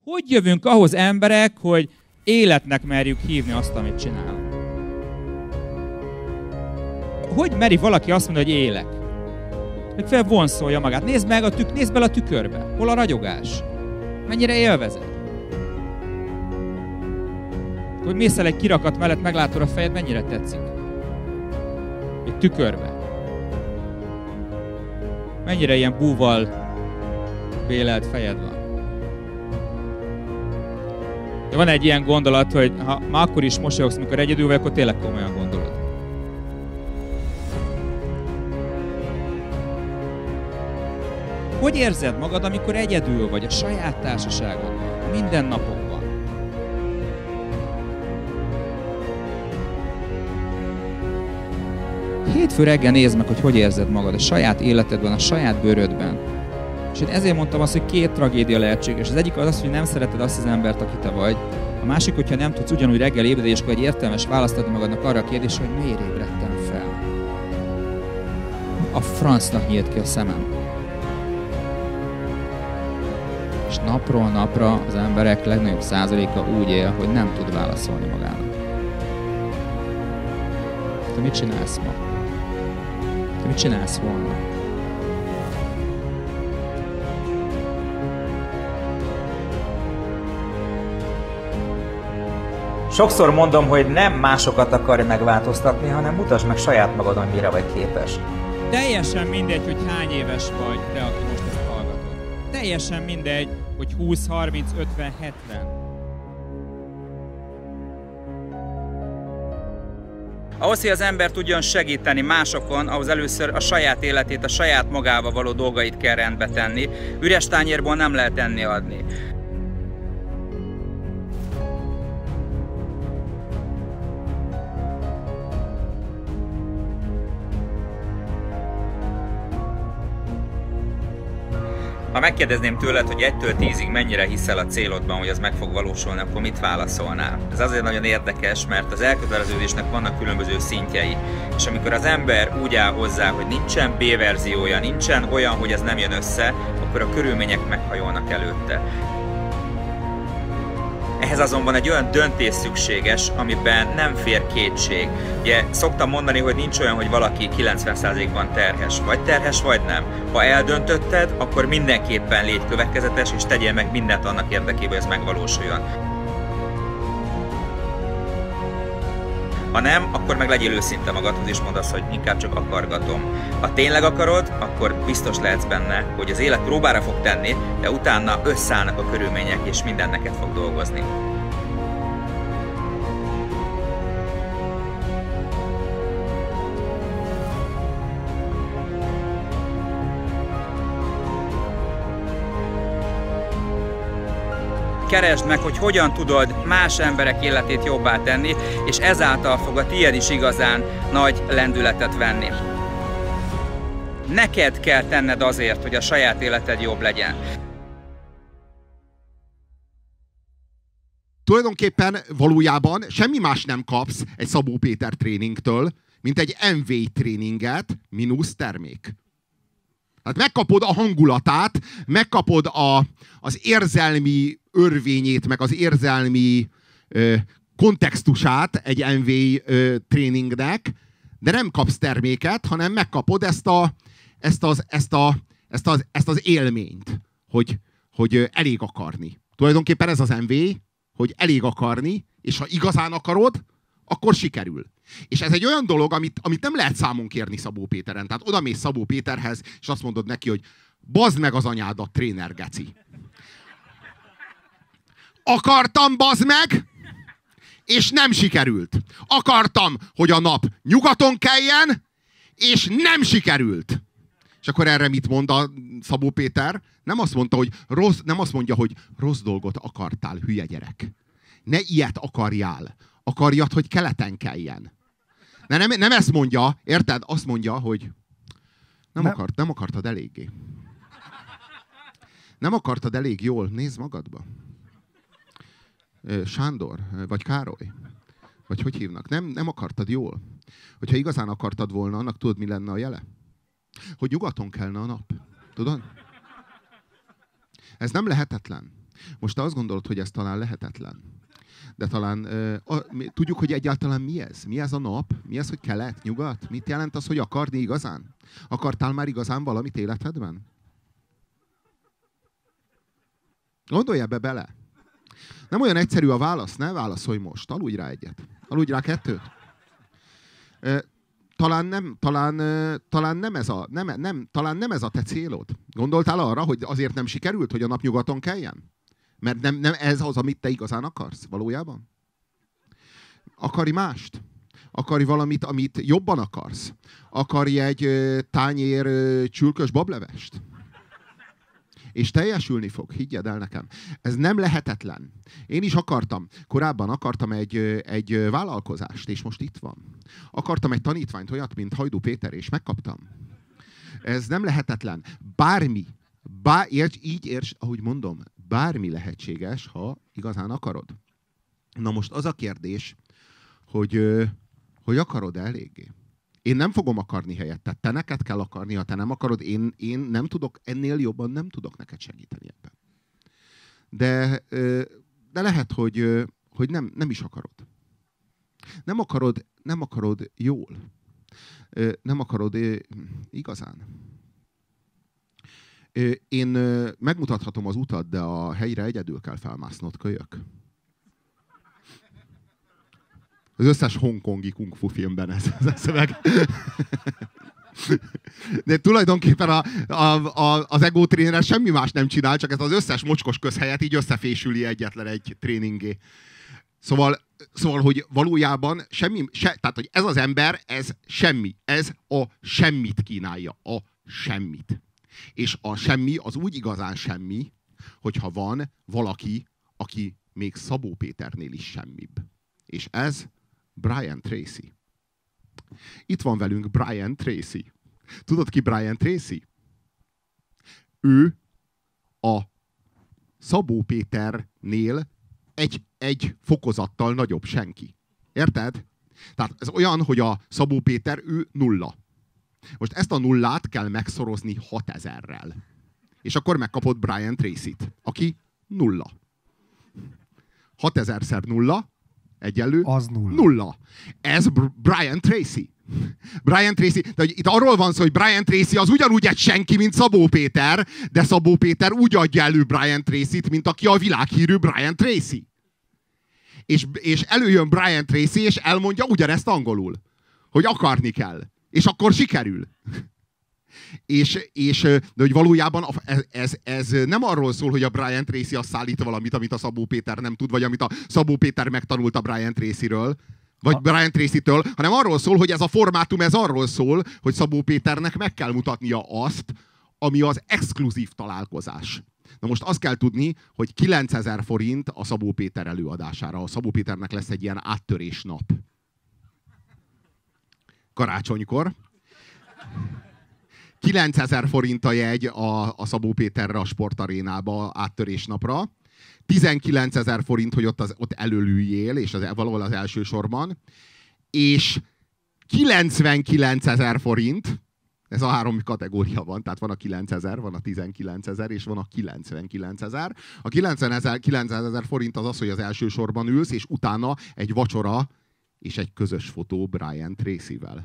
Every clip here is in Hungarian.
Hogy jövünk ahhoz emberek, hogy életnek merjük hívni azt, amit csinálunk? Hogy meri valaki azt mondani, hogy élek? Hogy felvonszolja magát. Nézd bele a tükörbe. Hol a ragyogás? Mennyire élvezed? Hogy mész el egy kirakat mellett, meglátod a fejed, mennyire tetszik? Egy tükörbe. Mennyire ilyen búval bélelt fejed van? De van egy ilyen gondolat, hogy ha már akkor is mosolyogsz, mikor egyedül vagy, akkor tényleg komolyan gondolod. Hogy érzed magad, amikor egyedül vagy a saját társaságodban, minden napokban? Hétfő reggel nézd meg, hogy érzed magad a saját életedben, a saját bőrödben. És én ezért mondtam azt, hogy két tragédia lehetséges. Az egyik az, hogy nem szereted azt az embert, aki te vagy. A másik, hogyha nem tudsz ugyanúgy reggel ébredni, és akkor egy értelmes választ adni magadnak arra a kérdésre, hogy miért ébredtem fel. A francnak nyílt ki a szemem. És napról napra az emberek legnagyobb százaléka úgy él, hogy nem tud válaszolni magának. Te mit csinálsz ma? Te mit csinálsz volna? Sokszor mondom, hogy nem másokat akarj megváltoztatni, hanem mutasd meg saját magadon, mire vagy képes. Teljesen mindegy, hogy hány éves vagy te, aki most ezt hallgatod. Teljesen mindegy, hogy 20, 30, 50, 70. Ahhoz, hogy az ember tudjon segíteni másokon, ahhoz először a saját életét, a saját magával való dolgait kell rendbe tenni. Üres tányérból nem lehet enni adni. Ha megkérdezném tőled, hogy 1-től 10-ig mennyire hiszel a célodban, hogy az meg fog valósulni, akkor mit válaszolnál? Ez azért nagyon érdekes, mert az elköteleződésnek vannak különböző szintjei. És amikor az ember úgy áll hozzá, hogy nincsen B-verziója, nincsen olyan, hogy ez nem jön össze, akkor a körülmények meghajolnak előtte. Ehhez azonban egy olyan döntés szükséges, amiben nem fér kétség. Ugye szoktam mondani, hogy nincs olyan, hogy valaki 90%-ban terhes. Vagy terhes, vagy nem. Ha eldöntötted, akkor mindenképpen légy következetes, és tegyél meg mindent annak érdekében, hogy ez megvalósuljon. Ha nem, akkor meg legyél őszinte magadhoz, és mondd azt, hogy inkább csak akargatom. Ha tényleg akarod, akkor biztos lehetsz benne, hogy az élet próbára fog tenni, de utána összeállnak a körülmények, és minden neked fog dolgozni. Keresd meg, hogy hogyan tudod más emberek életét jobbá tenni, és ezáltal fog a tiéd is igazán nagy lendületet venni. Neked kell tenned azért, hogy a saját életed jobb legyen. Tulajdonképpen valójában semmi más nem kapsz egy Szabó Péter tréningtől, mint egy MV tréninget mínusz termék. Hát megkapod a hangulatát, megkapod az érzelmi örvényét, meg az érzelmi kontextusát egy MV tréningnek, de nem kapsz terméket, hanem megkapod ezt az élményt, hogy elég akarni. Tulajdonképpen ez az MV, hogy elég akarni, és ha igazán akarod, akkor sikerül. És ez egy olyan dolog, amit nem lehet számon kérni Szabó Péteren. Tehát odamész Szabó Péterhez, és azt mondod neki, hogy bazd meg az anyádat, tréner geci. Akartam, bazd meg, és nem sikerült. Akartam, hogy a nap nyugaton keljen, és nem sikerült. És akkor erre mit mond a Szabó Péter? Nem azt mondja, hogy rossz dolgot akartál, hülye gyerek. Ne ilyet akarjál. Akarjad, hogy keleten keljen. Nem ezt mondja, érted? Azt mondja, hogy nem akartad eléggé. Nem akartad elég jól. Nézd magadba. Sándor, vagy Károly, vagy hogy hívnak. Nem akartad jól. Hogyha igazán akartad volna, annak tudod, mi lenne a jele? Hogy nyugaton kelne a nap. Tudod? Ez nem lehetetlen. Most te azt gondolod, hogy ez talán lehetetlen. De talán tudjuk, hogy egyáltalán mi ez? Mi ez a nap? Mi ez, hogy kelet, nyugat? Mit jelent az, hogy akarni igazán? Akartál már igazán valamit életedben? Gondolj ebbe bele. Nem olyan egyszerű a válasz, ne válaszolj most. Aludj rá egyet. Aludj rá kettőt. Talán nem ez a te célod. Gondoltál arra, hogy azért nem sikerült, hogy a nap nyugaton keljen? Mert nem ez az, amit te igazán akarsz valójában? Akarj mást? Akarj valamit, amit jobban akarsz? Akarj egy tányér csülkös bablevest? És teljesülni fog, higgyed el nekem. Ez nem lehetetlen. Én is korábban akartam egy vállalkozást, és most itt van. Akartam egy tanítványt, olyat, mint Hajdú Péter, és megkaptam. Ez nem lehetetlen. Így érts, ahogy mondom, bármi lehetséges, ha igazán akarod. Na most az a kérdés, hogy akarod eléggé. Én nem fogom akarni helyettet. Te neked kell akarni, ha te nem akarod. Én nem tudok, ennél jobban nem tudok neked segíteni ebben. De lehet, hogy nem is akarod. Nem akarod jól. Nem akarod igazán. Én megmutathatom az utat, de a helyre egyedül kell felmásznod, kölyök. Az összes hongkongi kung fu filmben ez a szöveg. De tulajdonképpen az ego tréner semmi más nem csinál, csak ez az összes mocskos közhelyet így összefésüli egyetlen egy tréningé. Szóval hogy valójában tehát, hogy ez az ember, ez semmi. Ez a semmit kínálja. A semmit. És a semmi az úgy igazán semmi, hogyha van valaki, aki még Szabó Péternél is semmibb. És ez Brian Tracy. Itt van velünk Brian Tracy. Tudod ki Brian Tracy? Ő a Szabó Péternél egy fokozattal nagyobb senki. Érted? Tehát ez olyan, hogy a Szabó Péter, ő nulla. Most ezt a nullát kell megszorozni 6000-rel. És akkor megkapod Brian Tracy-t, aki nulla. 6000-szer nulla, egyenlő, az nulla. Nulla. Ez Brian Tracy. Brian Tracy, de itt arról van szó, hogy Brian Tracy az ugyanúgy egy senki, mint Szabó Péter, de Szabó Péter úgy adja elő Brian Tracy-t, mint aki a világhírű Brian Tracy. És előjön Brian Tracy, és elmondja ugyanezt angolul, hogy akarni kell. És akkor sikerül. De hogy valójában ez nem arról szól, hogy a Brian Tracy azt szállít valamit, amit a Szabó Péter nem tud, vagy amit a Szabó Péter megtanult a Brian Tracyről, vagy Brian Tracy-től, hanem arról szól, hogy ez a formátum, ez arról szól, hogy Szabó Péternek meg kell mutatnia azt, ami az exkluzív találkozás. Na most azt kell tudni, hogy 9000 forint a Szabó Péter előadására. A Szabó Péternek lesz egy ilyen áttörés nap. Karácsonykor. 9000 forint a jegy a Szabó Péterre a sportarénába áttörésnapra. 19 000 forint, hogy ott előlüljél, és valahol az első sorban. És 99 000 forint, ez a 3 kategória van, tehát van a 9000, van a 19 000, és van a 99 000. A 99 000 forint az az, hogy az első sorban ülsz, és utána egy vacsora és egy közös fotó Brian Tracy-vel.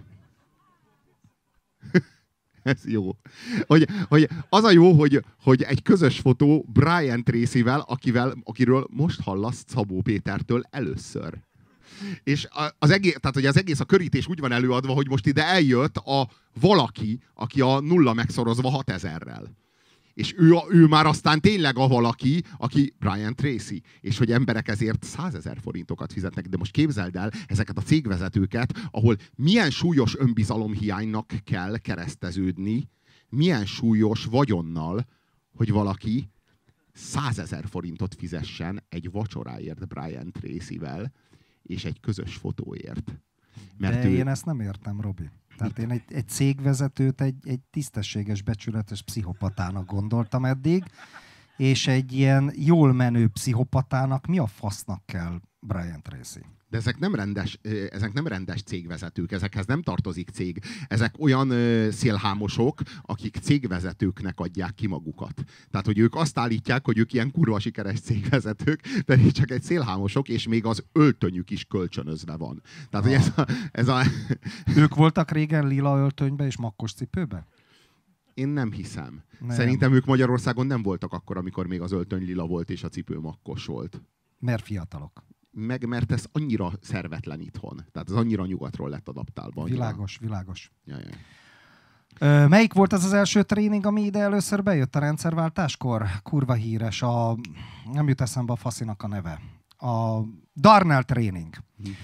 Ez jó. Hogy az a jó, hogy egy közös fotó Brian Tracy-vel, akiről most hallasz Szabó Pétertől először. És az egész a körítés úgy van előadva, hogy most ide eljött a valaki, aki a nulla megszorozva 6000-rel. És ő már aztán tényleg a valaki, aki Brian Tracy. És hogy emberek ezért 100 000 forintokat fizetnek. De most képzeld el ezeket a cégvezetőket, ahol milyen súlyos önbizalomhiánynak kell kereszteződni, milyen súlyos vagyonnal, hogy valaki 100 000 forintot fizessen egy vacsoráért Brian Tracy-vel, és egy közös fotóért. De én ezt nem értem, Robi. Tehát én egy cégvezetőt egy tisztességes, becsületes pszichopatának gondoltam eddig, és egy ilyen jól menő pszichopatának mi a fasznak kell Brian Tracy. De ezek nem rendes cégvezetők, ezekhez nem tartozik cég. Ezek olyan szélhámosok, akik cégvezetőknek adják ki magukat. Tehát, hogy ők azt állítják, hogy ők ilyen kurva sikeres cégvezetők, pedig csak egy szélhámosok, és még az öltönyük is kölcsönözve van. Tehát, hogy ez a... Ők voltak régen lila öltönybe és makkos cipőbe? Én nem hiszem. Nem. Szerintem ők Magyarországon nem voltak akkor, amikor még az öltöny lila volt, és a cipő makkos volt. Mert fiatalok. Mert ez annyira szervetlen itthon. Tehát ez annyira nyugatról lett adaptálva. Annyira... Világos. Ja. Melyik volt az első tréning, ami ide először bejött a rendszerváltáskor? Kurva híres. Nem jut eszembe a faszinak a neve. A Darnell tréning.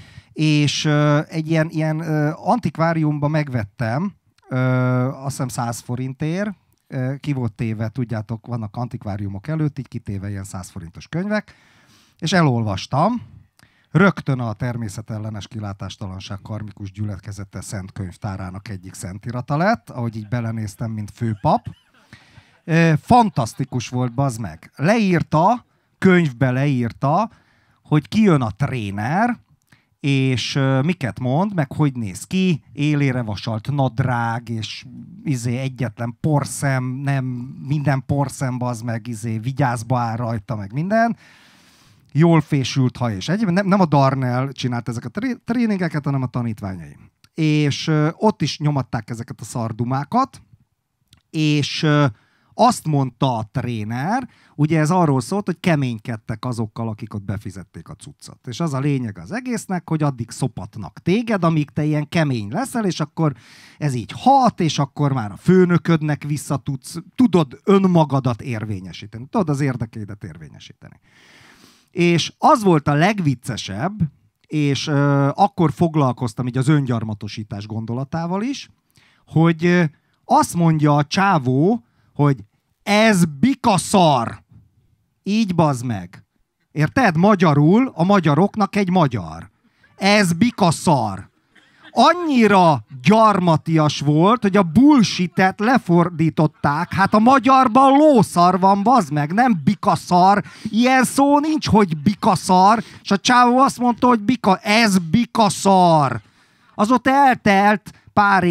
És egy ilyen antikváriumba megvettem, azt hiszem 100 forintért, ki volt téve, tudjátok, vannak antikváriumok előtt, így kitéve ilyen 100 forintos könyvek, és elolvastam. Rögtön a természetellenes kilátástalanság karmikus gyülekezete szent könyvtárának egyik szentirata lett, ahogy így belenéztem, mint főpap. Fantasztikus volt, bazd meg. Könyvbe leírta, hogy kijön a tréner, és miket mond, meg hogy néz ki, élére vasalt nadrág, és egyetlen porszem, nem minden porszem, bazd meg, vigyázba áll rajta, meg minden. Jól fésült haj, és egyébként nem a Darnell csinált ezeket a tréningeket, hanem a tanítványai. És ott is nyomatták ezeket a szardumákat, és azt mondta a tréner, ugye ez arról szólt, hogy keménykedtek azokkal, akik ott befizették a cuccot. És az a lényeg az egésznek, hogy addig szopatnak téged, amíg te ilyen kemény leszel, és akkor ez így hat, és akkor már a főnöködnek tudod önmagadat érvényesíteni. Tudod az érdekédet érvényesíteni. És az volt a legviccesebb, és akkor foglalkoztam így az öngyarmatosítás gondolatával is, hogy azt mondja a csávó, hogy ez bikaszar. Így bazd meg. Érted? Magyarul a magyaroknak egy magyar. Ez bikaszar. Annyira gyarmatias volt, hogy a bullshit-et lefordították. Hát a magyarban lószar van, bazd meg, nem bikaszar. Ilyen szó nincs, hogy bikaszar. És a csávó azt mondta, hogy ez bikaszar. Azóta eltelt pár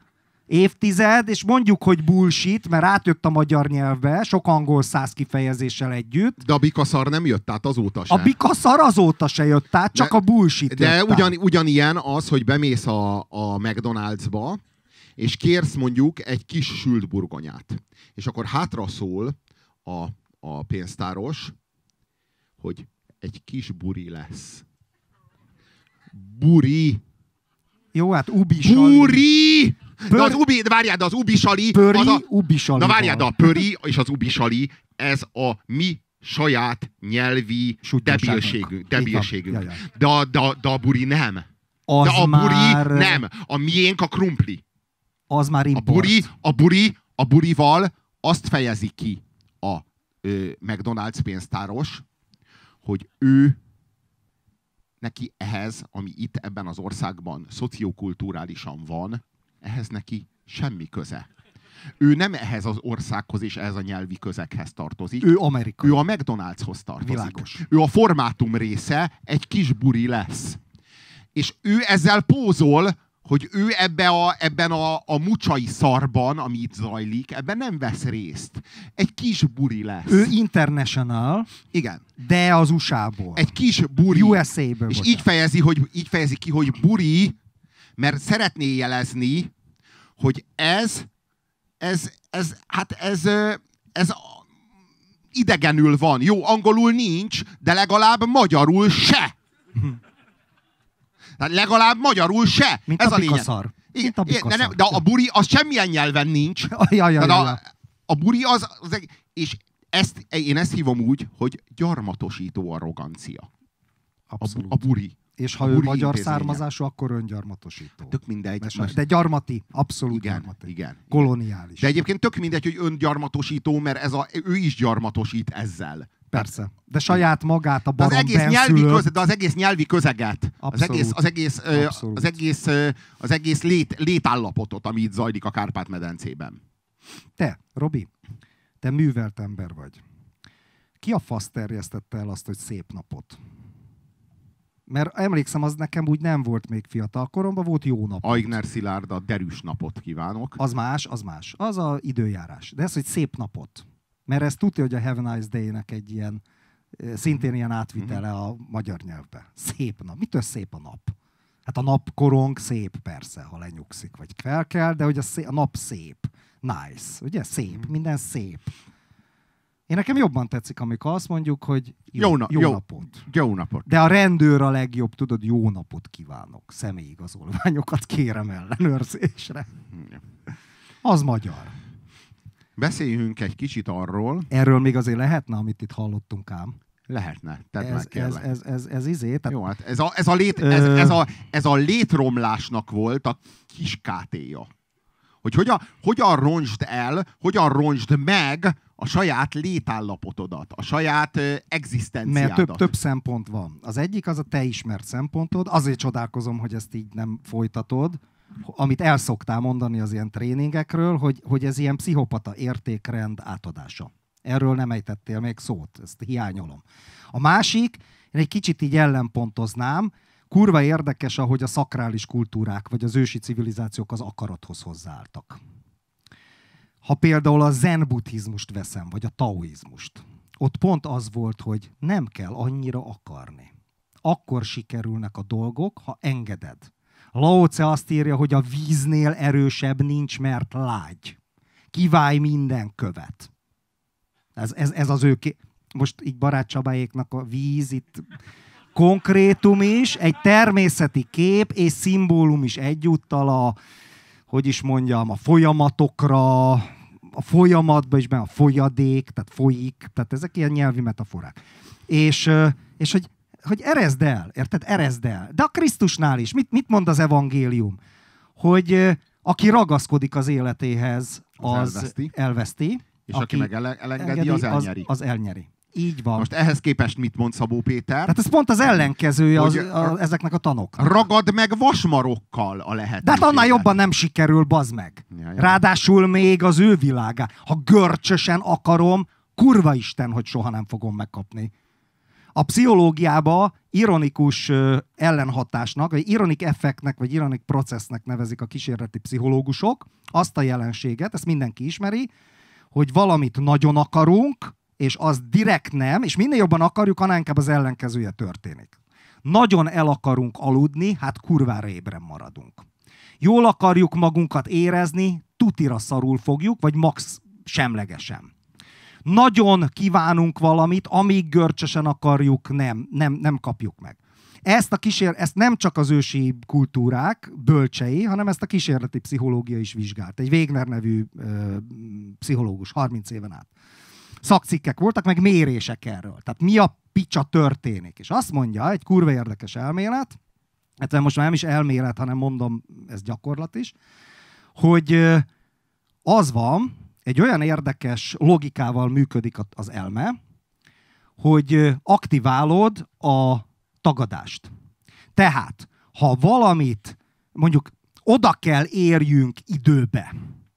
évtized, és mondjuk, hogy bullshit, mert átjött a magyar nyelvbe, sok angol száz kifejezéssel együtt. De a bikaszar nem jött át azóta se. A bikaszar azóta se jött át, csak a bullshit de ugyanilyen az, hogy bemész a McDonald'sba, és kérsz mondjuk egy kis sült burgonyát. És akkor hátra szól a pénztáros, hogy egy kis buri lesz. Buri. Jó, hát ubisali. Buri! De az ubisali... ubisali. Na várjál, de a pöri és az ubisali, ez a mi saját nyelvi debilségünk. De a buri nem. Nem. A miénk a krumpli. Az már import. A burival azt fejezi ki a McDonald's pénztáros, hogy neki ehhez, ami itt ebben az országban szociokulturálisan van, ehhez neki semmi köze. Ő nem ehhez az országhoz és ehhez a nyelvi közeghez tartozik. Ő amerikai. Ő a McDonald'shoz tartozik. Világos. Ő a formátum része, egy kis buri lesz. És ő ezzel pózol, hogy ő ebben a mucsai szarban, ami itt zajlik, ebben nem vesz részt. Egy kis buri lesz. Ő international. Igen. De az USA-ból. Egy kis buri. USA-ből. És így fejezi ki, hogy buri, mert szeretné jelezni, hogy ez idegenül van. Jó, angolul nincs, de legalább magyarul se. Tehát legalább magyarul se. Mint ez a bikaszar. De a buri az semmilyen nyelven nincs. A buri és én ezt hívom úgy, hogy gyarmatosító arrogancia. Abszolút. A buri. És ha ő magyar származású, akkor öngyarmatosító. Tök mindegy. De gyarmati, abszolút igen, gyarmati. Igen. Koloniális. De egyébként tök mindegy, hogy öngyarmatosító, mert ő is gyarmatosít ezzel. Persze. De saját magát a barom benszülött. De az egész nyelvi közeget. Az egész létállapotot, ami itt zajlik a Kárpát-medencében. Te, Robi, te művelt ember vagy. Ki a fasz terjesztette el azt, hogy szép napot? Mert emlékszem, az nekem úgy nem volt még fiatal koromban, volt jó nap. Aigner Szilárd, a derűs napot kívánok. Az más. Az a időjárás. De ez, hogy szép napot. Mert ez tudja, hogy a Have a Nice Day-nek egy ilyen, szintén ilyen átvitele a magyar nyelvbe. Szép nap. Mitől szép a nap? Hát a napkorong szép persze, ha lenyugszik, vagy felkel, de hogy a nap szép. Nice. Ugye? Szép. Minden szép. Én nekem jobban tetszik, amikor azt mondjuk, hogy jó napot. Jó napot. De a rendőr a legjobb, tudod, jó napot kívánok. Személyigazolványokat kérem ellenőrzésre. Az magyar. Beszéljünk egy kicsit arról. Erről még azért lehetne, amit itt hallottunk ám. Lehetne. Ez izé. Tehát... Jó, hát ez a létromlásnak volt a kis KT-ja. Hogy hogyan roncsd el, hogyan roncsd meg a saját létállapotodat, a saját egzisztenciádat. Mert több szempont van. Az egyik az a te ismert szempontod, azért csodálkozom, hogy ezt így nem folytatod, amit el szoktál mondani az ilyen tréningekről, hogy ez ilyen pszichopata értékrend átadása. Erről nem ejtettél még szót, ezt hiányolom. A másik, én egy kicsit így ellenpontoznám, kurva érdekes, ahogy a szakrális kultúrák, vagy az ősi civilizációk az akarathoz hozzáálltak. Ha például a zen buddhizmust veszem, vagy a taoizmust, ott pont az volt, hogy nem kell annyira akarni. Akkor sikerülnek a dolgok, ha engeded. Lao Tse azt írja, hogy a víznél erősebb nincs, mert lágy. Kiválj minden követ. Ez az ő... Most így Barát Csabáéknak a víz itt konkrétum is, egy természeti kép és szimbólum is egyúttal hogy is mondjam, a folyamatokra, a folyamatban is benne a folyadék, tehát folyik, tehát ezek ilyen nyelvi metaforák. És hogy erezd el, érted? Erezd el. De a Krisztusnál is, mit mond az evangélium? Hogy aki ragaszkodik az életéhez, az elveszti. És aki meg elengedi, az elnyeri. Az elnyeri. Így van. Most ehhez képest mit mond Szabó Péter? Tehát ez pont az ellenkezője ezeknek a tanoknak. Ragad meg vasmarokkal a lehetőséget. De hát annál jobban nem sikerül, bazd meg. Ja. Ráadásul még az ő világá. Ha görcsösen akarom, kurva Isten, hogy soha nem fogom megkapni. A pszichológiában ironikus ellenhatásnak, vagy ironic effektnek, vagy ironic processnek nevezik a kísérleti pszichológusok azt a jelenséget, ezt mindenki ismeri, hogy valamit nagyon akarunk, és az direkt nem, és minél jobban akarjuk, annál inkább az ellenkezője történik. Nagyon el akarunk aludni, hát kurvára ébren maradunk. Jól akarjuk magunkat érezni, tutira szarul fogjuk, vagy max semlegesen. Nagyon kívánunk valamit, amíg görcsösen akarjuk, nem kapjuk meg. Ezt nem csak az ősi kultúrák bölcsei, hanem ezt a kísérleti pszichológia is vizsgált. Egy Wegner nevű pszichológus 30 éven át. Szakcikkek voltak, meg mérések erről. Tehát mi a picsa történik. És azt mondja, egy kurva érdekes elmélet, hát most már nem is elmélet, hanem mondom, ez gyakorlat is, hogy az van, egy olyan érdekes logikával működik az elme, hogy aktiválod a tagadást. Tehát, ha valamit, mondjuk oda kell érjünk időbe,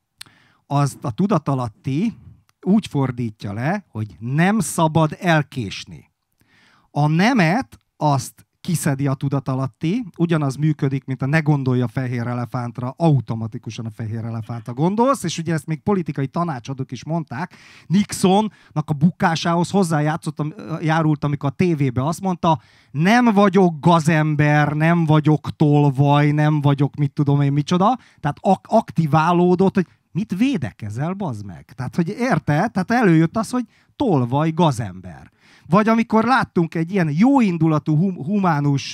az a tudatalatti úgy fordítja le, hogy nem szabad elkésni. A nemet azt kiszedi a tudatalatti, ugyanaz működik, mint a ne gondolj a fehér elefántra, automatikusan a fehér elefántra gondolsz, és ugye ezt még politikai tanácsadók is mondták, Nixonnak a bukásához hozzájárult, amikor a tévébe azt mondta, nem vagyok gazember, nem vagyok tolvaj, nem vagyok mit tudom én micsoda, tehát aktiválódott, hogy mit védekezel, bazd meg? Tehát, hogy érted? Tehát előjött az, hogy tolvaj gazember. Vagy amikor láttunk egy ilyen jóindulatú, humánus,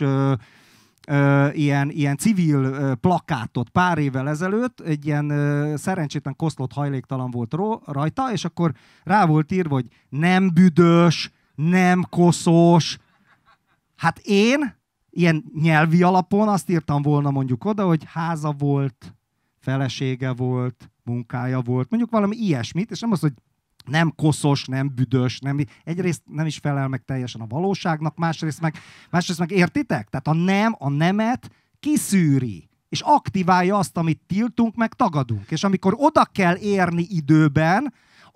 ilyen civil plakátot pár évvel ezelőtt, egy ilyen szerencsétlen koszlott hajléktalan volt rajta, és akkor rá volt írva, hogy nem büdös, nem koszos. Hát én ilyen nyelvi alapon azt írtam volna mondjuk oda, hogy háza volt, felesége volt, munkája volt, mondjuk valami ilyesmit, és nem az, hogy nem koszos, nem büdös, egyrészt nem is felel meg teljesen a valóságnak, másrészt meg értitek? Tehát a nemet kiszűri, és aktiválja azt, amit tiltunk, meg tagadunk. És amikor oda kell érni időben,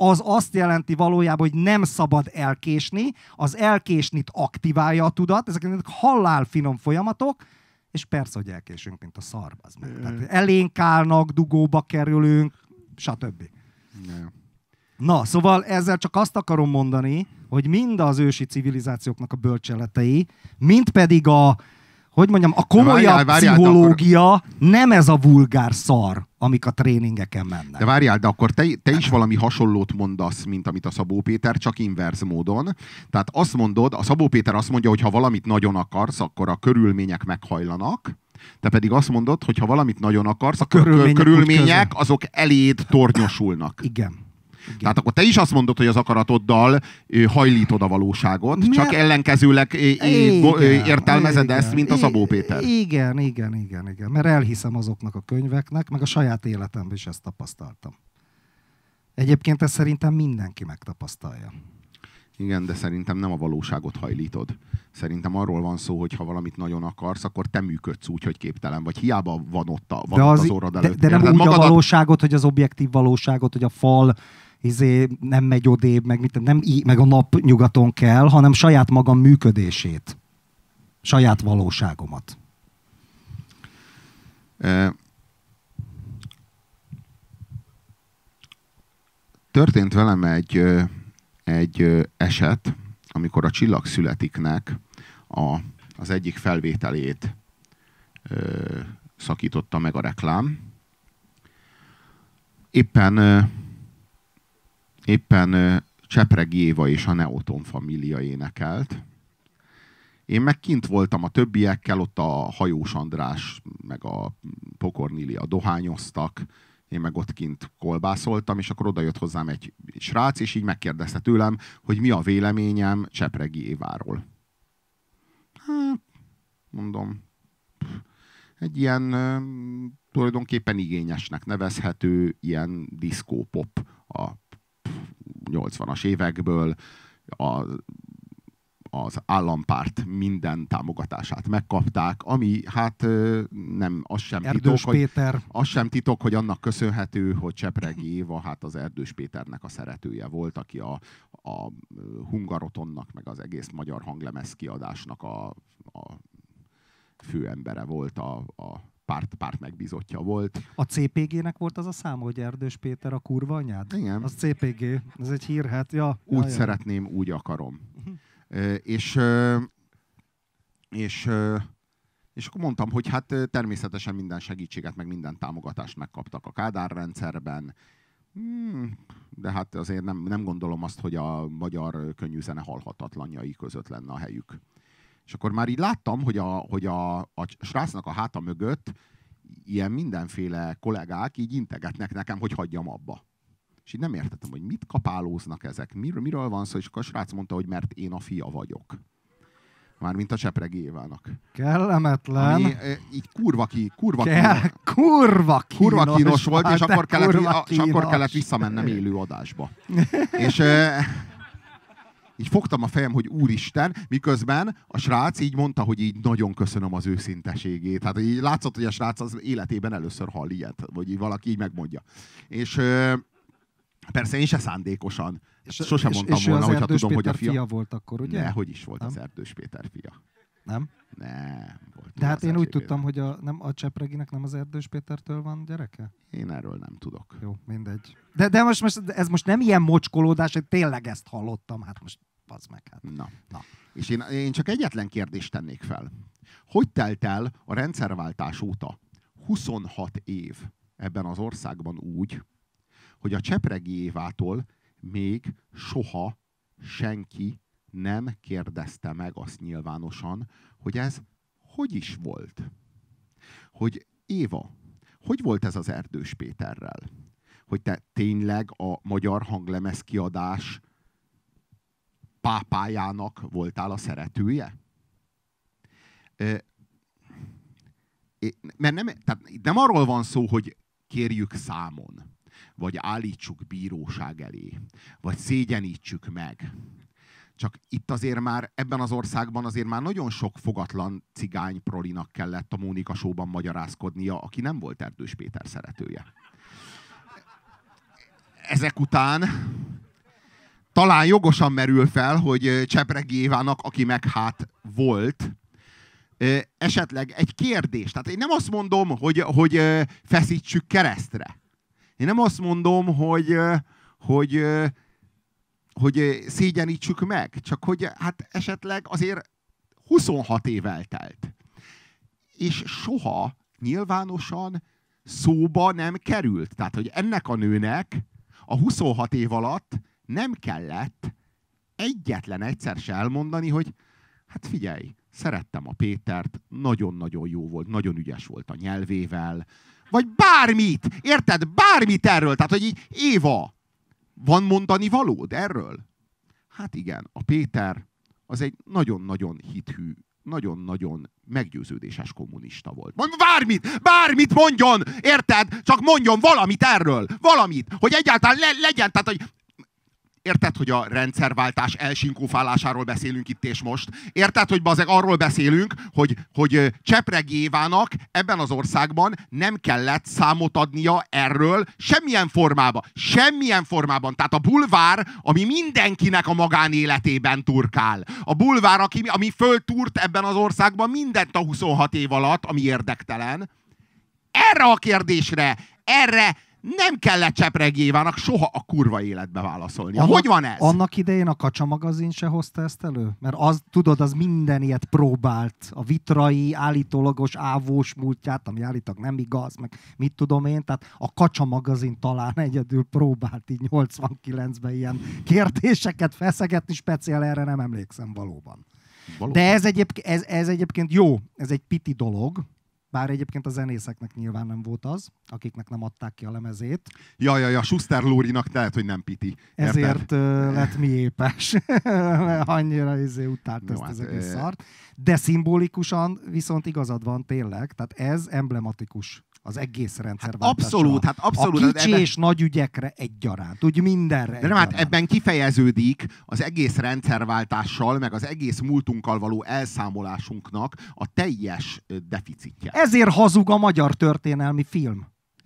az azt jelenti valójában, hogy nem szabad elkésni, az elkésnit aktiválja a tudat, ezek halál finom folyamatok, és persze, hogy elkésünk, mint a szar. Elénk állnak, dugóba kerülünk, stb. Na, szóval ezzel csak azt akarom mondani, hogy mind az ősi civilizációknak a bölcseletei, mind pedig a komolyabb pszichológia nem ez a vulgár szar, amik a tréningeken mennek. De várjál, de akkor te is valami hasonlót mondasz, mint amit a Szabó Péter, csak inverz módon. Tehát azt mondod, a Szabó Péter azt mondja, hogy ha valamit nagyon akarsz, akkor a körülmények meghajlanak. Te pedig azt mondod, hogy ha valamit nagyon akarsz, akkor a körülmények azok eléd tornyosulnak. Igen. Igen. Tehát akkor te is azt mondod, hogy az akaratoddal hajlítod a valóságot, csak ellenkezőleg értelmezed ezt, mint a Szabó Péter. Igen. Mert elhiszem azoknak a könyveknek, meg a saját életemben is ezt tapasztaltam. Egyébként ezt szerintem mindenki megtapasztalja. Igen, de szerintem nem a valóságot hajlítod. Szerintem arról van szó, hogy ha valamit nagyon akarsz, akkor te működsz úgy, hogy képtelen vagy. Hiába van ott az orrod előtt. De nem úgy a valóságot, hogy az objektív valóságot, hogy a fal nem megy odébb, meg a nap nyugaton kell, hanem saját magam működését. Saját valóságomat. Történt velem egy eset, amikor a Csillag születiknek az egyik felvételét szakította meg a reklám. Éppen Csepregi Éva és a Neoton Família énekelt. Én meg kint voltam a többiekkel, ott a Hajós András meg a Pokornília dohányoztak, én meg ott kint kolbászoltam, és akkor oda jött hozzám egy srác, és így megkérdezte tőlem, hogy mi a véleményem Csepregi Éváról. Hát, mondom, egy ilyen tulajdonképpen igényesnek nevezhető ilyen diszkópop a 80-as évekből, az állampárt minden támogatását megkapták, ami hát nem, az sem titok, hogy annak köszönhető, hogy Csepregi Éva hát az Erdős Péternek a szeretője volt, aki a Hungarotonnak, meg az egész magyar hanglemez kiadásnak a főembere volt, a párt megbízottja volt. A CPG-nek volt az a száma, hogy Erdős Péter a kurva anyád? Igen. Az CPG, ez egy hírhet. Ja, úgy szeretném, úgy akarom. És akkor mondtam, hogy hát természetesen minden segítséget, meg minden támogatást megkaptak a Kádár rendszerben, de hát azért nem gondolom azt, hogy a magyar könnyűzene halhatatlanjai között lenne a helyük. És akkor már így láttam, hogy a srácnak a háta mögött ilyen mindenféle kollégák így integetnek nekem, hogy hagyjam abba. És így nem értettem, hogy mit kapálóznak ezek, miről van szó, és akkor a srác mondta, hogy mert én a fia vagyok. Mármint a Csepregi Évának. Kellemetlen. Ami így kurva kínos volt, és akkor kellett visszamennem élő adásba. És így fogtam a fejem, hogy úristen, miközben a srác így mondta, hogy így nagyon köszönöm az őszinteségét. Tehát így látszott, hogy a srác az életében először hall ilyet, vagy volaki így megmondja. És persze én se szándékosan. Sosem mondtam volna, hogyha tudom, hogy a fia volt akkor, ugye? Hogy is volt, nem? Az Erdős Péter fia. Nem? Nem. Volt. De hát én úgy tudtam, hogy a Csepreginek nem az Erdős Pétertől van gyereke? Én erről nem tudok. Jó, mindegy. De ez most nem ilyen mocskolódás, hogy tényleg ezt hallottam. Hát most bazd meg. Hát. Na. És én csak egyetlen kérdést tennék fel. Hogy telt el a rendszerváltás óta 26 év ebben az országban úgy, hogy a Csepregi Évától még soha senki nem kérdezte meg azt nyilvánosan, hogy ez hogy is volt? Hogy Éva, hogy volt ez az Erdős Péterrel? Hogy te tényleg a magyar hanglemez kiadás pápájának voltál a szeretője? Mert nem arról van szó, hogy kérjük számon, vagy állítsuk bíróság elé, vagy szégyenítsük meg. Csak itt azért már, ebben az országban azért már nagyon sok fogatlan cigány prolinak kellett a Mónika Show-ban magyarázkodnia, aki nem volt Erdős Péter szeretője. ezek után talán jogosan merül fel, hogy Csepregi Évának, aki meg hát volt, esetleg egy kérdés. Tehát én nem azt mondom, hogy feszítsük keresztre. Én nem azt mondom, hogy szégyenítsük meg, csak hogy hát esetleg azért 26 év eltelt. És soha nyilvánosan szóba nem került. Tehát, hogy ennek a nőnek a 26 év alatt nem kellett egyetlen egyszer se elmondani, hogy hát figyelj, szerettem a Pétert, nagyon-nagyon jó volt, nagyon ügyes volt a nyelvével, vagy bármit, érted? Bármit erről. Tehát, hogy így, Éva, van mondani valód erről? Hát igen, a Péter az egy nagyon-nagyon hithű, nagyon-nagyon meggyőződéses kommunista volt. Bármit mondjon, érted? Csak mondjon valamit erről, valamit, hogy egyáltalán legyen, tehát, hogy érted, hogy a rendszerváltás elsinkófálásáról beszélünk itt és most? Érted, hogy bazeg arról beszélünk, hogy Csepregi Évának ebben az országban nem kellett számot adnia erről semmilyen formában. Semmilyen formában. Tehát a bulvár, ami mindenkinek a magánéletében turkál. A bulvár, ami föltúrt ebben az országban mindent a 26 év alatt, ami érdektelen. Erre a kérdésre, erre nem kellett Csepregi Évának soha a kurva életbe válaszolni. Hogy van ez? Annak idején a Kacsa magazin se hozta ezt elő? Mert az, tudod, az minden ilyet próbált. A Vitrai állítólagos ávós múltját, ami állítólag nem igaz, meg mit tudom én. Tehát a Kacsa magazin talán egyedül próbált így 89-ben ilyen kérdéseket feszegetni, speciál erre nem emlékszem valóban. De ez egyébként jó, ez egy piti dolog. Bár egyébként a zenészeknek nyilván nem volt az, akiknek nem adták ki a lemezét. Ja, Schuster Lórinak lehet, hogy nem piti. Ezért lett miépes. Annyira utált ezt az egész szart. De szimbolikusan viszont igazad van tényleg. Tehát ez emblematikus az egész rendszerváltásra. Hát abszolút. A kicsi és nagy ügyekre egyaránt. Úgy mindenre de nem, hát ebben kifejeződik az egész rendszerváltással, meg az egész múltunkkal való elszámolásunknak a teljes deficitje. Ezért hazug a magyar történelmi film.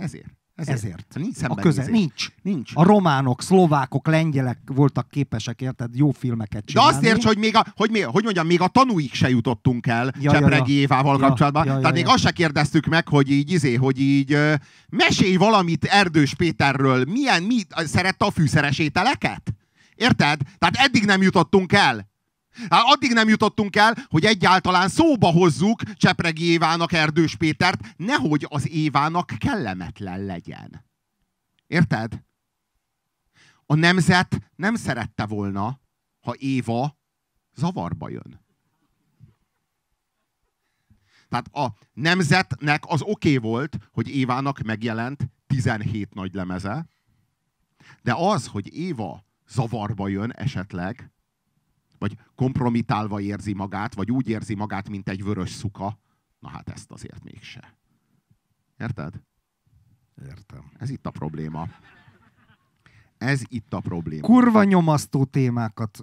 Ezért. Nincs a köze nincs. A románok, szlovákok, lengyelek voltak képesek, érted, jó filmeket csinálni. De azt érts, hogy még a tanúig se jutottunk el Csepregi Évával kapcsolatban. Tehát még azt se kérdeztük meg, hogy így mesélj valamit Erdős Péterről. Szerette a fűszeres ételeket? Érted? Tehát eddig nem jutottunk el. Hát addig nem jutottunk el, hogy egyáltalán szóba hozzuk Csepregi Évának Erdős Pétert, nehogy az Évának kellemetlen legyen. Érted? A nemzet nem szerette volna, ha Éva zavarba jön. Tehát a nemzetnek az oké volt, hogy Évának megjelent 17 nagy lemeze, de az, hogy Éva zavarba jön esetleg, vagy kompromitálva érzi magát, vagy úgy érzi magát, mint egy vörös szuka, na hát ezt azért mégse. Érted? Értem. Ez itt a probléma. Kurva nyomasztó témákat.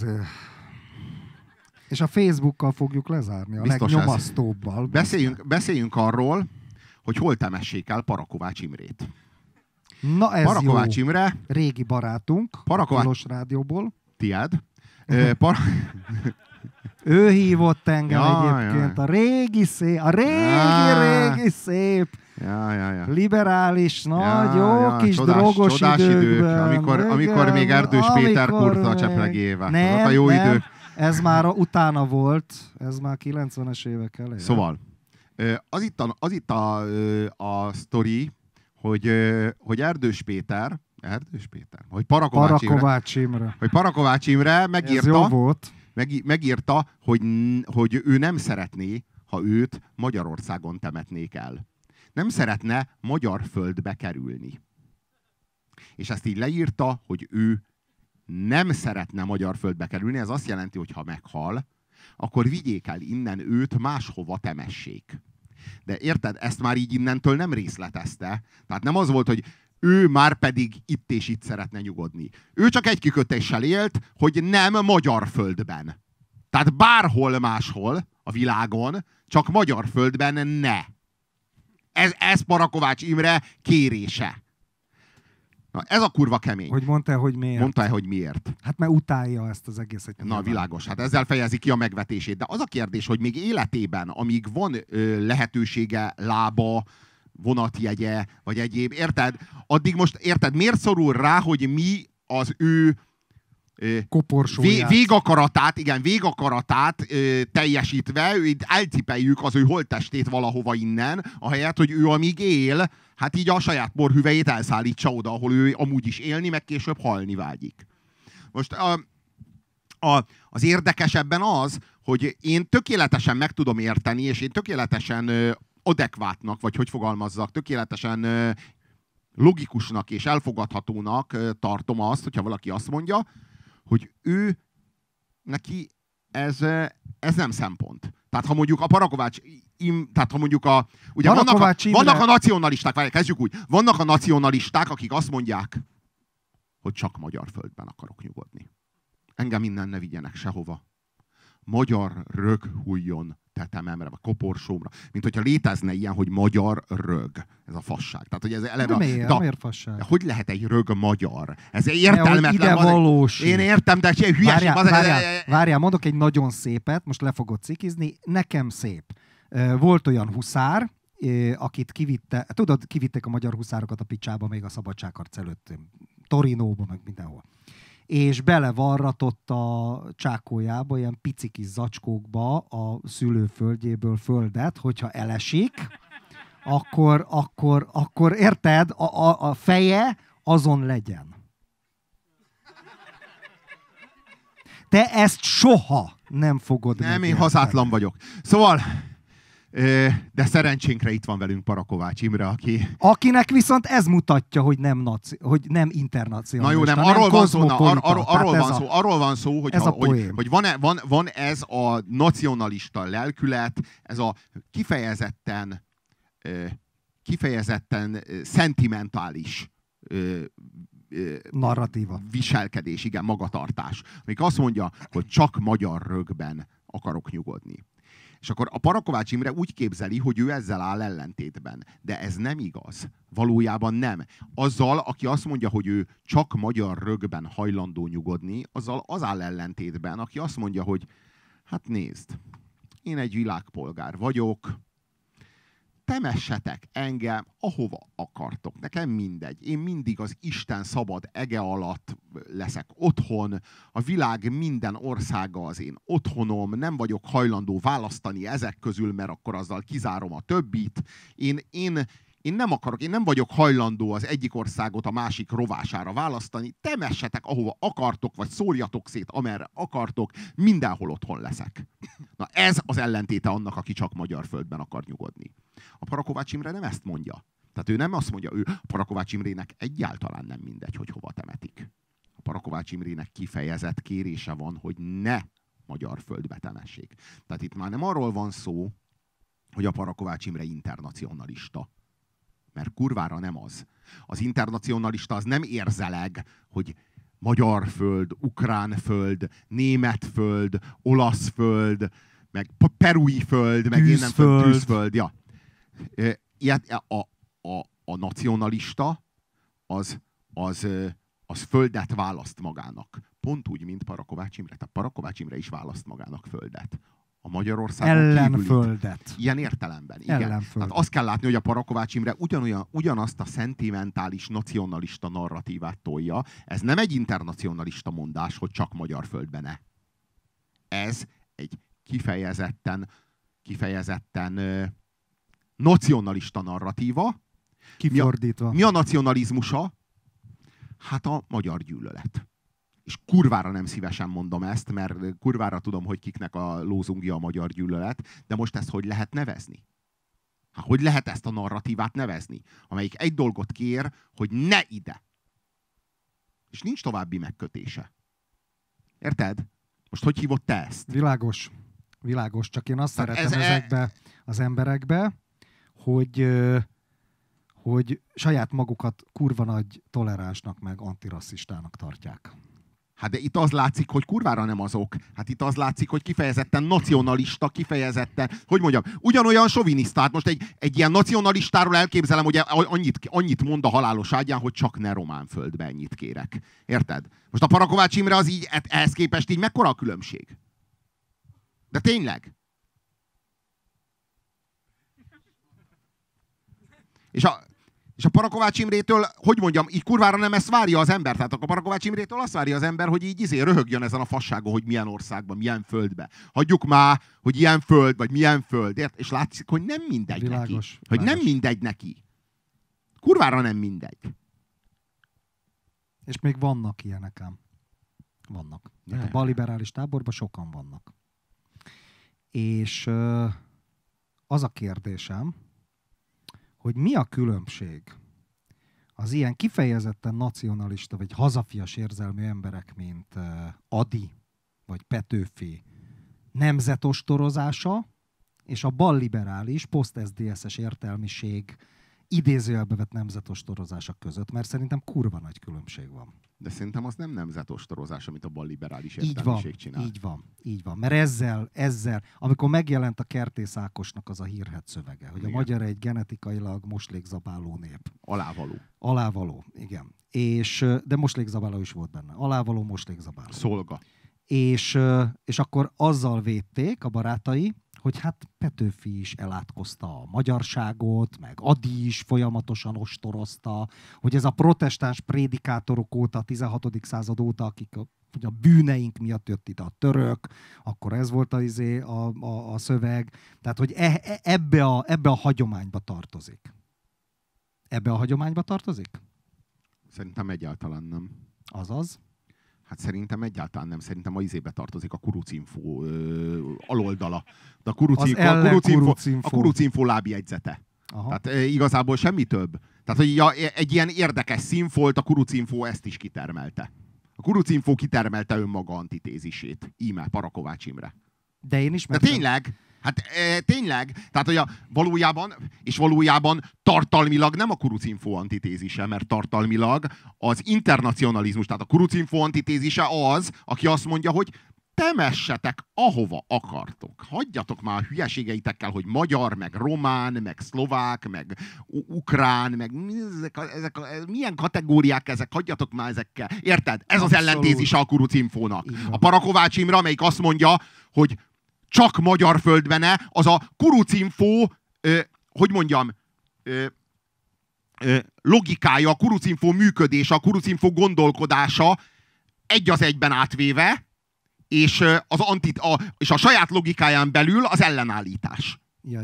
És a Facebookkal fogjuk lezárni, a biztos legnyomasztóbbal. Beszéljünk arról, hogy hol temessék el Parakovács Imrét. Na ez Parakovács jó. Imre. Régi barátunk. Tilos Rádióból. Tied. Ő hívott engem egyébként. A régi szép. Liberális, nagy, jó kis drogos időkben. Amikor még Erdős Péter kurta a Csepregi Évát. Azok a jó idők. Ez már utána volt. Ez már 90-es évek elején. Szóval, az itt a sztori, hogy Erdős Péter, hogy Parakovács Imre megírta, hogy ő nem szeretné, ha őt Magyarországon temetnék el. Nem szeretne magyar földbe kerülni. És ezt így leírta, hogy ő nem szeretne magyar földbe kerülni. Ez azt jelenti, hogy ha meghal, akkor vigyék el innen őt, máshova temessék. De érted, ezt már így innentől nem részletezte. Tehát nem az volt, hogy ő már pedig itt és itt szeretne nyugodni. Ő csak egy kikötéssel élt, hogy nem magyar földben. Tehát bárhol máshol a világon, csak magyar földben ne. Ez Parakovács Imre kérése. Na, ez a kurva kemény. Hogy mondta, hogy miért? Mondta-e, hogy miért? Hát mert utálja ezt az egészet. Na, világos. Hát ezzel fejezi ki a megvetését. De az a kérdés, hogy még életében, amíg van lehetősége, lába, vonatjegye, vagy egyéb, érted? Addig most, érted, miért szorul rá, hogy mi az ő végakaratát teljesítve, elcipeljük az ő holttestét valahova innen, ahelyett, hogy ő amíg él, hát így a saját porhüvelyét elszállítsa oda, ahol ő amúgy is élni, meg később halni vágyik. Most az érdekesebben az, hogy én tökéletesen meg tudom érteni, és én tökéletesen adekvátnak, vagy hogy fogalmazzak, tökéletesen logikusnak és elfogadhatónak tartom azt, hogyha valaki azt mondja, hogy neki ez nem szempont. Tehát ha mondjuk a Parakovács, tehát ha mondjuk ugye vannak a nacionalisták, kezdjük úgy, vannak a nacionalisták, akik azt mondják, hogy csak magyar földben akarok nyugodni. Engem innen ne vigyenek sehova. Magyar rög hújjon tetememre, vagy koporsómra. Mint hogyha létezne ilyen, hogy magyar rög. Ez a fasság. Tehát, hogy ez eleve, miért fasság? Hogy lehet egy rög magyar? Ez értelmetlen. Én értem, de hülyeség. Várjál, mondok egy nagyon szépet, most le fogod cikizni. Nekem szép. Volt olyan huszár, akit kivitték a magyar huszárokat a picsába még a szabadságharc előtt. Torinóba, meg mindenhol. És belevarratott a csákójába, ilyen pici kis zacskókba a szülőföldjéből földet, hogyha elesik, akkor érted, a feje azon legyen. Te ezt soha nem fogod megérteni. Én hazátlan vagyok. Szóval... De szerencsénkre itt van velünk Parakovács Imre, akinek viszont ez mutatja, hogy nem internacionalista. Na jó, nem, arról van szó, hogy van ez a nacionalista lelkület, ez a kifejezetten szentimentális narratíva. Viselkedés, igen, magatartás. Amik azt mondja, hogy csak magyar rögben akarok nyugodni. És akkor a Parakovács Imre úgy képzeli, hogy ő ezzel áll ellentétben. De ez nem igaz. Valójában nem. Azzal, aki azt mondja, hogy ő csak magyar rögben hajlandó nyugodni, azzal az áll ellentétben, aki azt mondja, hogy hát nézd, én egy világpolgár vagyok, temessetek engem, ahova akartok. Nekem mindegy. Én mindig az Isten szabad ege alatt leszek otthon. A világ minden országa az én otthonom. Nem vagyok hajlandó választani ezek közül, mert akkor azzal kizárom a többit. Én nem vagyok hajlandó az egyik országot a másik rovására választani. Temessetek, ahova akartok, vagy szórjatok szét, amerre akartok. Mindenhol otthon leszek. Na ez az ellentéte annak, aki csak magyar földben akar nyugodni. A Parakovács Imre nem ezt mondja. Tehát ő nem azt mondja, a Parakovács Imrének egyáltalán nem mindegy, hogy hova temetik. A Parakovács Imrének kifejezett kérése van, hogy ne magyar földbe temessék. Tehát itt már nem arról van szó, hogy a Parakovács Imre internacionalista. Mert kurvára nem az. Az internacionalista az nem érzeleg, hogy magyar föld, ukrán föld, német föld, olasz föld, meg perui föld, meg én nem tudom, tűzföld. Ja. A nacionalista az földet választ magának. Pont úgy, mint Parakovács Imre. Tehát Parakovács Imre is választ magának földet. A Magyarországon ellenföldet. Ilyen értelemben. Igen. Tehát azt kell látni, hogy a Parakovács Imre ugyanazt a szentimentális, nacionalista narratívát tolja. Ez nem egy internacionalista mondás, hogy csak magyar földben ne. Ez egy kifejezetten nacionalista narratíva. Kifordítva. Mi a nacionalizmusa? Hát a magyar gyűlölet. És kurvára nem szívesen mondom ezt, mert kurvára tudom, hogy kiknek a lózungja a magyar gyűlölet, de most ezt hogy lehet nevezni? Hát, hogy lehet ezt a narratívát nevezni? Amelyik egy dolgot kér, hogy ne ide. És nincs további megkötése. Érted? Most hogy hívod te ezt? Világos. Csak én azt szeretem ezekbe az emberekbe, hogy saját magukat kurva nagy toleránsnak meg antirasszistának tartják. Hát de itt az látszik, hogy kurvára nem azok. Hát itt az látszik, hogy kifejezetten nacionalista, kifejezetten, hogy mondjam, ugyanolyan soviniszta. Hát most egy ilyen nacionalistáról elképzelem, hogy annyit mond a halálos ágyán, hogy csak ne román földbe, ennyit kérek. Érted? Most a Parakovács Imre az így, ehhez képest így mekkora a különbség? De tényleg? És a Parakovács Imrétől, hogy mondjam, így kurvára nem ezt várja az ember. Tehát a Parakovács Imrétől azt várja az ember, hogy így röhögjön ezen a fasságon, hogy milyen országban, milyen földbe. Hagyjuk már, hogy ilyen föld, vagy milyen föld. És látszik, hogy nem mindegy Világos, neki. Hogy nem mindegy neki. Kurvára nem mindegy. És még vannak ilyenek ám. Vannak. Tehát a balliberális táborban sokan vannak. És az a kérdésem, hogy mi a különbség az ilyen kifejezetten nacionalista vagy hazafias érzelmű emberek, mint Ady vagy Petőfi nemzetostorozása, és a balliberális, poszt-SZDSZ-es értelmiség idézőjelbe vett nemzetostorozása között, mert szerintem kurva nagy különbség van. De szerintem az nem nemzetostorozás, amit a balliberális Így értelmiség csinál. Így van. Mert ezzel, amikor megjelent a Kertész Ákosnak az a hírhedt szövege, hogy igen. A magyar egy genetikailag moslékzabáló nép. Alávaló, igen. De moslékzabáló is volt benne. Alávaló, moslékzabáló. Szolga. És akkor azzal védték a barátai, hogy hát Petőfi is elátkozta a magyarságot, meg Ady is folyamatosan ostorozta, hogy ez a protestáns prédikátorok óta, a 16. század óta, akik a bűneink miatt jött ide a török, akkor ez volt a szöveg. Tehát, hogy ebbe a hagyományba tartozik. Ebbe a hagyományba tartozik? Szerintem egyáltalán nem. Azaz? Hát szerintem egyáltalán nem. Szerintem a izébe tartozik a Kurucinfo aloldala. De a Kurucinfo lábjegyzete. Aha. Tehát igazából semmi több. Tehát, hogy egy ilyen érdekes színfolt, a Kurucinfo ezt is kitermelte. A Kurucinfo kitermelte önmaga antitézisét. Íme, Parakovács Imre. De én is De tényleg, hát tényleg, tehát hogy valójában tartalmilag nem a Kurucinfo antitézise, mert tartalmilag az internacionalizmus, tehát a Kurucinfo antitézise az, aki azt mondja, hogy temessetek ahova akartok. Hagyjatok már a hülyeségeitekkel, hogy magyar, meg román, meg szlovák, meg ukrán, meg milyen kategóriák ezek, hagyjatok már ezekkel. Érted? Ez az ellentézise a Kurucinfónak. A Parakovács Imre, amelyik azt mondja, hogy csak magyar földbene, az a Kurucinfo, logikája, a Kurucinfo működése, a Kurucinfo gondolkodása egy az egyben átvéve, és a saját logikáján belül az ellenállítás.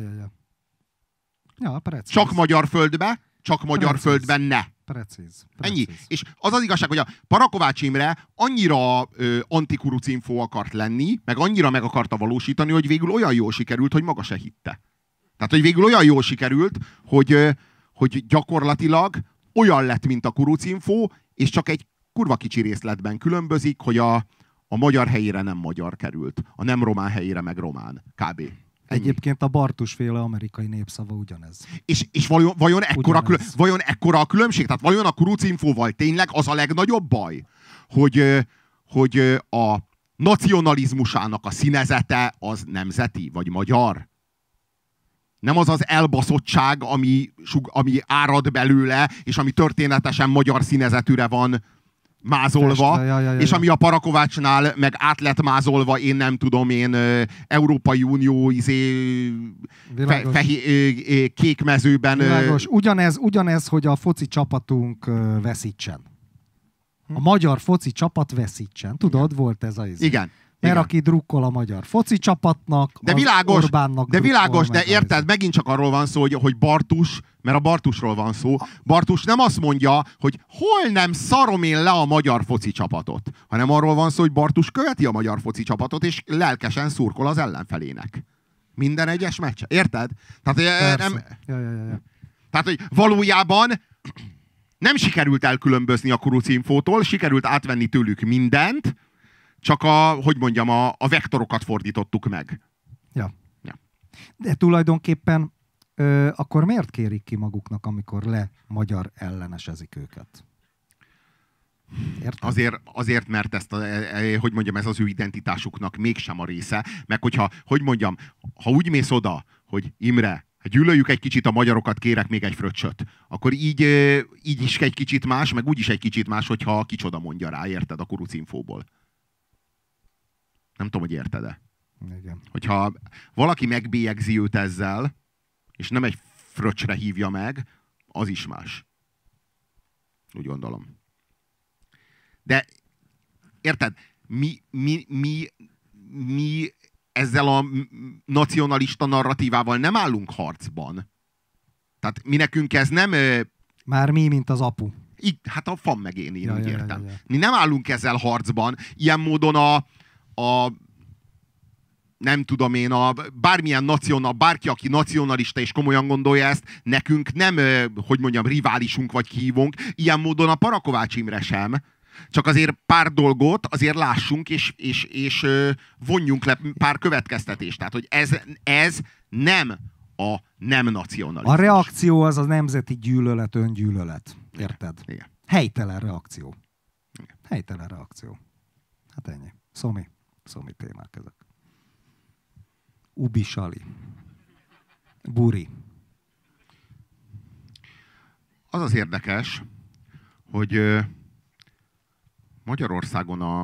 Ja, precíz. Csak magyar földbe, csak magyar földben ne. Precíz. Ennyi. És az az igazság, hogy a Parakovács Imre annyira anti-Kurucinfo akart lenni, meg annyira meg akarta valósítani, hogy végül olyan jól sikerült, hogy maga se hitte. Tehát, hogy végül olyan jól sikerült, hogy gyakorlatilag olyan lett, mint a Kurucinfo, és csak egy kurva kicsi részletben különbözik, hogy a magyar helyére nem magyar került, a nem román helyére meg román. Kb. Egyébként a Bartus-féle amerikai népszava ugyanez. És vajon ekkora a különbség? Tehát vajon a Kurucinfóval tényleg az a legnagyobb baj, hogy a nacionalizmusának a színezete az nemzeti, vagy magyar? Nem az az elbaszottság, ami árad belőle, és ami történetesen magyar színezetűre van mázolva, és ami a Parakovácsnál meg át lett mázolva, én nem tudom, Európai Unió kék mezőben. Világos. Ugyanez, hogy a foci csapatunk veszítsen. A magyar foci csapat veszítsen. Tudod, volt ez az. Igen. Mert aki drukkol a magyar foci csapatnak, de világos, de érted, megint csak arról van szó, hogy Bartus, mert a Bartusról van szó, Bartus nem azt mondja, hogy hol nem szarom én le a magyar foci csapatot, hanem arról van szó, hogy Bartus követi a magyar foci csapatot, és lelkesen szurkol az ellenfelének. Minden egyes meccse. Érted? Tehát, tehát, hogy valójában nem sikerült elkülönbözni a Kurucinfótól, sikerült átvenni tőlük mindent, csak a vektorokat fordítottuk meg. Ja. De tulajdonképpen akkor miért kérik ki maguknak, amikor magyar ellenesezik őket? Azért, mert ezt, hogy mondjam, ez az ő identitásuknak mégsem a része, meg hogyha, hogy mondjam, ha úgy mész oda, hogy Imre, hát gyűlöljük egy kicsit a magyarokat, kérek még egy fröccsöt, akkor így is egy kicsit más, meg úgy is egy kicsit más, hogyha kicsoda mondja rá, érted, a kurucinfóból. Nem tudom, hogy érted-e. Igen. Hogyha valaki megbélyegzi őt ezzel, és nem egy fröccsre hívja meg, az is más. Úgy gondolom. De érted, mi ezzel a nacionalista narratívával nem állunk harcban. Tehát mi nekünk ez nem... Már mi, mint az apu. Hát a fan meg én úgy értem. Ja. Mi nem állunk ezzel harcban. Ilyen módon a nem tudom én, bármilyen bárki, aki nacionalista és komolyan gondolja ezt, nekünk nem, hogy mondjam, riválisunk vagy kihívónk. Ilyen módon a Parakovács Imre sem. Csak azért pár dolgot azért lássunk, és vonjunk le pár következtetést. Tehát, hogy ez nem a nem nacionalizmus. A reakció az a nemzeti gyűlölet, öngyűlölet. Érted? Igen. Helytelen reakció. Igen. Helytelen reakció. Hát ennyi. Szomi témák ezek. Ubi-sali. Buri. Az az érdekes, hogy Magyarországon a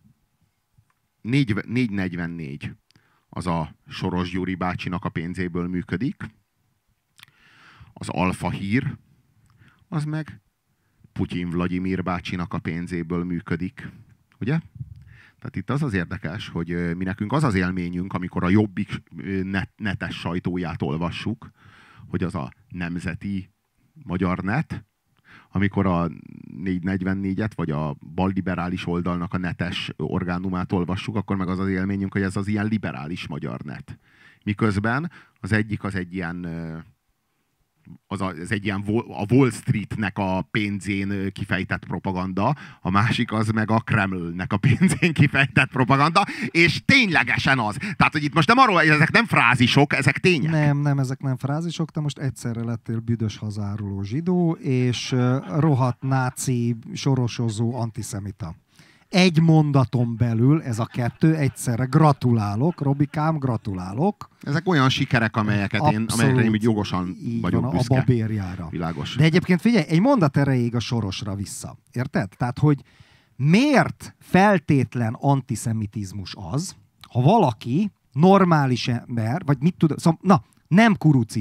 444 az a Soros Gyuri bácsinak a pénzéből működik. Az Alfa Hír az meg Putyin Vladimir bácsinak a pénzéből működik. Ugye? Tehát itt az érdekes, hogy mi nekünk az az élményünk, amikor a Jobbik netes sajtóját olvassuk, hogy az a nemzeti magyar net, amikor a 444-et, vagy a balliberális oldalnak a netes orgánumát olvassuk, akkor meg az az élményünk, hogy ez az ilyen liberális magyar net. Miközben az egyik az egy ilyen a Wall Streetnek a pénzén kifejtett propaganda, a másik az meg a Kremlnek a pénzén kifejtett propaganda, és ténylegesen az. Tehát, hogy itt most nem arról, ezek nem frázisok, ezek tények. Nem, ezek nem frázisok, te most egyszerre lettél büdös hazáruló zsidó, és rohadt náci, sorosozó antiszemita. Egy mondaton belül ez a kettő egyszerre. Gratulálok, Robikám, gratulálok. Ezek olyan sikerek, amelyekre én jogosan vagyok büszke. A babérjára. Világos. De egyébként figyelj, egy mondat erejéig a Sorosra vissza. Érted? Tehát, hogy miért feltétlen antiszemitizmus az, ha valaki normális ember, vagy mit tud, szóval, nem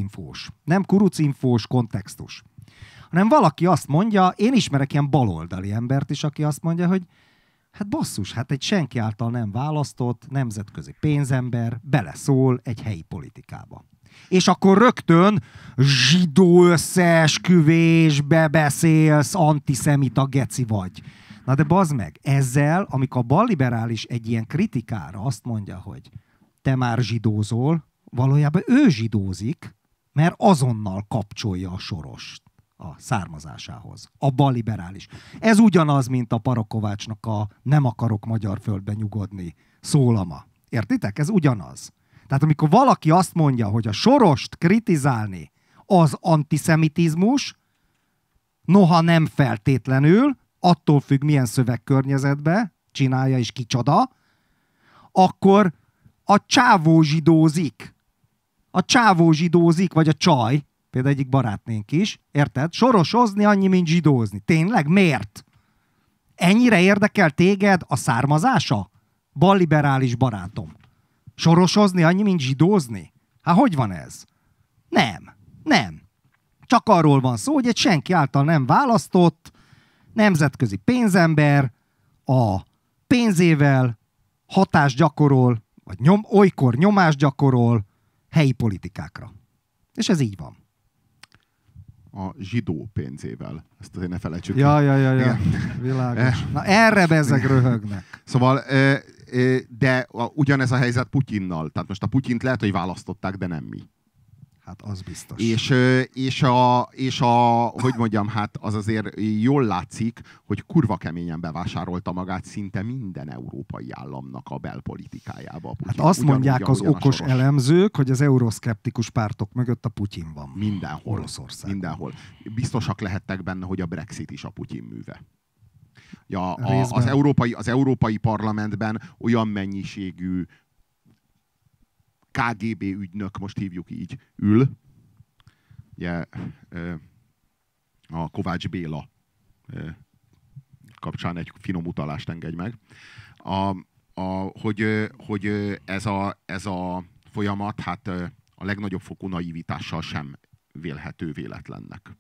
kurucinfós kontextus, hanem valaki azt mondja, én ismerek ilyen baloldali embert is, aki azt mondja, hogy hát basszus, hát egy senki által nem választott nemzetközi pénzember beleszól egy helyi politikába. És akkor rögtön zsidó összeesküvésbe beszélsz, antiszemita geci vagy. Na de bazd meg, ezzel, amikor a balliberális egy ilyen kritikára azt mondja, hogy te már zsidózol, valójában ő zsidózik, mert azonnal kapcsolja a Sorost a származásához. A balliberális. Ez ugyanaz, mint a Parakovácsnak a nem akarok magyar földben nyugodni szólama. Értitek? Ez ugyanaz. Tehát amikor valaki azt mondja, hogy a Sorost kritizálni az antiszemitizmus, noha nem feltétlenül, attól függ milyen szövegkörnyezetbe csinálja és kicsoda, akkor a csávó zsidózik. A csávó zsidózik, vagy a csaj, például egyik barátnénk is, érted? Sorosozni annyi, mint zsidózni. Tényleg? Miért? Ennyire érdekel téged a származása? Balliberális barátom. Sorosozni annyi, mint zsidózni? Hát hogy van ez? Nem. Csak arról van szó, hogy egy senki által nem választott nemzetközi pénzember a pénzével hatást gyakorol, vagy olykor nyomást gyakorol helyi politikákra. És ez így van. A zsidó pénzével. Ezt azért ne felejtsük. Ja. Világos. Na erre bezzeg röhögnek. Szóval, de ugyanez a helyzet Putyinnal. Tehát most a Putyint lehet, hogy választották, de nem mi. Hát az biztos. És hogy mondjam, hát az azért jól látszik, hogy kurva keményen bevásárolta magát szinte minden európai államnak a belpolitikájába. Hát azt mondják az okos elemzők, hogy az euroszkeptikus pártok mögött a Putyin van. Mindenhol. Mindenhol. Biztosak lehettek benne, hogy a Brexit is a Putyin műve. az európai parlamentben olyan mennyiségű KGB ügynök, most hívjuk így, ül. Ugye, a Kovács Béla kapcsán egy finom utalást engedj meg. Hogy ez a folyamat hát a legnagyobb fokú naivitással sem vélhető véletlennek.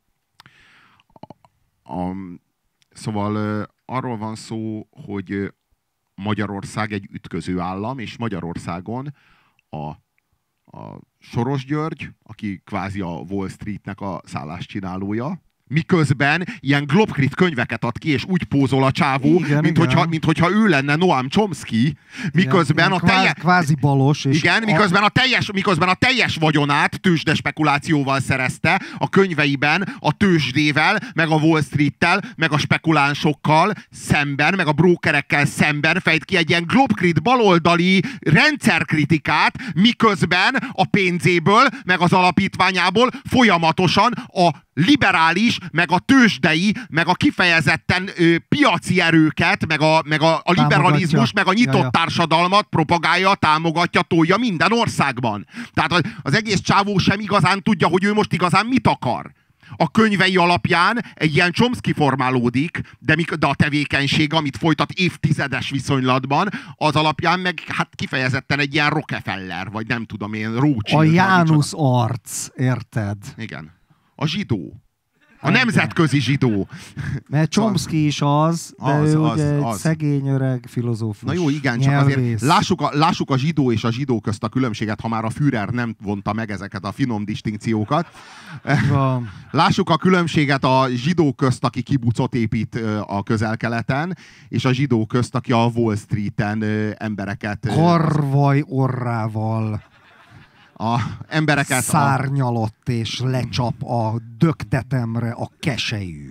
Szóval arról van szó, hogy Magyarország egy ütköző állam, és Magyarországon a Soros György, aki kvázi a Wall Streetnek a szálláscsinálója, miközben ilyen globkrit könyveket ad ki, és úgy pózol a csávó, mint hogyha ő lenne Noam Chomsky, miközben kvázi balos. És miközben a teljes vagyonát tőzsdespekulációval szerezte, a könyveiben a tőzsdével, meg a Wall Streettel, meg a spekulánsokkal szemben, meg a brókerekkel szemben fejt ki egy ilyen globkrit baloldali rendszerkritikát, miközben a pénzéből, meg az alapítványából folyamatosan a liberális, meg a tőzsdei, meg a kifejezetten piaci erőket, meg a liberalizmus, meg a nyitott társadalmat propagálja, támogatja, tolja minden országban. Tehát az egész csávó sem igazán tudja, hogy ő most igazán mit akar. A könyvei alapján egy ilyen Chomsky formálódik, de a tevékenység, amit folytat évtizedes viszonylatban, az alapján meg hát kifejezetten egy ilyen Rockefeller, vagy nem tudom én, Rothschild. A Jánusz arc, érted? Igen. A zsidó. A nemzetközi zsidó. Mert Chomsky is az, de ő ugye egy szegény öreg filozófus. Na jó, igen, csak azért lássuk a zsidó és a zsidó közt a különbséget, ha már a Führer nem vonta meg ezeket a finom distinkciókat. Lássuk a különbséget a zsidó közt, aki kibucot épít a Közel-Keleten, és a zsidó közt, aki a Wall Streeten embereket... Karvaj orrával embereket szárnyalott és lecsap a döktetemre a keselyű.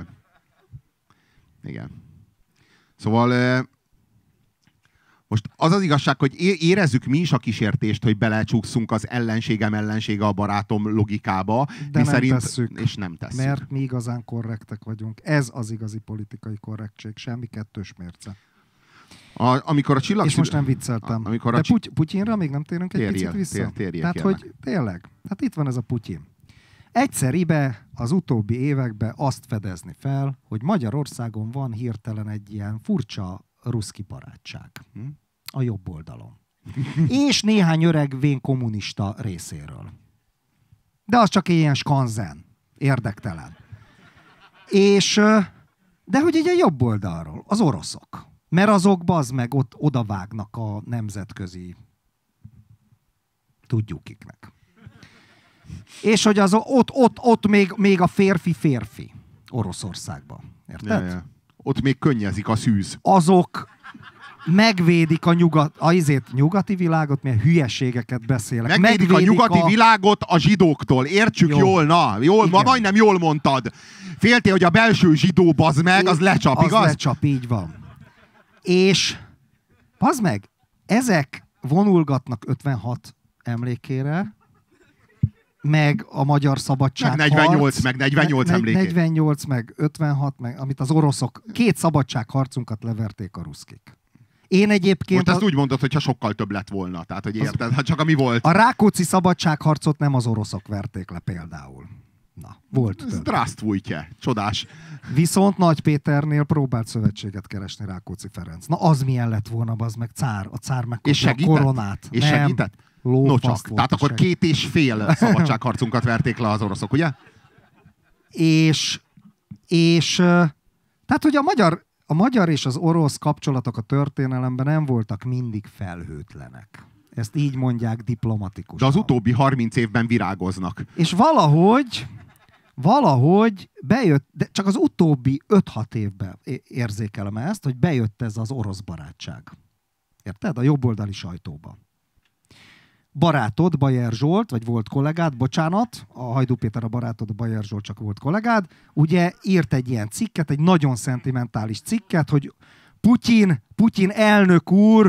Igen. Szóval most az az igazság, hogy érezzük mi is a kísértést, hogy belecsúkszunk az ellensége a barátom logikába. De nem tesszük. És nem tesszük. Mert mi igazán korrektek vagyunk. Ez az igazi politikai korrektség. Semmi kettős mérce. Amikor a és most nem vicceltem. De Putyinra még nem térünk egy picit vissza? Tehát, hogy tényleg, hát itt van ez a Putyin. Egyszeribe az utóbbi években azt fedezni fel, hogy Magyarországon van hirtelen egy ilyen furcsa ruszki barátság. A jobb oldalon. És néhány öreg vén kommunista részéről. De az csak ilyen skanzen. Érdektelen. De hogy így a jobb oldalról, az oroszok. Mert azok bazd meg ott odavágnak a nemzetközi tudjuk kiknek. És hogy az ott még a férfi Oroszországban. Érted? Ja. Ott még könnyezik a szűz. Azok megvédik a nyugati világot, milyen hülyeségeket beszélek. Megvédik a nyugati világot a zsidóktól. Értsük jól, majdnem jól mondtad. Féltél, hogy a belső zsidó bazd meg, az lecsap, igaz? Az lecsap, így van. És, bazd meg, ezek vonulgatnak 56 emlékére, meg a magyar szabadságharc. Meg 48 emlékére. 48, meg 56, meg amit az oroszok, 2 szabadságharcunkat leverték a ruszkik. Én egyébként... Most ezt úgy mondod, hogyha sokkal több lett volna. Tehát, hogy érted, hát csak ami volt. A Rákóczi szabadságharcot nem az oroszok verték le például. Na, volt. Zdravstvujtje, csodás. Viszont Nagy Péternél próbált szövetséget keresni Rákóczi Ferenc. Na az milyen lett volna, az meg a cár megkapja a koronát. És segített? No csak. Tehát akkor 2,5 szabadságharcunkat verték le az oroszok, ugye? Tehát, hogy a magyar és az orosz kapcsolatok a történelemben nem voltak mindig felhőtlenek. Ezt így mondják diplomatikusan. De az utóbbi 30 évben virágoznak. És valahogy bejött, de csak az utóbbi 5-6 évben érzékelem ezt, hogy bejött ez az orosz barátság. Érted? A jobboldali sajtóba. Barátod, Bajer Zsolt, vagy volt kollégád, bocsánat, a Hajdú Péter a barátod, a Bajer Zsolt csak volt kollégád, ugye írt egy ilyen cikket, egy nagyon szentimentális cikket, hogy Putyin elnök úr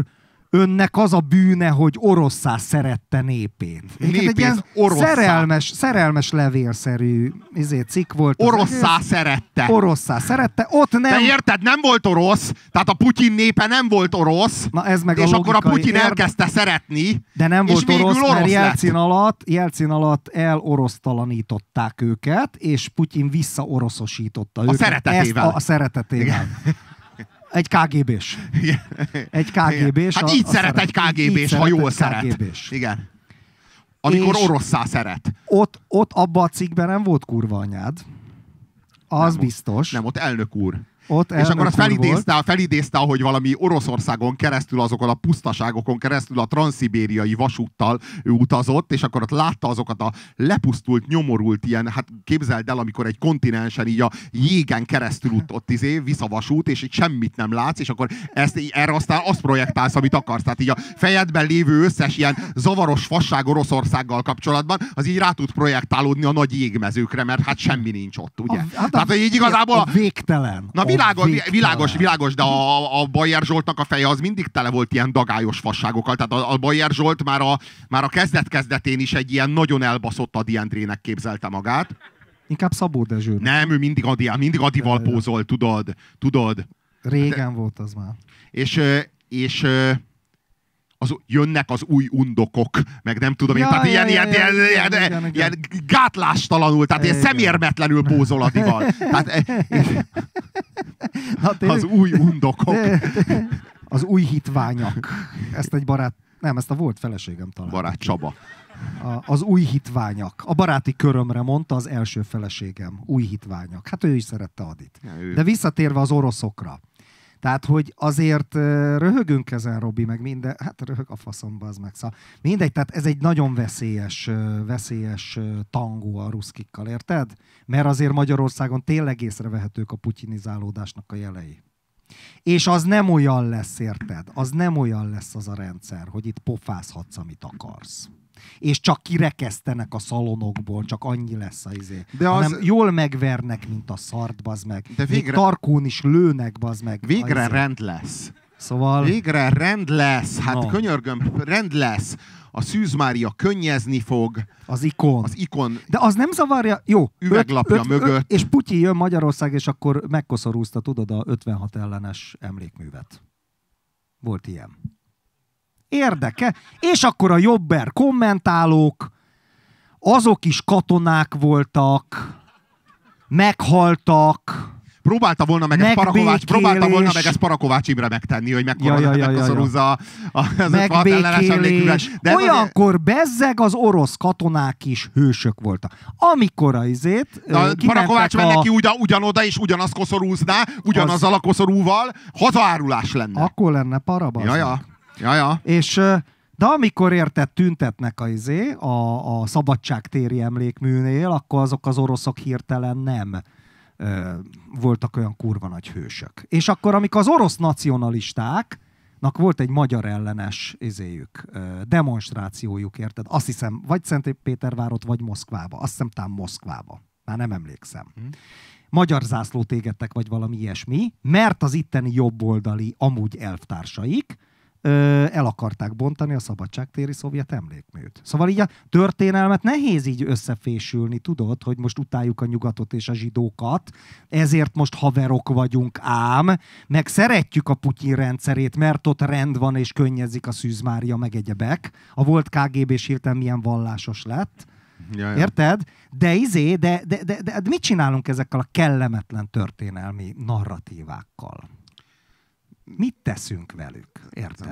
önnek az a bűne, hogy orosszá szerette népét. Egy ilyen szerelmes levélszerű cikk volt. Orosszá szerette. Orosszá szerette. Ott nem... De érted, nem volt orosz, tehát a Putyin népe nem volt orosz, na ez meg és akkor a Putyin elkezdte szeretni, de nem és volt orosz, mert lett. Jelcin alatt elorosztalanították őket, és Putyin visszaoroszosította őket. A szeretetével. A szeretetével. Egy KGB-s. Egy KGB-s. Hát így szeret egy KGB-s, ha jól szeret. Igen. Amikor orosszá szeret. Ott abban a cikkben nem volt kurva anyád. Az nem biztos. Nem, ott elnök úr. És akkor azt felidézte, hogy valami Oroszországon keresztül, azokon a pusztaságokon keresztül a transzszibériai vasúttal ő utazott, és akkor ott látta azokat a lepusztult, nyomorult ilyen, hát képzeld el, amikor egy kontinensen így a jégen keresztül ott visszavasút, és így semmit nem látsz, és akkor erre aztán azt projektálsz, amit akarsz. Tehát így a fejedben lévő összes ilyen zavaros fasság Oroszországgal kapcsolatban, az így rá tud projektálódni a nagy jégmezőkre, mert hát semmi nincs ott, ugye? Tehát, hogy így igazából... A végtelen. Na, világos, de a Bajer Zsoltnak a feje az mindig tele volt ilyen dagályos fasságokkal. Tehát a Bajer Zsolt már a kezdet-kezdetén is egy ilyen nagyon elbaszott Ady Endrének képzelte magát. Inkább Szabó Dezső. Nem, ő mindig Adival pózol, tudod. Régen volt az már. És jönnek az új undokok, meg nem tudom én, tehát ilyen gátlástalanul, tehát ilyen szemérmetlenül pózol Adival. Tehát, az új undokok. Az új hitványak. Ezt egy barát, nem, ezt a volt feleségem talán. Barát Csaba. Az új hitványak. A baráti körömre mondta az első feleségem. Új hitványak. Hát ő is szerette Adit. De visszatérve az oroszokra. Tehát, hogy azért röhögünk ezen, Robi, meg minden, hát röhög a faszomba, az meg szóval. Mindegy, tehát ez egy nagyon veszélyes tangó a ruszkikkal, érted? Mert azért Magyarországon tényleg észrevehetők a putyinizálódásnak a jelei. És az nem olyan lesz, érted? Az nem olyan lesz az a rendszer, hogy itt pofázhatsz, amit akarsz. És csak kirekesztenek a szalonokból, csak annyi lesz a izé. Hanem jól megvernek, mint a szart, bazd meg. De végre... Még tarkón is lőnek, bazd meg. Végre rend lesz. Szóval... Végre rend lesz. Hát könyörgöm, rend lesz. A Szűz Mária könnyezni fog. Az ikon. De az nem zavarja. Jó. Üveglapja mögött. És Putyin jön Magyarország, és akkor megkoszorúzta, tudod, a 56 ellenes emlékművet. Volt ilyen. Érdeke. És akkor a jobber kommentálók, azok is katonák voltak, meghaltak. Próbálta volna meg ezt Parakovács Imre megtenni, hogy megkoszorúzza az megbékélés. Olyankor bezzeg az orosz katonák is hősök voltak. Amikor a izét... Parakovács menne ki ugyanoda, és ugyanazt koszorúzná, ugyanazzal a koszorúval, hazaárulás lenne. Akkor lenne parabaz. Ja. És, de amikor érted tüntetnek a szabadságtéri emlékműnél, akkor azok az oroszok hirtelen nem voltak olyan kurva nagy hősök. És akkor, amikor az orosz nacionalistáknak volt egy magyar ellenes demonstrációjuk, érted? Azt hiszem, vagy Szentpétervárot, vagy Moszkvába. Azt hiszem, talán Moszkvába. Már nem emlékszem. Magyar zászlót égettek, vagy valami ilyesmi, mert az itteni jobboldali amúgy elvtársaik el akarták bontani a szabadságtéri szovjet emlékműt. Szóval így a történelmet nehéz így összefésülni, tudod, hogy most utáljuk a nyugatot és a zsidókat, ezért most haverok vagyunk ám, meg szeretjük a Putyin rendszerét, mert ott rend van és könnyezik a Szűz Mária meg egyebek. A volt KGB-s hirtelen milyen vallásos lett. Ja. Érted? De mit csinálunk ezekkel a kellemetlen történelmi narratívákkal? Mit teszünk velük? Érted?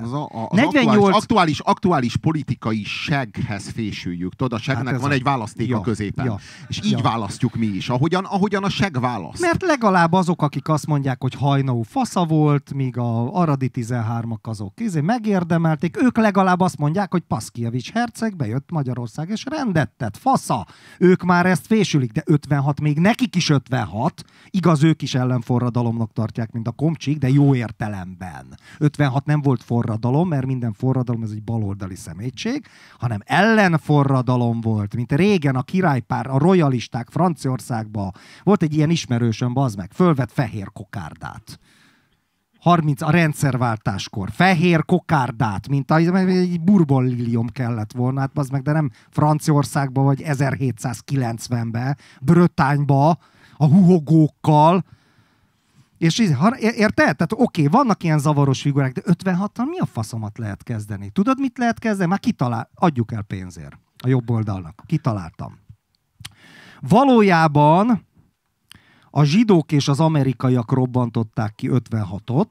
Az aktuális politikai seghez fésüljük. Tudod, a segnek van egy választéka középen. És így választjuk mi is, ahogyan a seg választ. Mert legalább azok, akik azt mondják, hogy Hajnau fasza volt, míg a Aradi 13-ak azok megérdemelték, ők legalább azt mondják, hogy Paszkijevics herceg bejött Magyarország, és rendet tett, fasza. Ők már ezt fésülik, de 56 még nekik is 56. Igaz, ők is ellenforradalomnak tartják, mint a komcsik, de jó értelem. 56 nem volt forradalom, mert minden forradalom ez egy baloldali szemétség, hanem ellenforradalom volt, mint régen a királypár, a royalisták Franciaországban. Volt egy ilyen ismerősöm, bazd meg, fölvett fehér kokárdát. a rendszerváltáskor. Fehér kokárdát, mint egy bourbon-lilium kellett volna, hát az meg, de nem Franciaországba vagy 1790-be, Brötányba, a huhogókkal. És érted? Tehát oké, vannak ilyen zavaros figurák, de 56-tal mi a faszomat lehet kezdeni? Tudod, mit lehet kezdeni? Már adjuk el pénzért a jobb oldalnak. Kitaláltam. Valójában a zsidók és az amerikaiak robbantották ki 56-ot,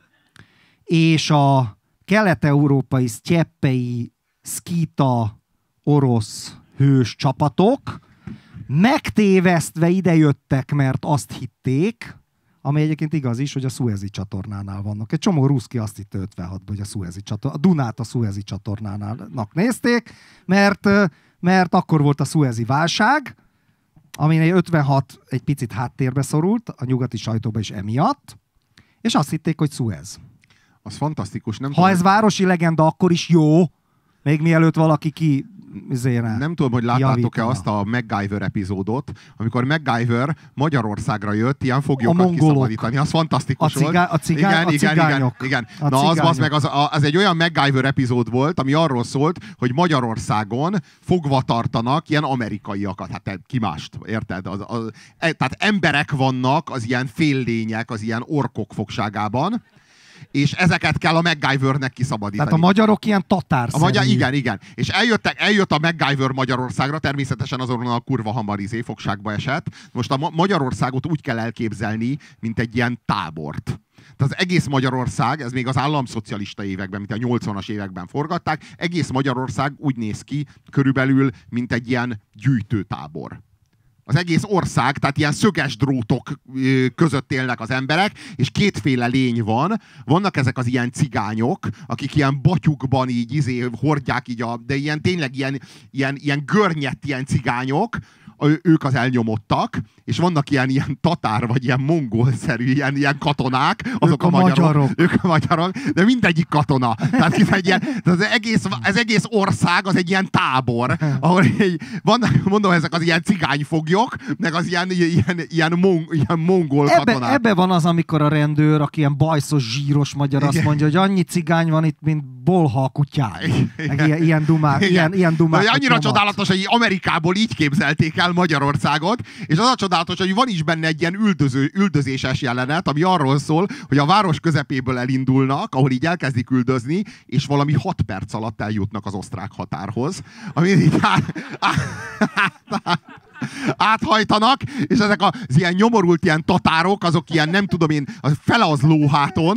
és a kelet-európai sztyeppei, szkíta, orosz hős csapatok megtévesztve idejöttek, mert azt hitték, ami egyébként igaz is, hogy a Szuezi csatornánál vannak. Egy csomó ruszki azt hitte 56-ban, hogy a Dunát a Szuezi csatornának nézték, mert akkor volt a szuezi válság, aminél 56 egy picit háttérbe szorult, a nyugati sajtóba is emiatt, és azt hitték, hogy Szuez. Az fantasztikus. Nem ha tudom, ez városi legenda, akkor is jó, még mielőtt valaki nem tudom, hogy láttátok-e azt a MacGyver epizódot, amikor MacGyver Magyarországra jött ilyen foglyokat kiszabadítani. Az fantasztikus volt. A cigányok. Igen. Na, az egy olyan MacGyver epizód volt, ami arról szólt, hogy Magyarországon fogva tartanak ilyen amerikaiakat. Hát ki mást, érted? Tehát emberek vannak az ilyen féllények, az ilyen orkok fogságában, és ezeket kell a MacGyvernek kiszabadítani. Tehát a magyarok ilyen tatárszerű. Igen. És eljött a MacGyver Magyarországra, természetesen azon a kurva hamar fogságba esett. Most a Magyarországot úgy kell elképzelni, mint egy ilyen tábort. Tehát az egész Magyarország, ez még az államszocialista években, mint a 80-as években forgatták, egész Magyarország úgy néz ki körülbelül, mint egy ilyen gyűjtőtábor. Az egész ország, tehát ilyen szöges drótok között élnek az emberek, és kétféle lény van. Vannak ezek az ilyen cigányok, akik ilyen batyukban így hordják így de ilyen tényleg ilyen görnyett ilyen cigányok, ők az elnyomottak, és vannak ilyen tatár, vagy ilyen mongolszerű, ilyen katonák, azok a magyarok. Ők a magyarok, de mindegyik katona. Tehát az egész ország az egy ilyen tábor, ahol mondom, ezek az ilyen cigányfoglyok, meg az ilyen mongol katonák. Ebbe van az, amikor a rendőr, aki ilyen bajszos, zsíros magyar, azt mondja, hogy annyi cigány van itt, mint bolha a kutyák. Ilyen dumák. Annyira csodálatos, hogy Amerikából így képzelték el Magyarországot, és az a csodálatos, hogy van is benne egy ilyen üldözéses jelenet, ami arról szól, hogy a város közepéből elindulnak, ahol így elkezdik üldözni, és valami 6 perc alatt eljutnak az osztrák határhoz, ami így áthajtanak, és ezek az ilyen nyomorult ilyen tatárok, azok ilyen nem tudom én, fele az lóháton,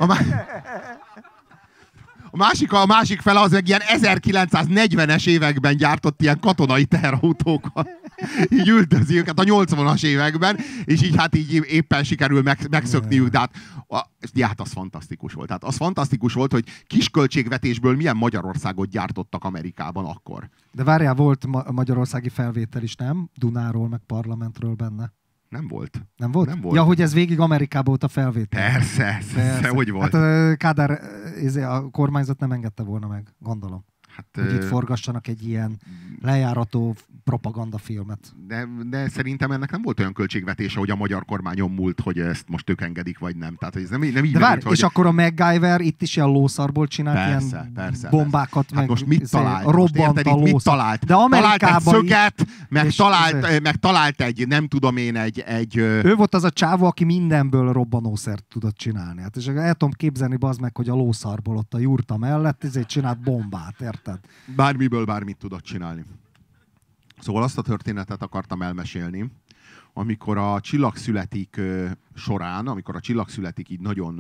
a másik fele az egy ilyen 1940-es években gyártott ilyen katonai teherautókkal. Így üldözi őket a 80-as években, és így éppen sikerül megszökniük. De hát az fantasztikus volt. Tehát az fantasztikus volt, hogy kis költségvetésből milyen Magyarországot gyártottak Amerikában akkor. De várjál, volt magyarországi felvétel is, nem? Dunáról, meg parlamentről benne. Nem volt. Nem volt? Nem volt. Ja, hogy ez végig Amerikában volt a felvétel. Persze, hogy volt. Hát Kádár, a kormányzat nem engedte volna meg, gondolom. Hogy itt forgassanak egy ilyen lejárató propagandafilmet. De szerintem ennek nem volt olyan költségvetése, hogy a magyar kormányon múlt, hogy ezt most ők engedik, vagy nem. Tehát ez nem így de várj, és akkor a MacGyver itt is ilyen lószarból csinált ilyen bombákat, hát meg most mit talált? Robbant a lószar. De Amerikában talált egy szöget, meg talált egy, nem tudom én, egy... Ő volt az a csávó, aki mindenből robbanószert tudott csinálni. Hát, és el tudom képzelni, bazd meg, hogy a lószarból ott a jurta mellett ezért csinált bombát, érted? Bármiből bármit tudott csinálni. Szóval azt a történetet akartam elmesélni, amikor a Csillag születik során, amikor a Csillag születik így nagyon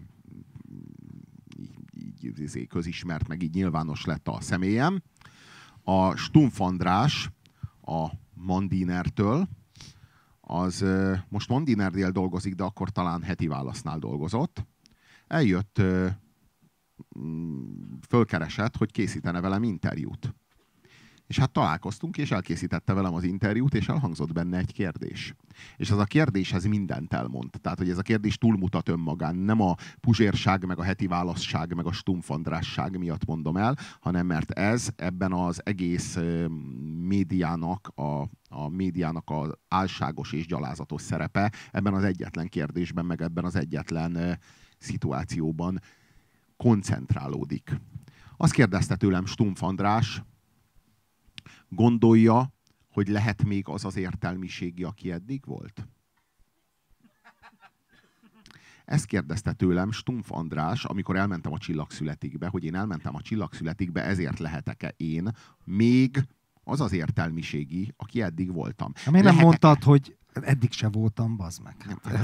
így közismert, meg így nyilvános lett a személyem, a Stumpf András a Mandinertől, az most Mandinernél dolgozik, de akkor talán Heti Válasznál dolgozott. Eljött, fölkeresett, hogy készítene velem interjút. És hát találkoztunk, és elkészítette velem az interjút, és elhangzott benne egy kérdés. És az a kérdéshez mindent elmond. Tehát, hogy ez a kérdés túlmutat önmagán. Nem a puzsérság, meg a Heti Válaszság, meg a Stumpf Andrásság miatt mondom el, hanem mert ez ebben az egész médiának a médiának az álságos és gyalázatos szerepe ebben az egyetlen kérdésben, meg ebben az egyetlen szituációban koncentrálódik. Azt kérdezte tőlem Stumpf András, gondolja, hogy lehet még az az értelmiségi, aki eddig volt? Ezt kérdezte tőlem Stumpf András, amikor elmentem a Csillagszületikbe, hogy én elmentem a Csillagszületikbe, ezért lehetek-e én még az az értelmiségi, aki eddig voltam. Miért nem mondtad, hogy eddig se voltam, bazd meg.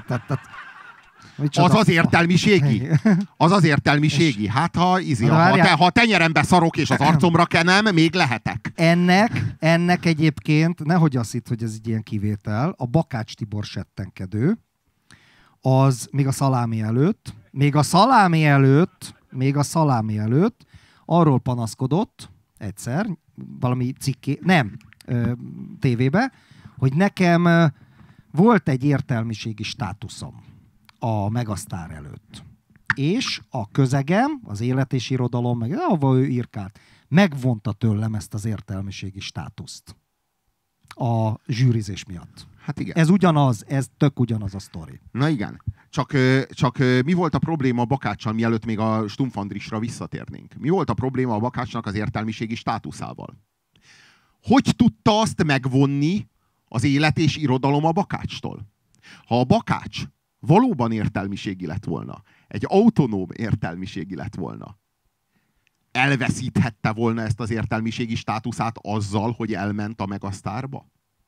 Az az értelmiségi? Az az értelmiségi? Hát ha ha tenyerembe szarok és az arcomra kenem, még lehetek. Ennek egyébként, nehogy azt hitt, hogy ez egy ilyen kivétel, a Bakács Tibor settenkedő, az még a szalámi előtt arról panaszkodott egyszer, valami tévébe, hogy nekem volt egy értelmiségi státuszom a Megasztár előtt. És a közegem, az Élet és Irodalom, meg ahova ő írkált, megvonta tőlem ezt az értelmiségi státuszt a zsűrizés miatt. Hát igen. Ez ugyanaz, ez tök ugyanaz a sztori. Na igen. Csak mi volt a probléma a Bakáccsal, mielőtt még a Stumpf Andrisra visszatérnénk? Mi volt a probléma a Bakácsnak az értelmiségi státuszával? Hogy tudta azt megvonni az Élet és Irodalom a Bakácstól? Ha a Bakács valóban értelmiségi lett volna, egy autonóm értelmiségi lett volna, elveszíthette volna ezt az értelmiségi státuszát azzal, hogy elment a Megasztárba?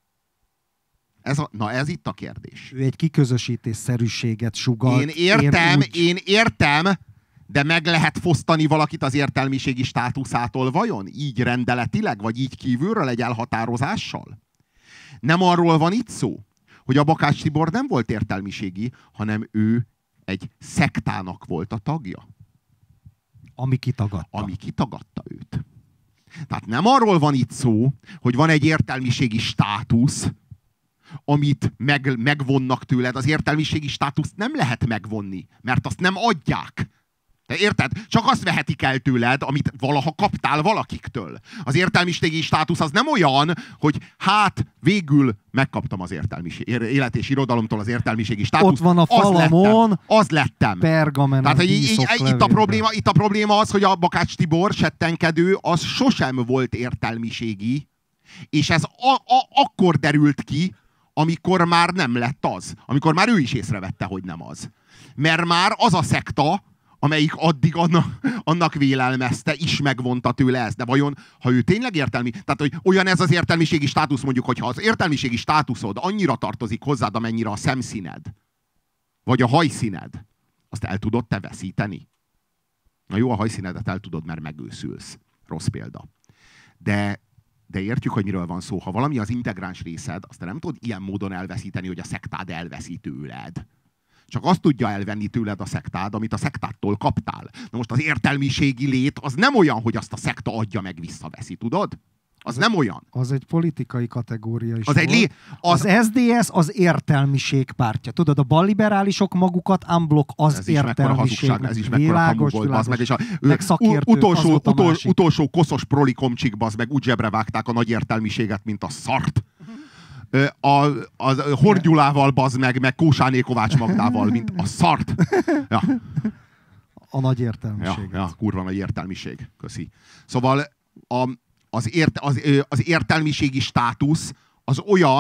Ez itt a kérdés. Ő egy kiközösítésszerűséget sugalt. Én értem, de meg lehet fosztani valakit az értelmiségi státuszától vajon? Így rendeletileg, vagy így kívülről egy elhatározással? Nem arról van itt szó, hogy a Bakács Tibor nem volt értelmiségi, hanem ő egy szektának volt a tagja. Ami kitagadta őt. Tehát nem arról van itt szó, hogy van egy értelmiségi státusz, amit megvonnak tőled. Az értelmiségi státuszt nem lehet megvonni, mert azt nem adják. Te érted? Csak azt vehetik el tőled, amit valaha kaptál valakiktől. Az értelmiségi státusz az nem olyan, hogy hát végül megkaptam az Élet és Irodalomtól az értelmiségi státuszt. Ott van a falamon. Az lettem. Pergamen. Tehát itt a probléma az, hogy a Bakács Tibor settenkedő az sosem volt értelmiségi, és ez akkor derült ki, amikor már nem lett az. Amikor már ő is észrevette, hogy nem az. Mert már az a szekta, amelyik addig annak vélelmezte, is megvonta tőle ezt. De vajon, ha ő tényleg tehát hogy olyan ez az értelmiségi státusz, mondjuk, hogyha az értelmiségi státuszod annyira tartozik hozzád, amennyire a szemszíned, vagy a hajszíned, azt el tudod te veszíteni? Na jó, a hajszínedet el tudod, mert megőszülsz. Rossz példa. De értjük, hogy miről van szó. Ha valami az integráns részed, azt te nem tudod ilyen módon elveszíteni, hogy a szektád elveszi tőled. Csak azt tudja elvenni tőled a szektád, amit a szektától kaptál. Na most az értelmiségi lét az nem olyan, hogy azt a szekta adja meg visszaveszi, tudod? Az nem olyan. Az egy politikai kategória is Az SZDSZ az értelmiség pártja. Tudod, a balliberálisok magukat unblock az értelmiség. Ez is mekkora hamu volt, bazd meg. És utolsó koszos prolikomcsik, bazd meg, úgy zsebre vágták a nagy értelmiséget, mint a szart. A Horgyulával, bazd meg Kósáné Kovács Magdával, mint a szart. Ja. A nagy értelmiség. Ja, kurva nagy értelmiség. Köszi. Szóval az értelmiségi státusz az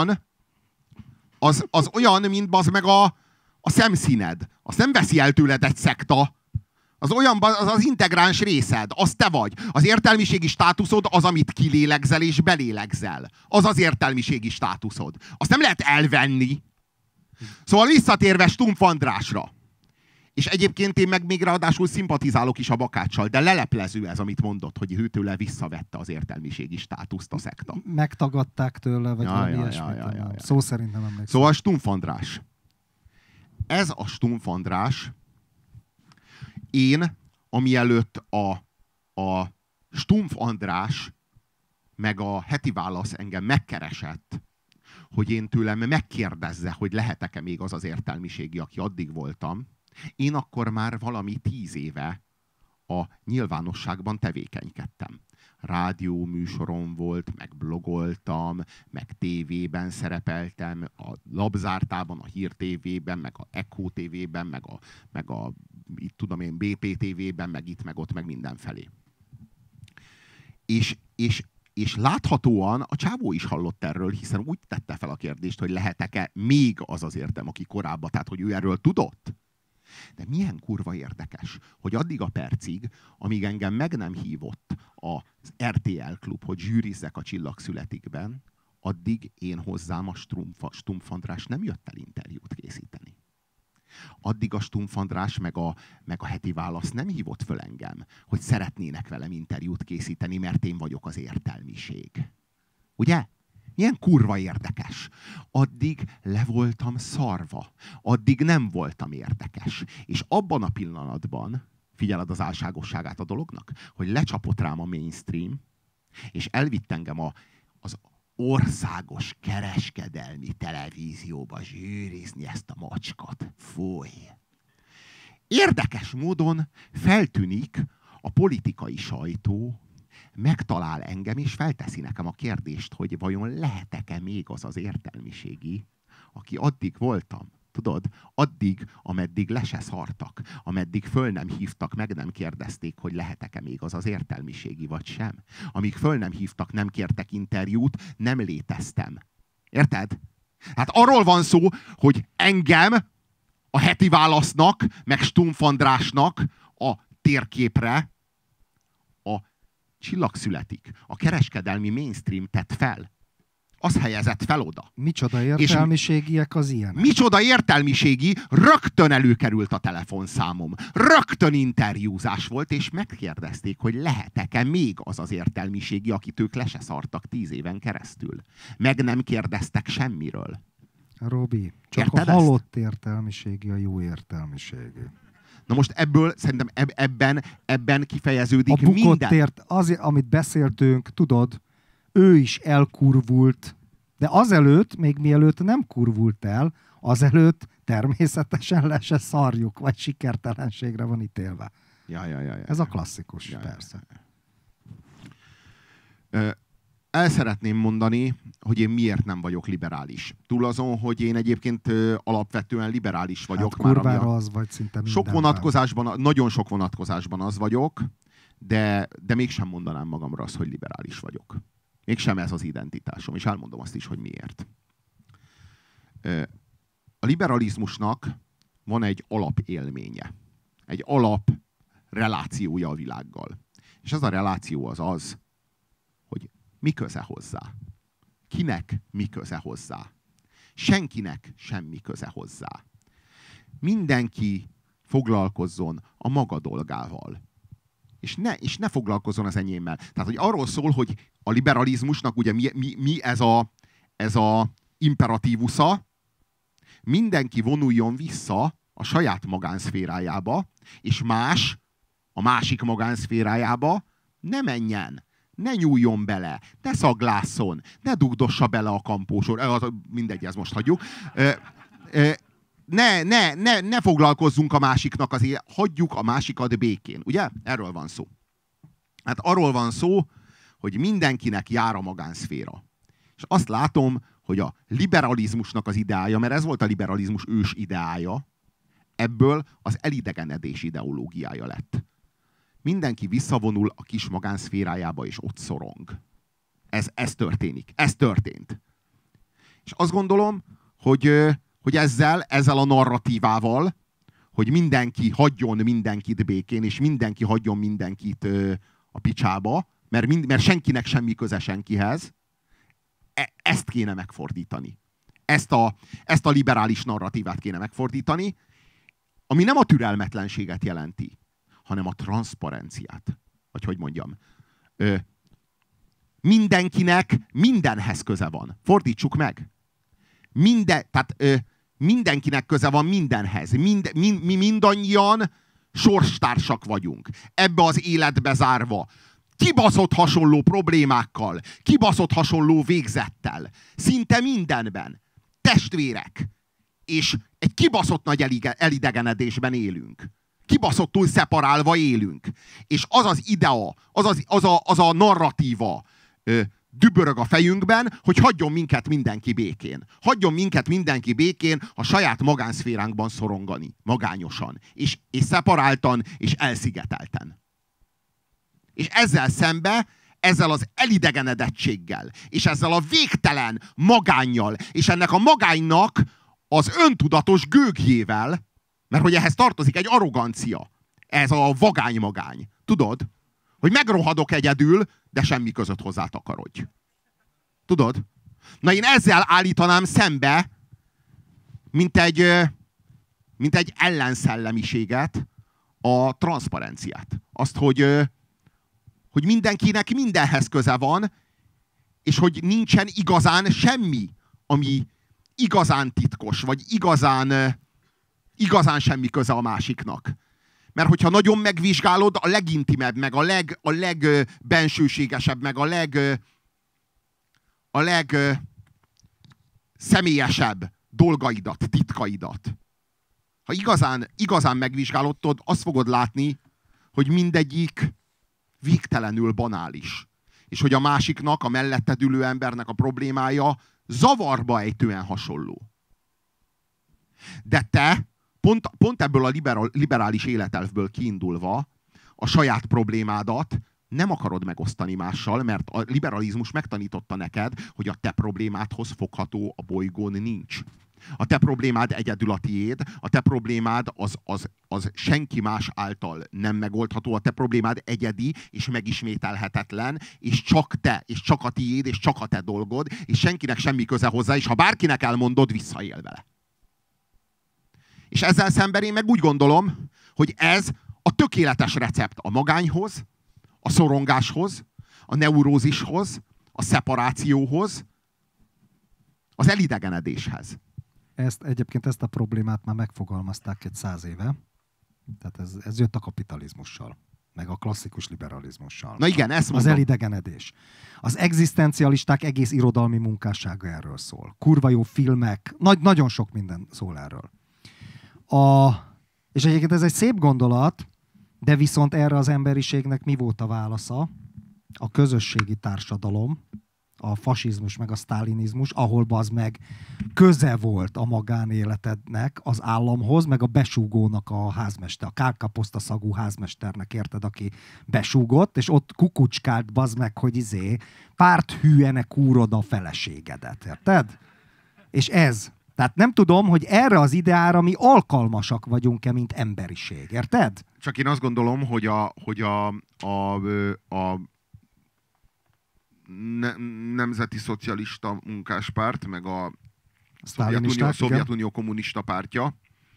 olyan, mint bazd meg a szemszíned. Azt nem veszi el tőled egy szekta. Az integráns részed. Az te vagy. Az értelmiségi státuszod az, amit kilélegzel és belélegzel. Az az értelmiségi státuszod. Azt nem lehet elvenni. Szóval visszatérve Stumpf Andrásra. És egyébként én meg még ráadásul szimpatizálok is a Bakáccsal, de leleplező ez, amit mondott, hogy ő tőle visszavette az értelmiségi státuszt a szekta. Megtagadták tőle, vagy valami ilyesmit. Szó szerint nem emlékszem. Szóval Stumpf András. Ez a Stumpf András, én, amielőtt a Stumpf András meg a Heti Válasz engem megkeresett, hogy én tőlem megkérdezze, hogy lehetek-e még az az értelmiségi, aki addig voltam, én akkor már valami 10 éve a nyilvánosságban tevékenykedtem. Rádió műsorom volt, meg blogoltam, meg tévében szerepeltem, a Labzártában, a Hír TV-ben, meg a Echo TV-ben, meg a itt tudom én, BPTV-ben, meg itt, meg ott, meg mindenfelé. És láthatóan a csávó is hallott erről, hiszen úgy tette fel a kérdést, hogy lehetek-e még az az értem, aki korábban, tehát hogy ő erről tudott. De milyen kurva érdekes, hogy addig a percig, amíg engem meg nem hívott az RTL Klub, hogy zsűrizzek a Csillagszületikben, addig én hozzám a Stumpf András nem jött el interjút készíteni. Addig a Stumpf András meg a Heti Válasz nem hívott föl engem, hogy szeretnének velem interjút készíteni, mert én vagyok az értelmiség. Ugye? Milyen kurva érdekes. Addig le voltam szarva. Addig nem voltam érdekes. És abban a pillanatban, figyeled az álságosságát a dolognak, hogy lecsapott rám a mainstream, és elvitt engem az országos kereskedelmi televízióba zsűrizni ezt a macskot. Fúj! Érdekes módon feltűnik a politikai sajtó, megtalál engem, és felteszi nekem a kérdést, hogy vajon lehetek-e még az az értelmiségi, aki addig voltam. Tudod, addig, ameddig le se szartak, ameddig föl nem hívtak, meg nem kérdezték, hogy lehetek-e még az az értelmiségi, vagy sem. Amíg föl nem hívtak, nem kértek interjút, nem léteztem. Érted? Hát arról van szó, hogy engem a Heti Válasznak, meg Stumpf Andrásnak a térképre a Csillagszületik, a kereskedelmi mainstream tett fel. Az helyezett fel oda. Micsoda értelmiségiek az ilyenek? Micsoda értelmiségi, rögtön előkerült a telefonszámom. Rögtön interjúzás volt, és megkérdezték, hogy lehetek-e még az az értelmiségi, akit ők le se szartak 10 éven keresztül. Meg nem kérdeztek semmiről. Robi, csak Érted a halott értelmiségi a jó értelmiségi. Na most ebből szerintem ebben kifejeződik a bukott minden. azért, amit beszéltünk, tudod, ő is elkurvult, de azelőtt, még mielőtt nem kurvult el, azelőtt természetesen le se szarjuk, vagy sikertelenségre van ítélve. Ja. Ez a klasszikus, persze. El szeretném mondani, hogy én miért nem vagyok liberális. Túl azon, hogy én egyébként alapvetően liberális vagyok. Hát kurvára az vagy szinte mindenben. Nagyon sok vonatkozásban az vagyok, de mégsem mondanám magamra azt, hogy liberális vagyok. Mégsem ez az identitásom, és elmondom azt is, hogy miért. A liberalizmusnak van egy alapélménye, egy alaprelációja a világgal. És ez a reláció az, hogy mi köze hozzá. Kinek mi köze hozzá. Senkinek semmi köze hozzá. Mindenki foglalkozzon a maga dolgával. És ne foglalkozzon az enyémmel. Tehát, hogy arról szól, hogy a liberalizmusnak ugye mi ez a imperatívusza, mindenki vonuljon vissza a saját magánszférájába, és más a másik magánszférájába ne menjen, ne nyúljon bele, ne szaglásszon, ne dugdossa bele a kampósor, mindegy, ezt most hagyjuk. Ne foglalkozzunk a másiknak hagyjuk a másikat békén. Ugye? Erről van szó. Hát arról van szó, hogy mindenkinek jár a magánszféra. És azt látom, hogy a liberalizmusnak az ideája, mert ez volt a liberalizmus ős ideája, ebből az elidegenedés ideológiája lett. Mindenki visszavonul a kis magánszférájába, és ott szorong. Ez történik. Ez történt. És azt gondolom, hogy ezzel a narratívával, hogy mindenki hagyjon mindenkit békén, és mindenki hagyjon mindenkit a picsába, mert senkinek semmi köze senkihez, ezt kéne megfordítani. Ezt a liberális narratívát kéne megfordítani, ami nem a türelmetlenséget jelenti, hanem a transzparenciát. Vagy hogy mondjam. Mindenkinek mindenhez köze van. Fordítsuk meg. Mindenkinek köze van mindenhez. Mi mindannyian sorstársak vagyunk. Ebbe az életbe zárva. Kibaszott hasonló problémákkal. Kibaszott hasonló végzettel. Szinte mindenben. Testvérek. És egy kibaszott nagy elidegenedésben élünk. Kibaszottul szeparálva élünk. És az az idea, az a narratíva dübörög a fejünkben, hogy hagyjon minket mindenki békén. Hagyjon minket mindenki békén a saját magánszféránkban szorongani. Magányosan. És szeparáltan, és elszigetelten. És ezzel szembe, ezzel az elidegenedettséggel, és ezzel a végtelen magánnyal, és ennek a magánynak az öntudatos gőgjével, mert hogy ehhez tartozik egy arrogancia. Ez a vagány-magány. Tudod? Hogy megrohadok egyedül, de semmi között hozzá takarodj. Tudod? Na én ezzel állítanám szembe, mint egy ellenszellemiséget, a transzparenciát. Azt, hogy mindenkinek mindenhez köze van, és hogy nincsen igazán semmi, ami igazán titkos, vagy igazán semmi köze a másiknak. Mert hogyha nagyon megvizsgálod, a legintimebb, meg a legbensőségesebb, meg a legszemélyesebb dolgaidat, titkaidat. Ha igazán megvizsgálod, azt fogod látni, hogy mindegyik végtelenül banális. És hogy a másiknak, a melletted ülő embernek a problémája zavarba ejtően hasonló. De te pont ebből a liberális életelvből kiindulva a saját problémádat nem akarod megosztani mással, mert a liberalizmus megtanította neked, hogy a te problémádhoz fogható a bolygón nincs. A te problémád egyedül a tiéd, a te problémád az senki más által nem megoldható, a te problémád egyedi és megismételhetetlen, és csak te, és csak a tiéd, és csak a te dolgod, és senkinek semmi köze hozzá, és ha bárkinek elmondod, visszaél vele. És ezzel szemben én meg úgy gondolom, hogy ez a tökéletes recept a magányhoz, a szorongáshoz, a neurózishoz, a szeparációhoz, az elidegenedéshez. Egyébként ezt a problémát már megfogalmazták 100 éve. Tehát ez jött a kapitalizmussal, meg a klasszikus liberalizmussal. Na igen, ezt mondom. Az elidegenedés. Az egzisztencialisták egész irodalmi munkássága erről szól. Kurva jó filmek, nagyon sok minden szól erről. És egyébként ez egy szép gondolat, de viszont erre az emberiségnek mi volt a válasza? A közösségi társadalom, a fasizmus meg a sztálinizmus, ahol bazd meg köze volt a magánéletednek az államhoz, meg a besúgónak a házmester, a kárkaposztaszagú házmesternek, érted, aki besúgott, és ott kukucskált bazd meg, hogy párthűene kúrod a feleségedet, érted? És ez. Tehát nem tudom, hogy erre az ideára mi alkalmasak vagyunk-e, mint emberiség, érted? Csak én azt gondolom, hogy a Nemzeti Szocialista Munkáspárt, meg a Szovjetunió Kommunista Pártja,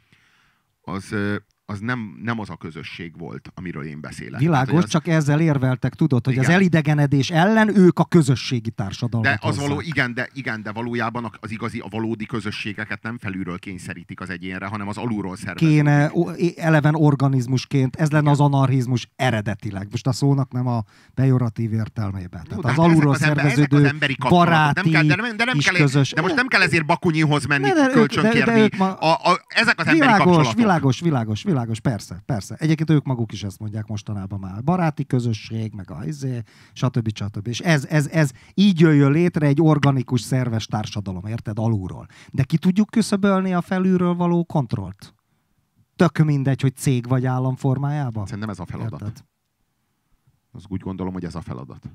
az nem az a közösség volt, amiről én beszélek. Világos, hát, csak ezzel érveltek, tudod, hogy igen. Az elidegenedés ellen ők a közösségi társadalmat de az de valójában a valódi közösségeket nem felülről kényszerítik az egyénre, hanem az alulról szervezik. Kéne eleven organizmusként, ez lenne az anarchizmus eredetileg. Most a szónak nem a pejoratív értelmében. Tehát az alulról szerveződő baráti és közös. De most nem kell ezért Bakunyihoz menni, kölcsönkérni. Ezek az emberi kapcsolatok. Világos, persze. Egyébként ők maguk is ezt mondják mostanában már. Baráti közösség, meg stb. És ez így jöjjön létre egy organikus, szerves társadalom, érted? Alulról. De ki tudjuk küszöbölni a felülről való kontrollt? Tök mindegy, hogy cég vagy állam formájában? Szerintem ez a feladat. Érted? Azt úgy gondolom, hogy ez a feladat.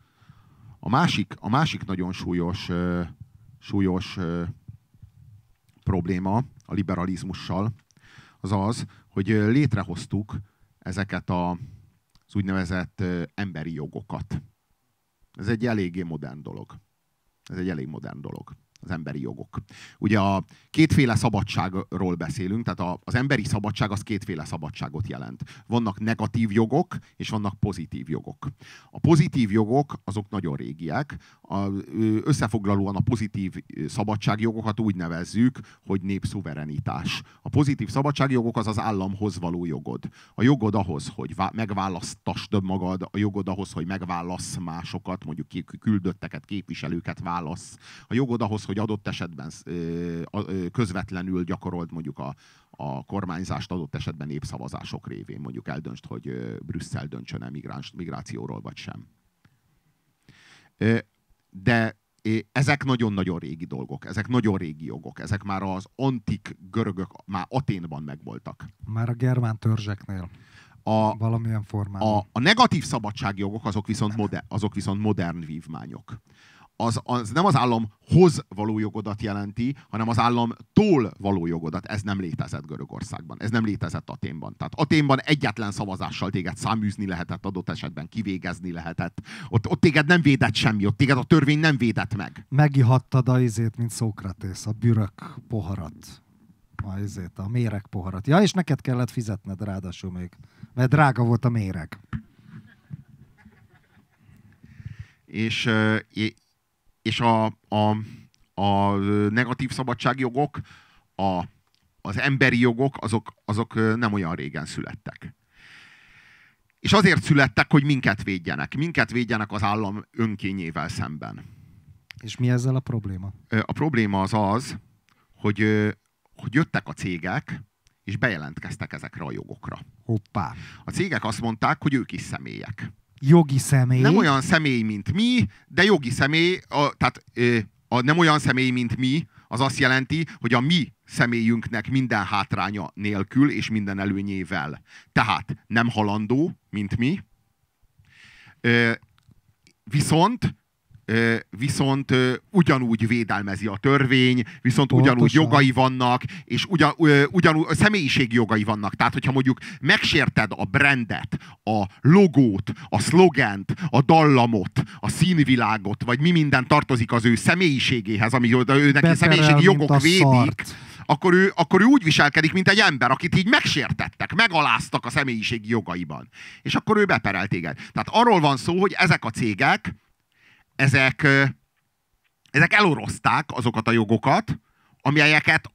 A másik nagyon súlyos probléma a liberalizmussal az, hogy létrehoztuk ezeket az úgynevezett emberi jogokat. Ez egy eléggé modern dolog. Az emberi jogok. Ugye a kétféle szabadságról beszélünk, tehát az emberi szabadság az kétféle szabadságot jelent. Vannak negatív jogok, és vannak pozitív jogok. A pozitív jogok azok nagyon régiek. Összefoglalóan a pozitív szabadságjogokat úgy nevezzük, hogy népszuverenitás. A pozitív szabadságjogok az államhoz való jogod. A jogod ahhoz, hogy megválasztasd magad, a jogod ahhoz, hogy megválassz másokat, mondjuk küldötteket, képviselőket válasz. A jogod ahhoz, hogy adott esetben közvetlenül gyakorold mondjuk a kormányzást, adott esetben népszavazások révén, mondjuk eldöntsd, hogy Brüsszel döntsön-e migrációról vagy sem. de ezek nagyon-nagyon régi dolgok, ezek nagyon régi jogok, ezek már az antik görögök, már Aténban megvoltak. Már a germán törzseknél. Valamilyen formában. A negatív szabadságjogok azok viszont modern vívmányok. Az nem az államhoz való jogodat jelenti, hanem az államtól való jogodat. Ez nem létezett Görögországban, ez nem létezett Aténban. Tehát Aténban egyetlen szavazással téged száműzni lehetett, adott esetben kivégezni lehetett. Ott téged nem védett semmi, ott téged a törvény nem védett meg. Megihattad a izét, mint Szókratész, a bürök poharat. A méreg poharat. Ja, és neked kellett fizetned ráadásul még. Mert drága volt a méreg. És a negatív szabadságjogok, az emberi jogok, azok nem olyan régen születtek. És azért születtek, hogy minket védjenek. Minket védjenek az állam önkényével szemben. És mi ezzel a probléma? A probléma az, hogy jöttek a cégek, és bejelentkeztek ezekre a jogokra. Hoppá. A cégek azt mondták, hogy ők is személyek. Jogi személy. Nem olyan személy, mint mi, de jogi személy, nem olyan személy, mint mi, az azt jelenti, hogy a mi személyünknek minden hátránya nélkül és minden előnyével. Tehát nem halandó, mint mi, viszont ugyanúgy védelmezi a törvény, viszont ugyanúgy jogai vannak, és ugyanúgy személyiségi jogai vannak. Tehát, hogyha mondjuk megsérted a brandet, a logót, a szlogent, a dallamot, a színvilágot, vagy mi minden tartozik az ő személyiségéhez, ami őnek személyiségi jogok védik, akkor ő úgy viselkedik, mint egy ember, akit így megsértettek, megaláztak a személyiségi jogaiban. És akkor ő beperel téged. Tehát arról van szó, hogy ezek a cégek, ezek elorozták azokat a jogokat, amelyeket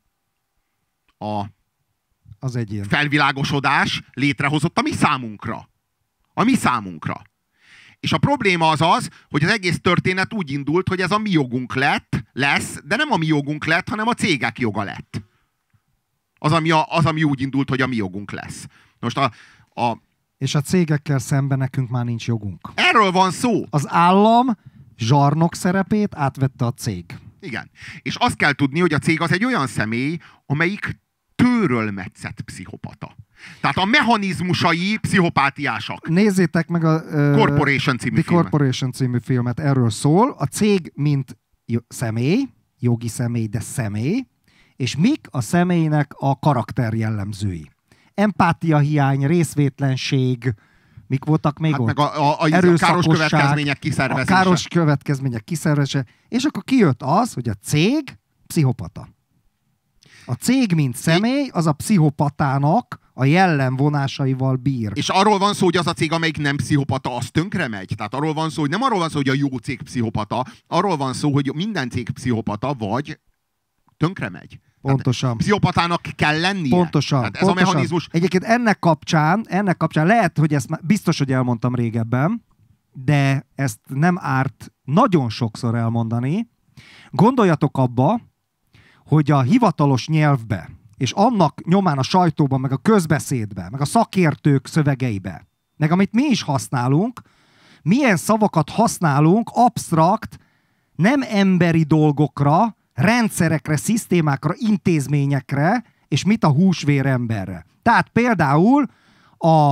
az egyén felvilágosodás létrehozott a mi számunkra. A mi számunkra. És a probléma az, hogy az egész történet úgy indult, hogy ez a mi jogunk lesz, de nem a mi jogunk lett, hanem a cégek joga lett. Az, ami úgy indult, hogy a mi jogunk lesz. Most és a cégekkel szemben nekünk már nincs jogunk. Erről van szó. Az állam zsarnok szerepét átvette a cég. Igen. És azt kell tudni, hogy a cég az egy olyan személy, amelyik tőrölmetszett pszichopata. Tehát a mechanizmusai pszichopátiásak. Nézzétek meg a Corporation című The Corporation című filmet. Erről szól. A cég mint személy, jogi személy, de személy, és mik a személynek a karakter jellemzői. Empátia hiány, részvétlenség, mik voltak még ott? Meg a káros következmények kiszervezése. A káros következmények kiszervezése. És akkor kijött az, hogy a cég pszichopata. A cég, mint személy, az a pszichopatának a jellemvonásaival bír. És arról van szó, hogy az a cég, amelyik nem pszichopata, az tönkre megy. Tehát arról van szó, hogy nem arról van szó, hogy a jó cég pszichopata, arról van szó, hogy minden cég pszichopata, vagy tönkre megy. Pontosan. Tehát pszichopatának kell lennie. Pontosan. Tehát ez a mechanizmus. Egyébként ennek kapcsán lehet, hogy ezt biztos, hogy elmondtam régebben, de ezt nem árt nagyon sokszor elmondani. Gondoljatok abba, hogy a hivatalos nyelvbe, és annak nyomán a sajtóban, meg a közbeszédbe, meg a szakértők szövegeibe, meg amit mi is használunk, milyen szavakat használunk absztrakt, nem emberi dolgokra, rendszerekre, szisztémákra, intézményekre, és mit a húsvéremberre. Tehát például a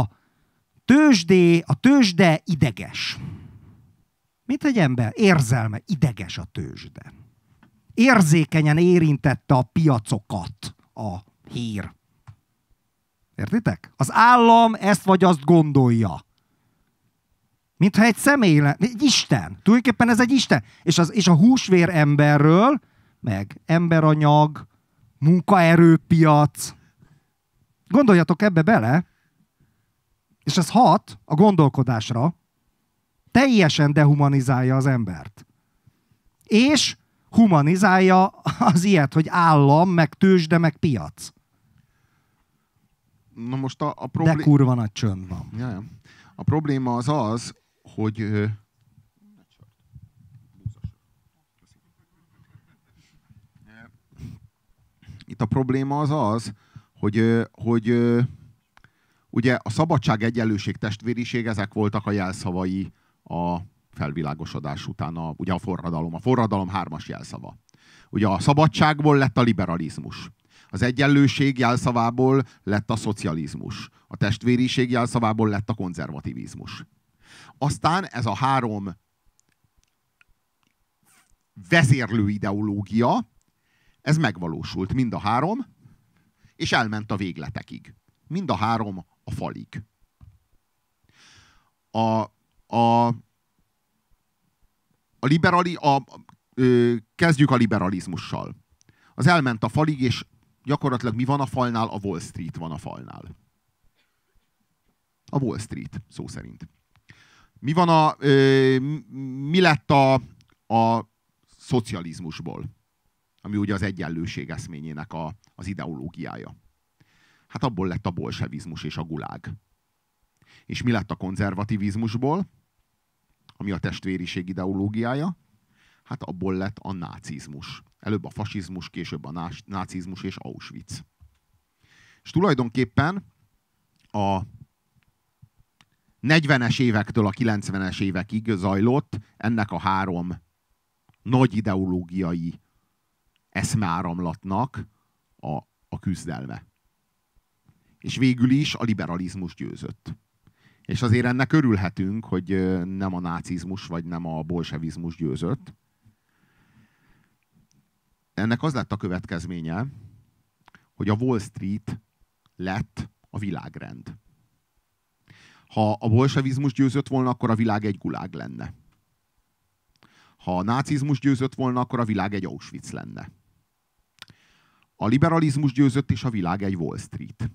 tőzsde ideges. Mint egy ember, érzelme, ideges a tőzsde. Érzékenyen érintette a piacokat a hír. Értitek? Az állam ezt vagy azt gondolja. Mintha egy személy lenne, egy Isten. Tulajdonképpen ez egy Isten. És a húsvér emberről, meg emberanyag, munkaerőpiac. Gondoljatok ebbe bele, és ez hat a gondolkodásra. Teljesen dehumanizálja az embert. És humanizálja az ilyet, hogy állam, meg tőzsde, meg piac. Na most a De kurva nagy csönd van. Ja. A probléma az, hogy itt a probléma az, hogy ugye a szabadság, egyenlőség, testvériség, ezek voltak a jelszavai a felvilágosodás után ugye a forradalom. A forradalom 3-as jelszava. Ugye a szabadságból lett a liberalizmus. Az egyenlőség jelszavából lett a szocializmus. A testvériség jelszavából lett a konzervativizmus. Aztán ez a 3 vezérlő ideológia, ez megvalósult mind a 3, és elment a végletekig. Mind a 3 a falig. Kezdjük a liberalizmussal. Az elment a falig, és gyakorlatilag mi van a falnál? A Wall Street van a falnál. A Wall Street, szó szerint. Mi lett a szocializmusból? Ami ugye az egyenlőség eszményének az ideológiája. Hát abból lett a bolsevizmus és a gulág. És mi lett a konzervativizmusból? Ami a testvériség ideológiája? Hát abból lett a nácizmus. Előbb a fasizmus, később a nácizmus és Auschwitz. És tulajdonképpen a 40-es évektől a 90-es évekig zajlott ennek a 3 nagy ideológiai eszmeáramlatnak a küzdelme. És végül is a liberalizmus győzött. És azért ennek örülhetünk, hogy nem a nácizmus vagy nem a bolsevizmus győzött. Ennek az lett a következménye, hogy a Wall Street lett a világrend. Ha a bolsevizmus győzött volna, akkor a világ egy gulág lenne. Ha a nácizmus győzött volna, akkor a világ egy Auschwitz lenne. A liberalizmus győzött, és a világ egy Wall Street.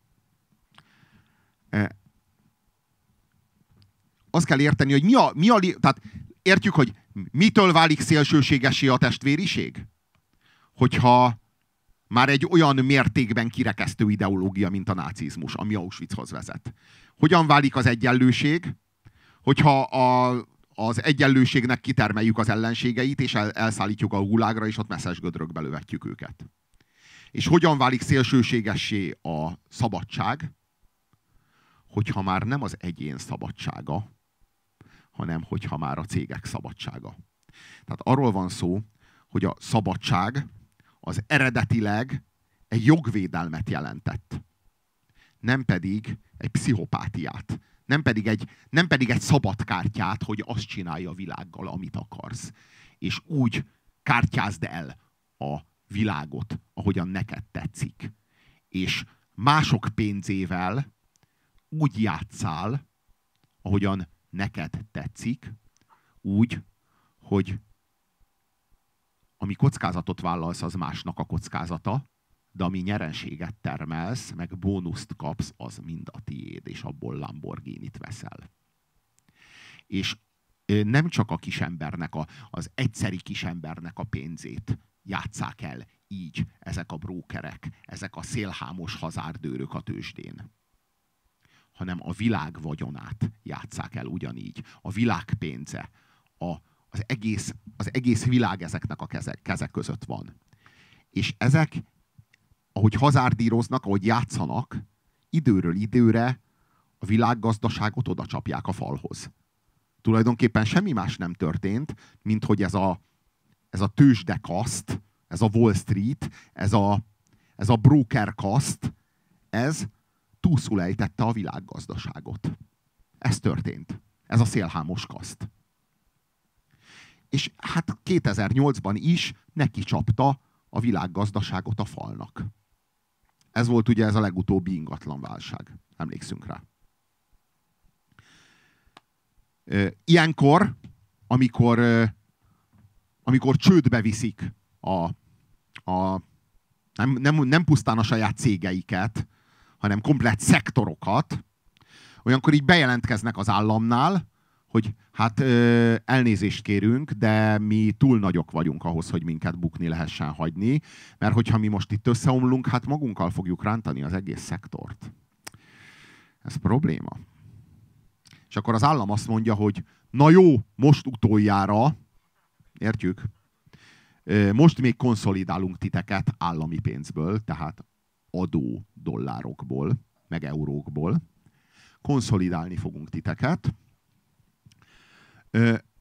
Azt kell érteni, hogy tehát értjük, hogy mitől válik szélsőségessé a testvériség? Hogyha már egy olyan mértékben kirekesztő ideológia, mint a nácizmus, ami Auschwitzhoz vezet. Hogyan válik az egyenlőség? Hogyha az egyenlőségnek kitermeljük az ellenségeit, és elszállítjuk a gulágra, és ott messzes gödrökbe lövetjük őket. És hogyan válik szélsőségessé a szabadság? Hogyha már nem az egyén szabadsága, hanem hogyha már a cégek szabadsága. Tehát arról van szó, hogy a szabadság az eredetileg egy jogvédelmet jelentett. Nem pedig egy pszichopátiát. Nem pedig egy szabad kártyát, hogy azt csinálja a világgal, amit akarsz. És úgy kártyázd el a világot, ahogyan neked tetszik. És mások pénzével úgy játsszál, ahogyan neked tetszik, úgy, hogy ami kockázatot vállalsz, az másnak a kockázata, de ami nyerenséget termelsz, meg bónuszt kapsz, az mind a tiéd, és abból Lamborghinit veszel. És nem csak a kisembernek, az egyszeri kisembernek a pénzét játsszák el így ezek a brókerek, ezek a szélhámos hazárdőrök a tőzsdén, hanem a világ vagyonát játsszák el ugyanígy. A világ pénze, az egész világ ezeknek a kezek között van. És ezek, ahogy hazárdíroznak, ahogy játszanak, időről időre a világgazdaságot oda csapják a falhoz. Tulajdonképpen semmi más nem történt, mint hogy ez a tőzsdekaszt, ez a Wall Street, ez a broker kaszt, ez túlszul ejtette a világgazdaságot. Ez történt. Ez a szélhámos kaszt. És hát 2008-ban is neki csapta a világgazdaságot a falnak. Ez volt ugye ez a legutóbbi ingatlanválság. Emlékszünk rá. Ilyenkor, amikor csődbe viszik nem pusztán a saját cégeiket, hanem komplett szektorokat, olyankor így bejelentkeznek az államnál, hogy hát elnézést kérünk, de mi túl nagyok vagyunk ahhoz, hogy minket bukni lehessen hagyni, mert hogyha mi most itt összeomlunk, hát magunkkal fogjuk rántani az egész szektort. Ez probléma. És akkor az állam azt mondja, hogy na jó, most utoljára, értjük? Most még konszolidálunk titeket állami pénzből, tehát adó dollárokból, meg eurókból. Konszolidálni fogunk titeket.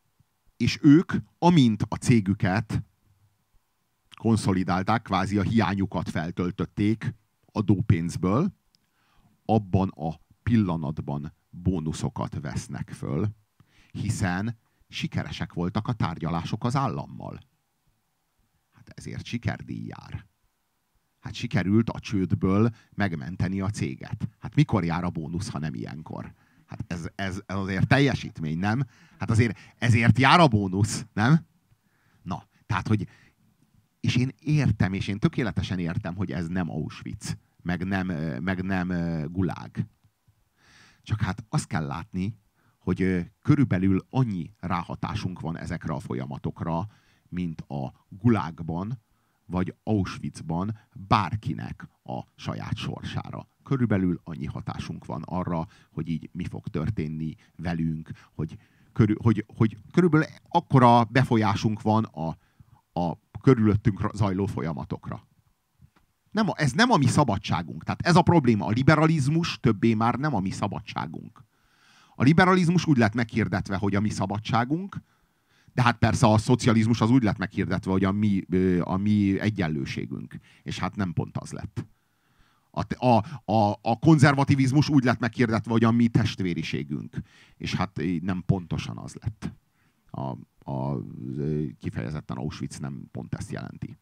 És ők, amint a cégüket konszolidálták, kvázi a hiányukat feltöltötték adópénzből, abban a pillanatban bónuszokat vesznek föl, hiszen sikeresek voltak a tárgyalások az állammal. Hát ezért sikerdíj jár. Hát sikerült a csődből megmenteni a céget. Hát mikor jár a bónusz, ha nem ilyenkor? Hát ez azért teljesítmény, nem? Hát azért ezért jár a bónusz, nem? Na, tehát, hogy és én értem, és én tökéletesen értem, hogy ez nem Auschwitz, meg nem gulág. Csak hát azt kell látni, hogy körülbelül annyi ráhatásunk van ezekre a folyamatokra, mint a gulágban, vagy Auschwitzban bárkinek a saját sorsára. Körülbelül annyi hatásunk van arra, hogy így mi fog történni velünk, hogy körülbelül akkora befolyásunk van a körülöttünk zajló folyamatokra. Ez nem a mi szabadságunk. Tehát ez a probléma. A liberalizmus többé már nem a mi szabadságunk. A liberalizmus úgy lett meghirdetve, hogy a mi szabadságunk, de hát persze a szocializmus az úgy lett meghirdetve, hogy a mi egyenlőségünk. És hát nem pont az lett. A konzervativizmus úgy lett meghirdetve, hogy a mi testvériségünk. És hát nem pontosan az lett. Kifejezetten Auschwitz nem pont ezt jelenti.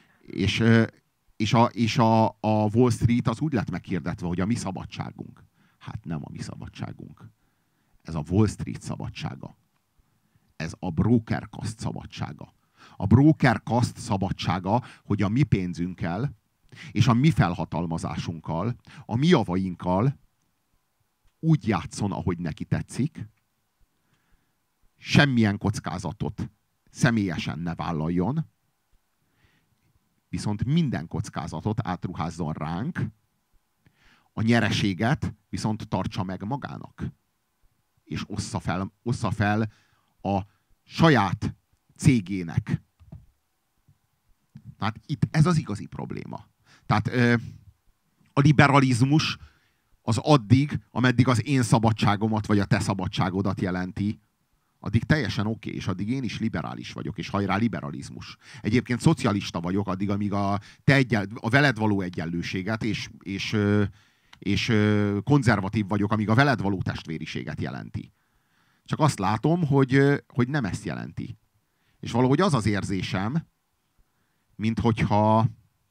És a Wall Street az úgy lett meghirdetve, hogy a mi szabadságunk. Hát nem a mi szabadságunk. Ez a Wall Street szabadsága. Ez a broker kaszt szabadsága. A broker kaszt szabadsága, hogy a mi pénzünkkel és a mi felhatalmazásunkkal, a mi javainkkal úgy játszon, ahogy neki tetszik, semmilyen kockázatot személyesen ne vállaljon, viszont minden kockázatot átruházzon ránk, a nyereséget viszont tartsa meg magának. És ossza fel a saját cégének. Tehát itt ez az igazi probléma. Tehát a liberalizmus az addig, ameddig az én szabadságomat vagy a te szabadságodat jelenti, addig teljesen oké, és addig én is liberális vagyok, és hajrá liberalizmus. Egyébként szocialista vagyok addig, amíg a veled való egyenlőséget és konzervatív vagyok, amíg a veled való testvériséget jelenti. Csak azt látom, hogy nem ezt jelenti. És valahogy az az érzésem, mint hogyha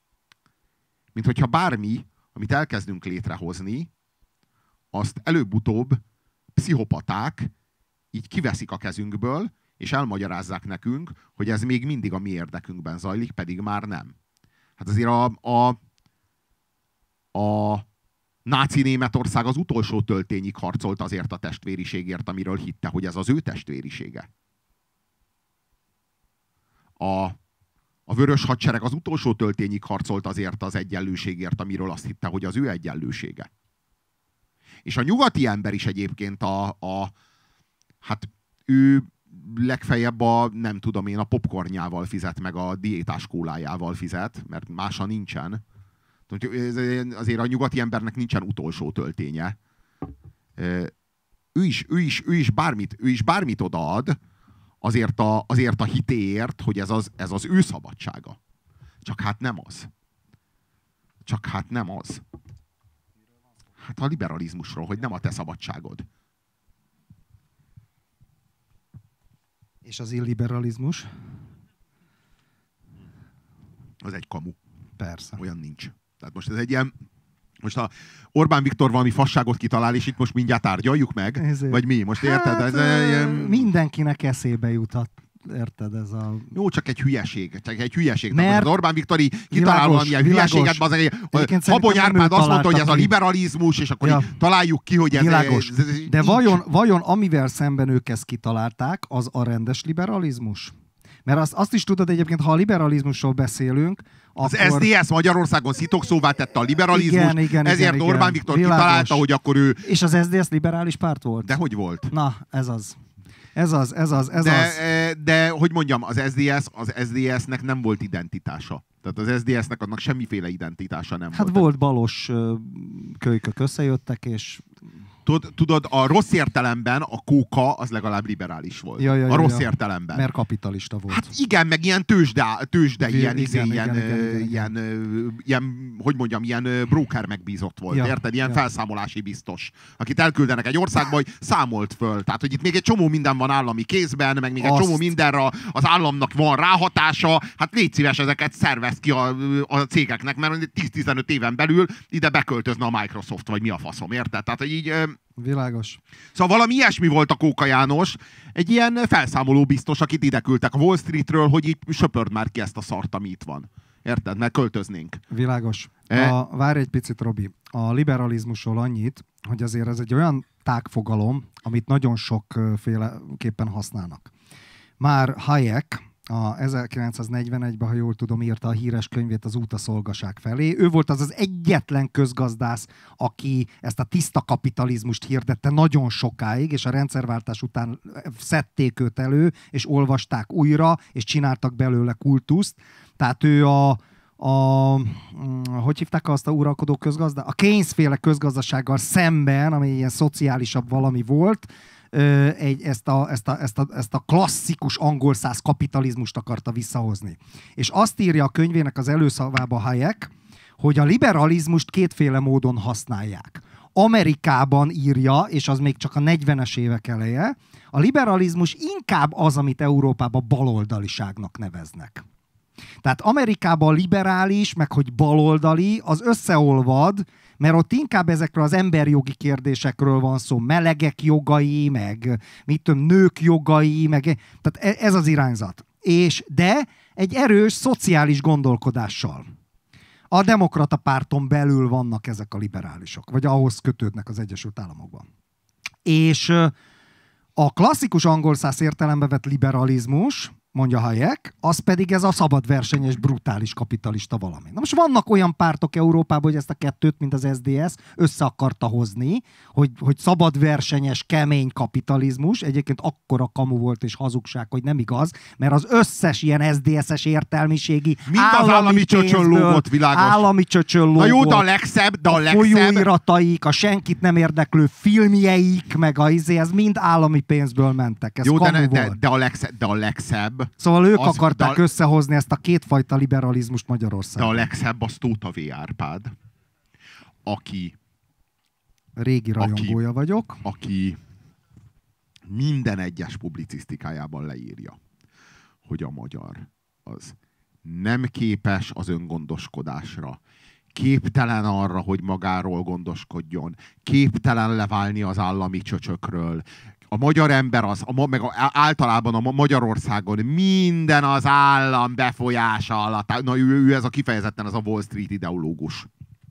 bármi, amit elkezdünk létrehozni, azt előbb-utóbb pszichopaták így kiveszik a kezünkből, és elmagyarázzák nekünk, hogy ez még mindig a mi érdekünkben zajlik, pedig már nem. Hát azért a náci Németország az utolsó töltényig harcolt azért a testvériségért, amiről hitte, hogy ez az ő testvérisége. A Vörös Hadsereg az utolsó töltényig harcolt azért az egyenlőségért, amiről azt hitte, hogy az ő egyenlősége. És a nyugati ember is egyébként hát ő legfeljebb nem tudom én, a popcornjával fizet, meg a diétás kólájával fizet, mert mása nincsen. Azért a nyugati embernek nincsen utolsó tölténye. Ő is bármit odaad azért a hitéért, hogy ez az ő szabadsága. Csak hát nem az. Hát a liberalizmusról, hogy nem a te szabadságod. És az illiberalizmus? Az egy kamu. Persze. Olyan nincs. Tehát most ez egy ilyen... Most a Orbán Viktor valami fasságot kitalál, és itt most mindjárt tárgyaljuk meg? Ezért. Vagy mi? Most érted? Hát, mindenkinek eszébe jutott. Érted, ez a... Jó, csak egy hülyeség. Mert... Az Orbán Viktori kitalál valamilyen hülyeséget, Habony Árpád azt mondta, hogy ez a liberalizmus, és akkor így találjuk ki, hogy ez... Világos. De vajon amivel szemben ők ezt kitalálták, az a rendes liberalizmus? Mert azt is tudod egyébként, ha a liberalizmusról beszélünk, az akkor... SZDSZ Magyarországon szitokszóvá tette a liberalizmus, ezért Orbán Viktor kitalálta, hogy akkor ő... És az SZDSZ liberális párt volt? De hogy volt? Na, ez az. De hogy mondjam, az SZDSZ-nek nem volt identitása. Tehát az SZDSZ-nek annak semmiféle identitása nem volt. Hát volt balos kölykök összejöttek, és Tudod, a rossz értelemben a kóka az legalább liberális volt. A rossz értelemben. Mert kapitalista volt. Hát igen, meg ilyen tőzsde ilyen, hogy mondjam, ilyen broker megbízott volt, érted? Ilyen felszámolási biztos, akit elküldenek egy országba, hogy számolt föl. Tehát, hogy itt még egy csomó minden van állami kézben, meg még egy csomó mindenre az államnak van ráhatása. Hát légy szíves, ezeket szervez ki a cégeknek, mert 10-15 éven belül ide beköltözne a Microsoft, vagy mi a faszom, érted? Tehát, hogy így... Világos. Szóval valami ilyesmi volt a Kóka János, egy ilyen felszámoló biztos, akit ide küldtek a Wall Streetről, hogy így söpörd már ki ezt a szart, ami itt van. Érted? Mert költöznénk. Világos. Várj egy picit, Robi. A liberalizmusról annyit, hogy azért ez egy olyan tágfogalom, amit nagyon sokféleképpen használnak. Már Hayek a 1941-ben, ha jól tudom, írta a híres könyvét Az út a szolgaság felé. Ő volt az egyetlen közgazdász, aki ezt a tiszta kapitalizmust hirdette nagyon sokáig, és a rendszerváltás után szedték őt elő, és olvasták újra, és csináltak belőle kultuszt. Tehát ő hogy hívták azt a uralkodó közgazdát? A Keynes-féle közgazdasággal szemben, ami ilyen szociálisabb valami volt, ezt a klasszikus angol száz kapitalizmust akarta visszahozni. És azt írja a könyvének az előszavába Hayek, hogy a liberalizmust kétféle módon használják. Amerikában írja, és az még csak a 40-es évek eleje, a liberalizmus inkább az, amit Európában baloldaliságnak neveznek. Tehát Amerikában liberális, meg hogy baloldali, az összeolvad, mert ott inkább ezekről az emberjogi kérdésekről van szó, melegek jogai, meg mit tudom, nők jogai, meg tehát ez az irányzat. De egy erős szociális gondolkodással. A demokrata párton belül vannak ezek a liberálisok, vagy ahhoz kötődnek az Egyesült Államokban. És a klasszikus angol száz értelembe vett liberalizmus, mondja Hayek, az pedig ez a szabadversenyes, brutális kapitalista valami. Na most vannak olyan pártok Európában, hogy ezt a kettőt, mint az SDS, össze akarta hozni, hogy szabadversenyes, kemény kapitalizmus, egyébként akkora kamu volt és hazugság, hogy nem igaz, mert az összes ilyen SDS-es értelmiségi állami csöcsön lógott, világos. Állami csöcsön lógott. Na jó, de a legszebb. Folyóirataik, a senkit nem érdeklő filmjeik, meg ez mind állami pénzből mentek. Ez jó, de a legszebb. Szóval ők akarták összehozni ezt a kétfajta liberalizmust Magyarországon. De a legszebb az Tóth V. Árpád, aki... Régi rajongója vagyok. Aki minden egyes publicisztikájában leírja, hogy a magyar az nem képes az öngondoskodásra, képtelen arra, hogy magáról gondoskodjon, képtelen leválni az állami csöcsökről. A magyar ember meg általában a Magyarországon minden az állam befolyása alatt. Na ő ez a kifejezetten az a Wall Street ideológus.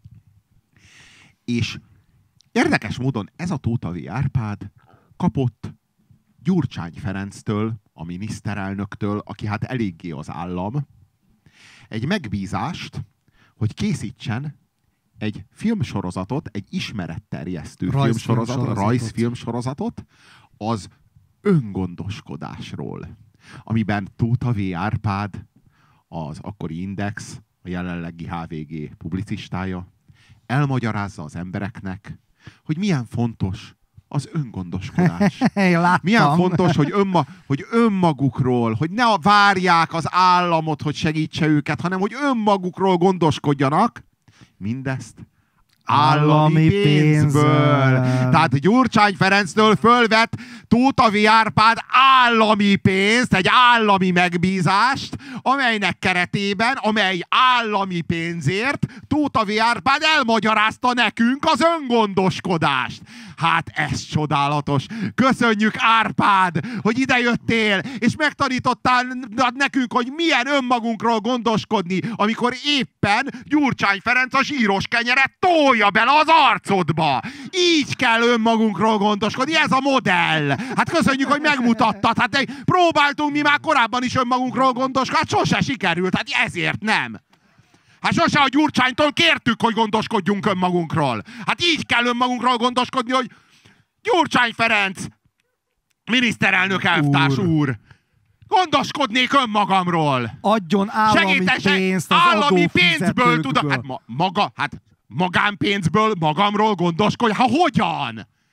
És érdekes módon ez a Tóth V. Árpád kapott Gyurcsány Ferenctől, a miniszterelnöktől, aki hát eléggé az állam, egy megbízást, hogy készítsen egy filmsorozatot, egy ismeretterjesztő rajzfilmsorozatot az öngondoskodásról, amiben Tóth V. Árpád, az akkori Index, a jelenlegi HVG publicistája, elmagyarázza az embereknek, hogy milyen fontos az öngondoskodás. Milyen fontos, hogy önmagukról, hogy ne várják az államot, hogy segítse őket, hanem hogy önmagukról gondoskodjanak. Mindezt állami pénzből. Tehát Gyurcsány Ferenctől fölvett Tóth V. Árpád állami pénzt, egy állami megbízást, amelynek keretében, amely állami pénzért Tóth V. Árpád elmagyarázta nekünk az öngondoskodást. Hát ez csodálatos. Köszönjük, Árpád, hogy idejöttél, és megtanítottál nekünk, hogy milyen önmagunkról gondoskodni, amikor éppen Gyurcsány Ferenc a zsíros kenyeret tolja bele az arcodba. Így kell önmagunkról gondoskodni, ez a modell. Hát köszönjük, hogy megmutattad. Hát próbáltunk mi már korábban is önmagunkról gondoskodni, hát sose sikerült, hát ezért nem. Hát sose a Gyurcsánytól kértük, hogy gondoskodjunk önmagunkról. Hát így kell önmagunkról gondoskodni, hogy Gyurcsány Ferenc, miniszterelnök elvtárs úr, gondoskodnék önmagamról. Adjon állami pénzt az állami pénzből adófizetőkből. magánpénzből magamról gondoskodj. Hát hogyan?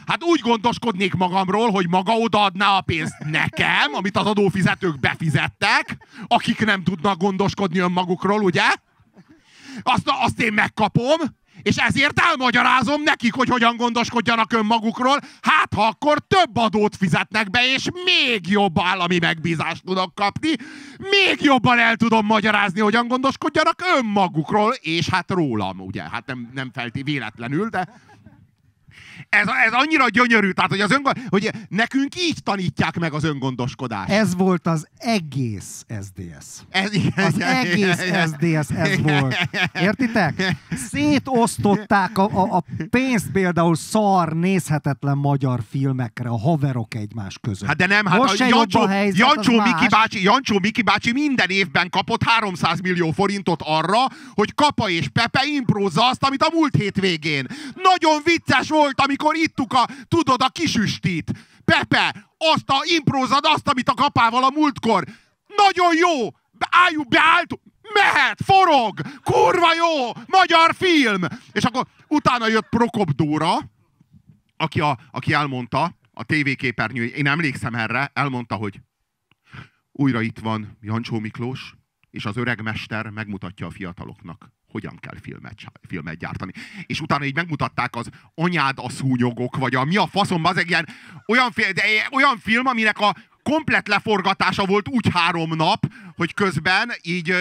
Hát úgy gondoskodnék magamról, hogy maga odaadná a pénzt nekem, amit az adófizetők befizettek, akik nem tudnak gondoskodni önmagukról, ugye? Azt én megkapom, és ezért elmagyarázom nekik, hogy hogyan gondoskodjanak önmagukról, hát ha akkor több adót fizetnek be, és még jobb állami megbízást tudok kapni, még jobban el tudom magyarázni, hogyan gondoskodjanak önmagukról, és hát rólam, ugye? Hát nem véletlenül, de... Ez annyira gyönyörű, tehát hogy nekünk így tanítják meg az öngondoskodást. Ez volt az egész SDS. Az egész SDS ez volt. Értitek? Szétosztották a pénzt például szar, nézhetetlen magyar filmekre, a haverok egymás között. Hát de nem, hát most Jancsó Miki bácsi minden évben kapott 300 millió forintot arra, hogy Kapa és Pepe imprózza azt, amit a múlt hétvégén. Nagyon vicces volt, amikor ittuk a kisüstit. Pepe, imprózad azt, amit a Kapával a múltkor. Nagyon jó! Beállt, mehet, forog, kurva jó, magyar film! És akkor utána jött Prokop Dóra, aki elmondta, a tévéképernyő, én emlékszem erre, elmondta, hogy újra itt van Jancsó Miklós, és az öreg mester megmutatja a fiataloknak, hogyan kell filmet gyártani. És utána így megmutatták az Anyád a szúnyogok, vagy mi a faszom, az egy olyan film, aminek a komplett leforgatása volt úgy 3 nap, hogy közben így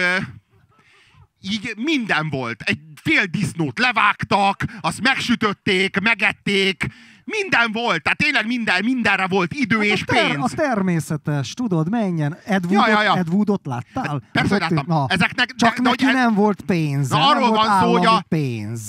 minden volt. Egy fél disznót levágtak, azt megsütötték, megették, minden volt, tehát tényleg mindenre volt idő hát és pénz. A természetes, tudod, menjen. Ed Woodot láttál? Persze, hogy láttam. Na, ezeknek, csak neki nem volt pénz. Na, arról van szó, hogy a pénz.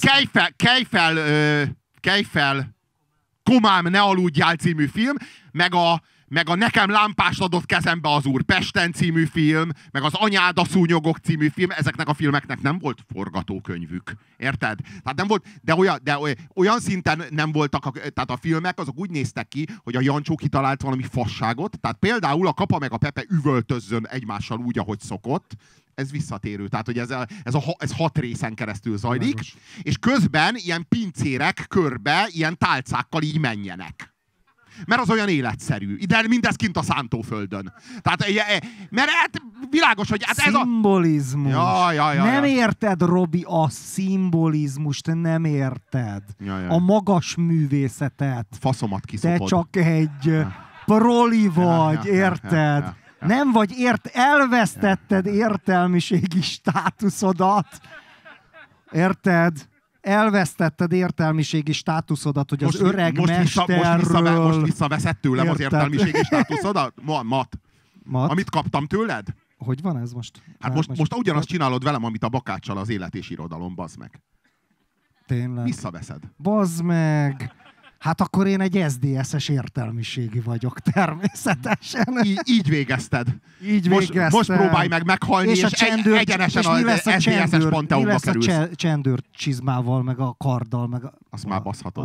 Kejfel, Komám, ne aludjál című film, meg a Nekem lámpást adott kezembe az úr Pesten című film, meg az Anyád a szúnyogok című film, ezeknek a filmeknek nem volt forgatókönyvük. Érted? Tehát nem volt, de olyan szinten nem voltak, tehát a filmek azok úgy néztek ki, hogy a Jancsó kitalált valami fasságot, tehát például a Kapa meg a Pepe üvöltözzön egymással úgy, ahogy szokott, ez visszatérő. Tehát, hogy ez 6 részen keresztül zajlik, és közben ilyen pincérek körbe, ilyen tálcákkal így menjenek. Mert az olyan életszerű. Ide mindez kint a szántóföldön. Tehát, mert világos, hogy ez a... Szimbolizmus. Ja. Nem érted, Robi, a szimbolizmust, nem érted. Ja. A magas művészetet. Faszomat kiszopod. Te csak egy proli vagy, érted? Ja. Nem vagy elvesztetted értelmiségi státuszodat. Érted? Elvesztetted értelmiségi státuszodat, hogy az öreg mesterről... Most visszaveszed tőlem az értelmiségi státuszodat? Mat. Amit kaptam tőled? Hogy van ez most? Hát most ugyanazt csinálod velem, amit a Bakáccsal az Élet és Irodalom, bazd meg. Tényleg? Visszaveszed. Bazd meg! Hát akkor én egy SZDSZ-es értelmiségi vagyok, természetesen. Így végezted. Így végeztem. Most próbálj meg meghalni, és egyenesen az SZDSZ-es panteonba kerülsz. Mi lesz a csendőr csizmával, meg a karddal, meg a... Azt már baszhatod.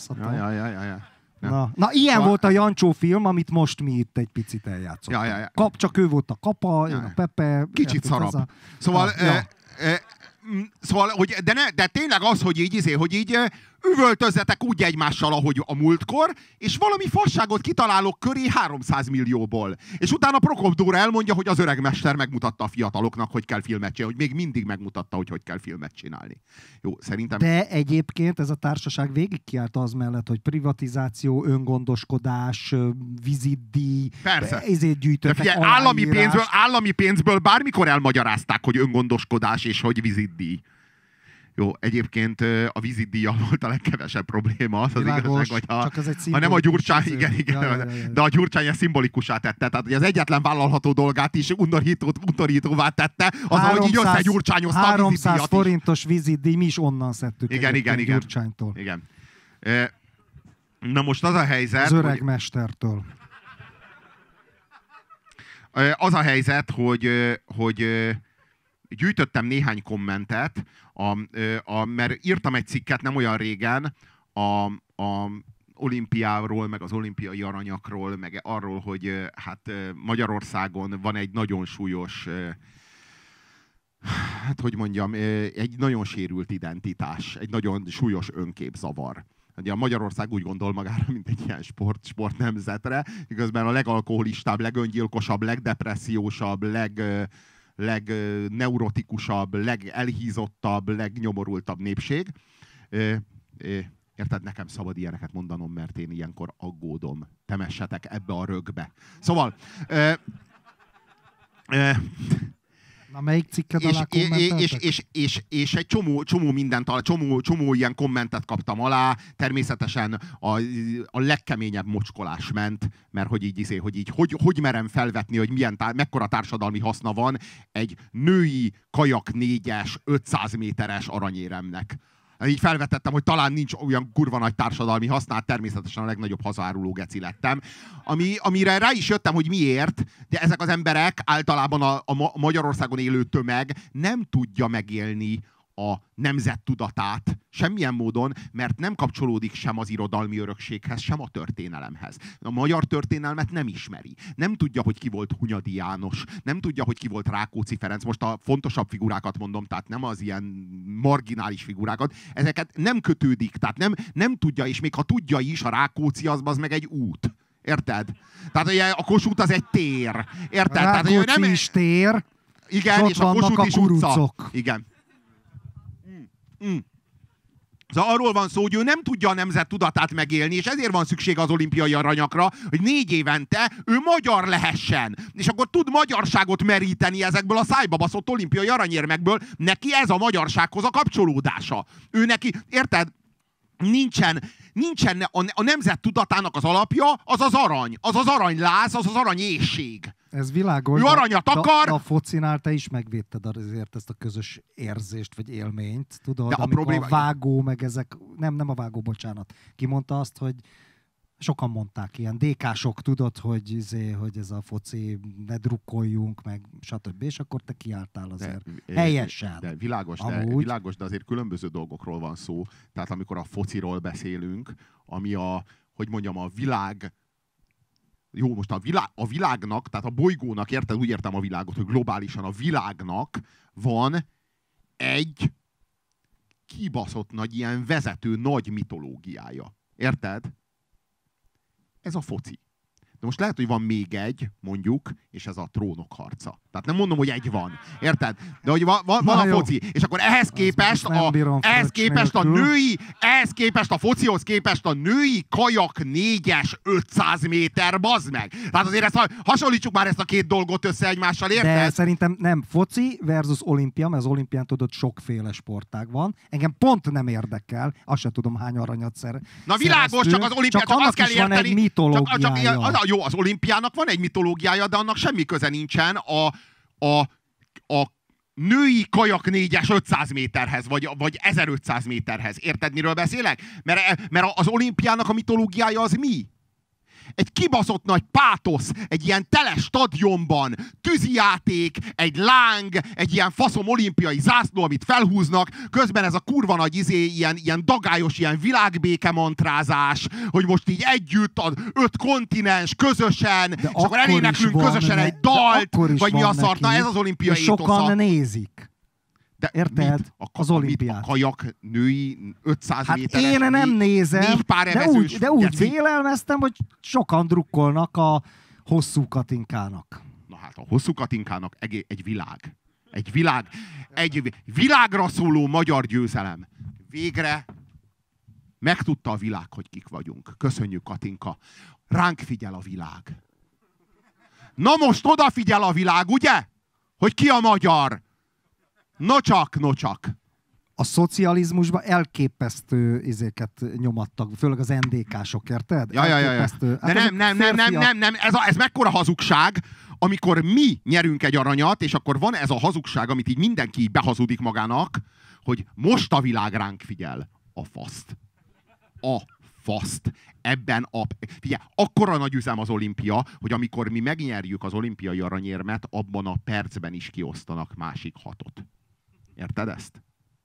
Ja. Na, ilyen volt a Jancsó film, amit most mi itt egy picit eljátszottunk. Ja. Csak ő volt a Kapa, én a Pepe. Kicsit szarabb. Szóval, hogy, de tényleg az, hogy így üvöltözzetek úgy egymással, ahogy a múltkor, és valami fasságot kitalálok köré 300 millióból. És utána Prokop Dóra elmondja, hogy az öreg mester megmutatta a fiataloknak, hogy kell filmet csinálni, hogy még mindig megmutatta, hogy kell filmet csinálni. Jó, szerintem... De egyébként ez a társaság végig kiállt az mellett, hogy privatizáció, öngondoskodás, vizitdíj, ezért gyűjtöttek állami pénzből bármikor elmagyarázták, hogy öngondoskodás és hogy vizitdíj. Jó, egyébként a vízidíjjal volt a legkevesebb probléma, az világos, igazság, ha nem a Gyurcsány, igen. De a Gyurcsány ezt szimbolikusá tette, tehát hogy az egyetlen vállalható dolgát is undorítóvá tette, az, hogy így összegyurcsányozta a 300 forintos vízidíj, mi is onnan szedtük. Igen. Gyurcsánytól. Igen. Na most az a helyzet... Az öreg mestertől. Az a helyzet, hogy gyűjtöttem néhány kommentet, mert írtam egy cikket nem olyan régen a olimpiáról, meg az olimpiai aranyakról, meg arról, hogy hát Magyarországon van egy nagyon súlyos, hát hogy mondjam, egy nagyon sérült identitás, egy nagyon súlyos önképzavar. Ugye a Magyarország úgy gondol magára, mint egy ilyen sportnemzetre, miközben a legalkoholistább, legöngyilkosabb, legdepressziósabb, legneurotikusabb, legelhízottabb, legnyomorultabb népség. Érted? Nekem szabad ilyeneket mondanom, mert én ilyenkor aggódom. Temessetek ebbe a rögbe. Szóval... Na, melyik cikked alá kommenteltek? És egy csomó mindent, csomó ilyen kommentet kaptam alá, természetesen a legkeményebb mocskolás ment, mert hogy merem felvetni, hogy mekkora társadalmi haszna van egy női kajak 4-es, 500 méteres aranyéremnek. Így felvetettem, hogy talán nincs olyan kurva nagy társadalmi hasznát, természetesen a legnagyobb hazáruló geci lettem. Amire rá is jöttem, hogy miért, de ezek az emberek, általában a Magyarországon élő tömeg nem tudja megélni a nemzettudatát semmilyen módon, mert nem kapcsolódik sem az irodalmi örökséghez, sem a történelemhez. A magyar történelmet nem ismeri. Nem tudja, hogy ki volt Hunyadi János. Nem tudja, hogy ki volt Rákóczi Ferenc. Most a fontosabb figurákat mondom, tehát nem az ilyen marginális figurákat. Ezeket nem kötődik, tehát nem tudja, és még ha tudja is, a Rákóczi az meg egy út. Érted? Tehát ugye, a Kossuth az egy tér. Érted? Rákóczi nem... is tér, igen, és a Kossuth is utca. Igen. Szóval arról van szó, hogy ő nem tudja a nemzet tudatát megélni, és ezért van szükség az olimpiai aranyakra, hogy 4 évente ő magyar lehessen. És akkor tud magyarságot meríteni ezekből a szájba baszott olimpiai aranyérmekből. Neki ez a magyarsághoz a kapcsolódása. Ő neki, érted? Nincsen a nemzet tudatának az alapja, az az arany. Az az aranyláz, az az aranyéhség. Ez világos. Ő aranyat akar. De a focinál te is megvédted azért ezt a közös érzést, vagy élményt. Tudod, de amikor a vágó, meg ezek... Nem a vágó, bocsánat. Ki mondta azt, hogy sokan mondták, ilyen DK-sok, tudod, hogy ez a foci, ne drukkoljunk, meg stb. És akkor te kiálltál azért. Helyesen. De világos, de azért különböző dolgokról van szó. Tehát amikor a fociról beszélünk, ami a világ. Jó, most a világnak, tehát a bolygónak, érted? Úgy értem a világot, hogy globálisan a világnak van egy kibaszott nagy, ilyen vezető nagy mitológiája. Érted? Ez a foci. De most lehet, hogy van még egy, mondjuk, és ez a trónok harca. Tehát nem mondom, hogy egy van. Érted? De hogy van a foci. És akkor ehhez képest a focihoz képest a női kajak 4-es 500 méter, bazd meg. Tehát azért hasonlítsuk már ezt a két dolgot össze egymással, érted? De szerintem nem foci versus olimpia, mert az olimpián tudod, sokféle sportág van. Engem pont nem érdekel, azt sem tudom, hány aranyat Na világos, csak az olimpián, csak azt kell érteni. Van egy mitológiája. Jó, az olimpiának van egy mitológiája, de annak semmi köze nincsen a női kajak 4-es 500 méterhez, vagy 1500 méterhez. Érted, miről beszélek? Mert az olimpiának a mitológiája az mi? Egy kibaszott nagy pátosz, egy ilyen tele stadionban, tűzijáték, egy láng, egy ilyen faszom olimpiai zászló, amit felhúznak, közben ez a kurva nagy ilyen dagályos, ilyen világbéke mantrázás, hogy most így együtt az 5 kontinens közösen, de és akkor eléneklünk közösen egy dalt, vagy mi a szart, na ez az olimpiai étosza. Sokan nézik. De érted? Az olimpiát. A kajak női 500 méteres. Én nem nézem, de úgy vélelmeztem, hogy sokan drukkolnak a hosszú Katinkának. Na hát a hosszú Katinkának egy világ. Egy világra szóló magyar győzelem. Végre megtudta a világ, hogy kik vagyunk. Köszönjük, Katinka. Ránk figyel a világ. Na most odafigyel a világ, ugye? Hogy ki a magyar? Nocsak. A szocializmusban elképesztő izéket nyomattak, főleg az NDK-sok, érted? Ja. De nem. Ez mekkora hazugság, amikor mi nyerünk egy aranyat, és akkor van ez a hazugság, amit így mindenki így behazudik magának, hogy most a világ ránk figyel. A faszt. Figyelj, akkora nagy üzem az olimpia, hogy amikor mi megnyerjük az olimpiai aranyérmet, abban a percben is kiosztanak másik 6-ot. Érted ezt?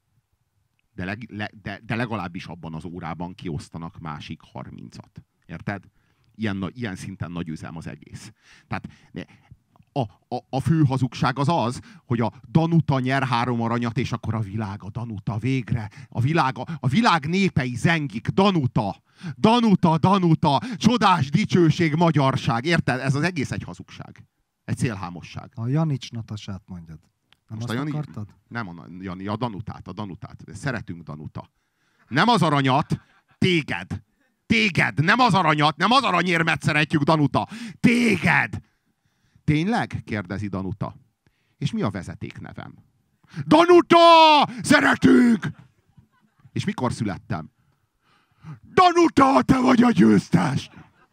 De legalábbis abban az órában kiosztanak másik 30-at. Érted? Ilyen szinten nagy üzem az egész. Tehát a fő hazugság az, hogy a Danuta nyer 3 aranyat, és akkor a Danuta végre. A világ népei zengik. Danuta. Danuta, Danuta. Csodás dicsőség, magyarság. Érted? Ez az egész egy hazugság. Egy célhámosság. A Janics Natasát mondjad. Nem Most azt a Jani, akartad? nem a Jani, a Danutát. Szeretünk Danuta. Nem az aranyat, téged. Téged, nem az aranyat, nem az aranyérmet szeretjük, Danuta. Téged! Tényleg? Kérdezi Danuta. És mi a vezetéknevem? Danuta! Szeretünk! És mikor születtem? Danuta, te vagy a győztes!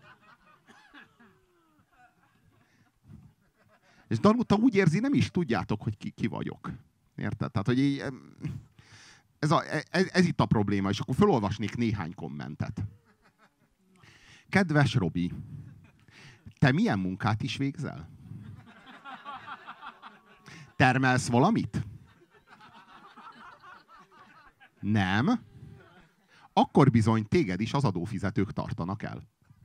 És Danuta úgy érzi, nem is tudjátok, hogy ki vagyok. Érted? Tehát, hogy így, ez itt a probléma, és akkor felolvasnék néhány kommentet. Kedves Robi, te milyen munkát is végzel? Termelsz valamit? Nem? Akkor bizony téged is az adófizetők tartanak el.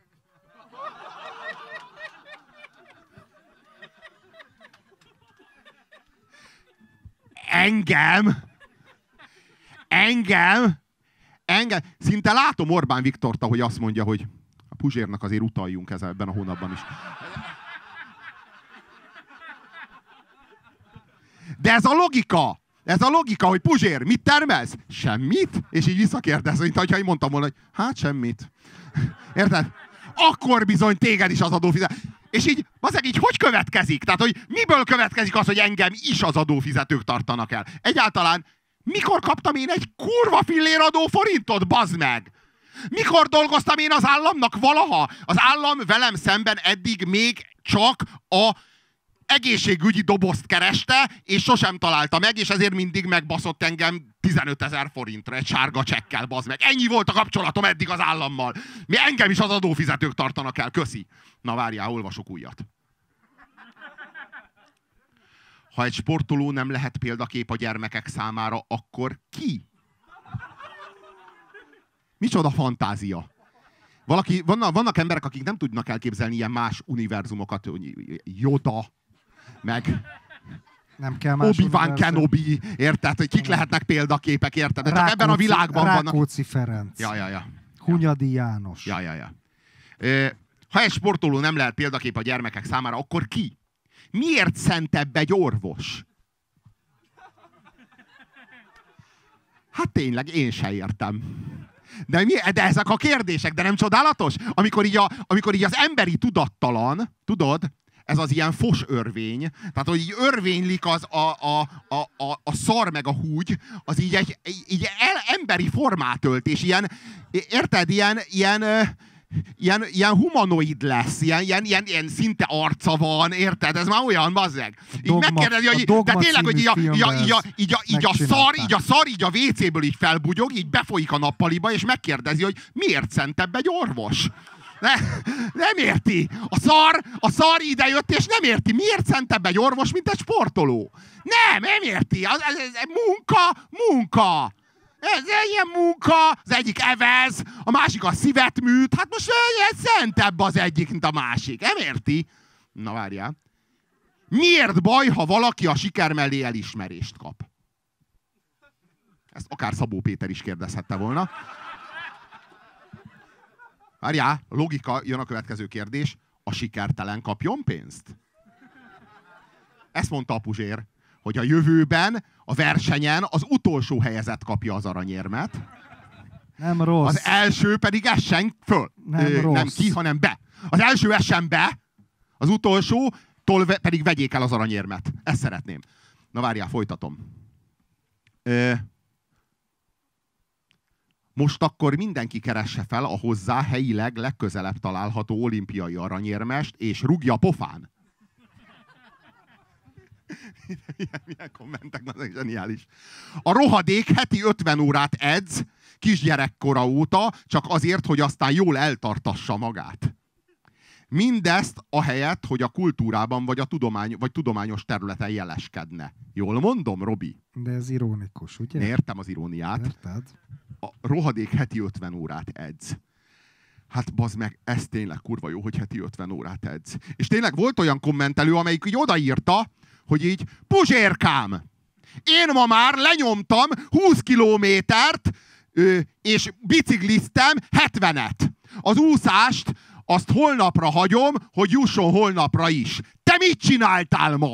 Engem. Szinte látom Orbán Viktort, hogy azt mondja, hogy a Puzsérnak azért utaljunk ebben a hónapban is. De ez a logika, hogy Puzsér, mit termelsz? Semmit? És így visszakérdez, mint ha én mondtam volna, hogy hát semmit. Érted? Akkor bizony téged is az adófizet. És így, így hogy következik? Tehát, hogy miből következik az, hogy engem is az adófizetők tartanak el? Egyáltalán mikor kaptam én egy kurva fillér adóforintot, bazd meg? Mikor dolgoztam én az államnak valaha? Az állam velem szemben eddig még csak a egészségügyi dobozt kereste, és sosem találta meg, és ezért mindig megbaszott engem 15 000 forintra egy sárga csekkel, bazd meg. Ennyi volt a kapcsolatom eddig az állammal. Engem is az adófizetők tartanak el, köszi. Na várjál, olvasok újat. Ha egy sportoló nem lehet példakép a gyermekek számára, akkor ki? Micsoda fantázia. Vannak emberek, akik nem tudnak elképzelni ilyen más univerzumokat, Yoda, meg nem kell más Obi-Wan Kenobi, érted? Hogy kik lehetnek példaképek, érted? Csak ebben a világban vannak. Rákóczi Ferenc. Ja. Hunyadi János. Ja. Ha egy sportoló nem lehet példakép a gyermekek számára, akkor ki? Miért szentebb egy orvos? Hát tényleg, én se értem. De ezek a kérdések, de nem csodálatos? Amikor így az emberi tudattalan, tudod, ez az ilyen fos örvény, tehát hogy így örvénylik a szar meg a húgy, az így emberi formát ölt, és ilyen, érted, ilyen humanoid lesz, ilyen szinte arca van, érted? Ez már olyan, bazzeg. Így megkérdezi, hogy de tényleg, hogy így a szar így a WC-ből így felbugyog, így befolyik a nappaliba, és megkérdezi, hogy miért szentebb egy orvos? Nem érti. A szar idejött, és nem érti. Miért szentebb egy orvos, mint egy sportoló? Nem érti. Ez munka. Ez ilyen munka, az egyik evez, a másik a szívet műt, hát most szentebb az egyik, mint a másik. Nem érti? Na várjál. Miért baj, ha valaki a siker mellé elismerést kap? Ezt akár Szabó Péter is kérdezhette volna. Várjál, logika, jön a következő kérdés. A sikertelen kapjon pénzt? Ezt mondta a Puzsér, hogy a jövőben a versenyen az utolsó helyezett kapja az aranyérmet. Nem rossz. Az első pedig essen föl. Nem ki, hanem be. Az első essen be, az utolsótól pedig vegyék el az aranyérmet. Ezt szeretném. Na várjál, folytatom. Most akkor mindenki keresse fel a hozzá helyileg legközelebb található olimpiai aranyérmest, és rúgja pofán. Milyen kommentek, ez zseniális. A rohadék heti 50 órát edz kisgyerekkora óta, csak azért, hogy aztán jól eltartassa magát. Mindezt ahelyett, hogy a kultúrában vagy tudományos területen jeleskedne. Jól mondom, Robi? De ez ironikus, ugye? Értem az iróniát. Érted? A rohadék heti 50 órát edz. Hát bazd meg, ez tényleg kurva jó, hogy heti 50 órát edz. És tényleg volt olyan kommentelő, amelyik így odaírta, hogy így, Puzsérkám, én ma már lenyomtam 20 kilométert, és bicikliztem 70-et. Az úszást azt holnapra hagyom, hogy jusson holnapra is. Te mit csináltál ma?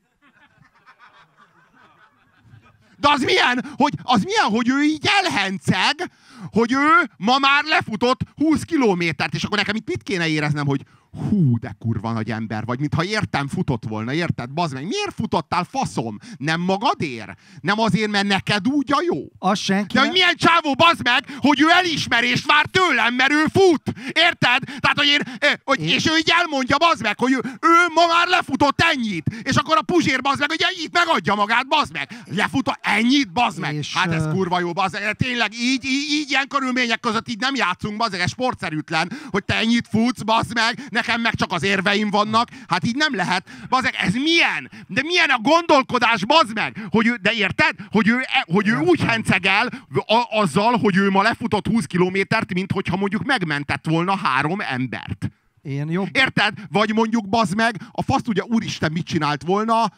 De az milyen, hogy ő így elhenceg, hogy ő ma már lefutott 20 kilométert, és akkor nekem itt mit kéne éreznem, hogy hú, de kurva nagy ember vagy, mintha értem futott volna, érted? Bazd meg, miért futottál, faszom? Nem magadért? Nem azért, mert neked úgy a jó? Az senki. De hogy milyen csávó, bazd meg, hogy ő elismerést vár tőlem, mert ő fut. Érted? Tehát, és ő így elmondja, bazd meg, hogy ő ma már lefutott ennyit. És akkor a Puzsér, bazd meg, hogy ennyit megadja magát, bazd meg. Lefutott ennyit, bazd meg. És, hát ez kurva jó, bazd meg. Tényleg így ilyen körülmények között így nem játszunk, bazd meg, ez sportszerűtlen, hogy te ennyit futsz, bazd meg, nekem meg csak az érveim vannak. Hát így nem lehet. Bazd meg, ez milyen? De milyen a gondolkodás, bazd meg? De érted? Hogy ő úgy hencegel azzal, hogy ő ma lefutott 20 kilométert, mint hogyha mondjuk megmentett volna 3 embert. Én jobb. Érted? Vagy mondjuk, bazd meg, a fasz tudja, úristen mit csinált volna,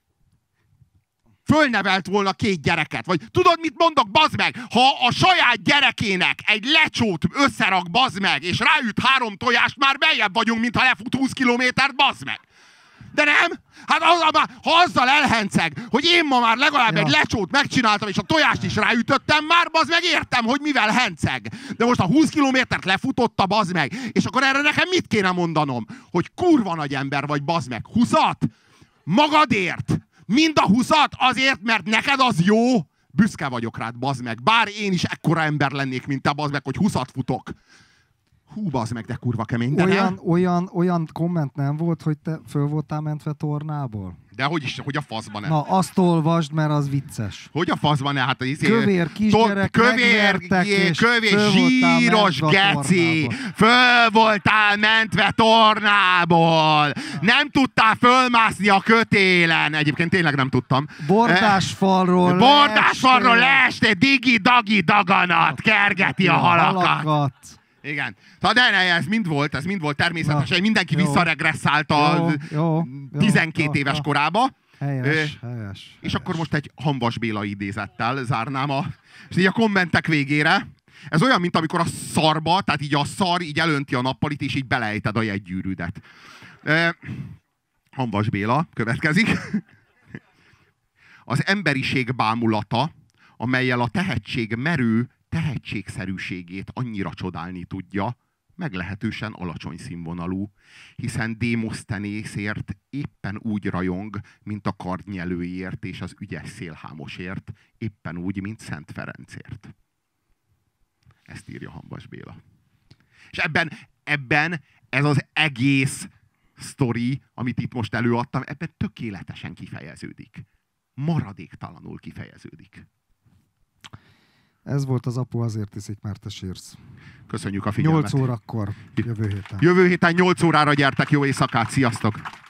fölnevelt volna 2 gyereket. Vagy tudod, mit mondok, bazd meg? Ha a saját gyerekének egy lecsót összerak, bazd meg, és ráüt 3 tojást, már beljebb vagyunk, mintha lefut 20 kilométert, bazd meg. De nem? Hát ha azzal elhenceg, hogy én ma már legalább egy lecsót megcsináltam, és a tojást is ráütöttem, már bazd meg értem, hogy mivel henceg. De most a 20 kilométert lefutotta, bazd meg. És akkor erre nekem mit kéne mondanom? Hogy kurva nagy ember vagy, bazd meg. 20-at? Magadért? Mind a 20-at? Azért, mert neked az jó? Büszke vagyok rád, bazd meg. Bár én is ekkora ember lennék, mint te, bazd meg, hogy 20-at futok. Hú, bazd meg, de kurva kemény. De olyan komment nem volt, hogy te föl voltál mentve tornából? De hogy a faszban nem? Na, azt olvasd, mert az vicces. Hogy a faszban nem? Hát kövér kisgyerek, kövér zsíros geci. Föl voltál mentve tornából. Nem tudtál fölmászni a kötélen. Egyébként tényleg nem tudtam. Bordásfalról leestél, digi-dagi daganat. Kergeti a halakat. Igen. De ez mind volt természetesen. Mindenki visszaregressziált a 12 éves korába. Helyes. És akkor most egy Hamvas Béla idézettel zárnám és így a kommentek végére. Ez olyan, mint amikor a szarba, tehát így a szar így elönti a nappalit, és így belejted a jegygyűrűdet. Hamvas Béla következik. Az emberiség bámulata, amellyel a tehetség merő tehetségszerűségét annyira csodálni tudja, meglehetősen alacsony színvonalú, hiszen Démoszthenészért éppen úgy rajong, mint a kardnyelőért és az ügyes szélhámosért, éppen úgy, mint Szent Ferencért. Ezt írja Hamvas Béla. És ebben ez az egész sztori, amit itt most előadtam, ebben tökéletesen kifejeződik. Maradéktalanul kifejeződik. Ez volt az Apu azért iszik, mert te sírsz. Köszönjük a figyelmet. 8 órakor, jövő héten. Jövő héten 8 órára gyertek, jó éjszakát, sziasztok!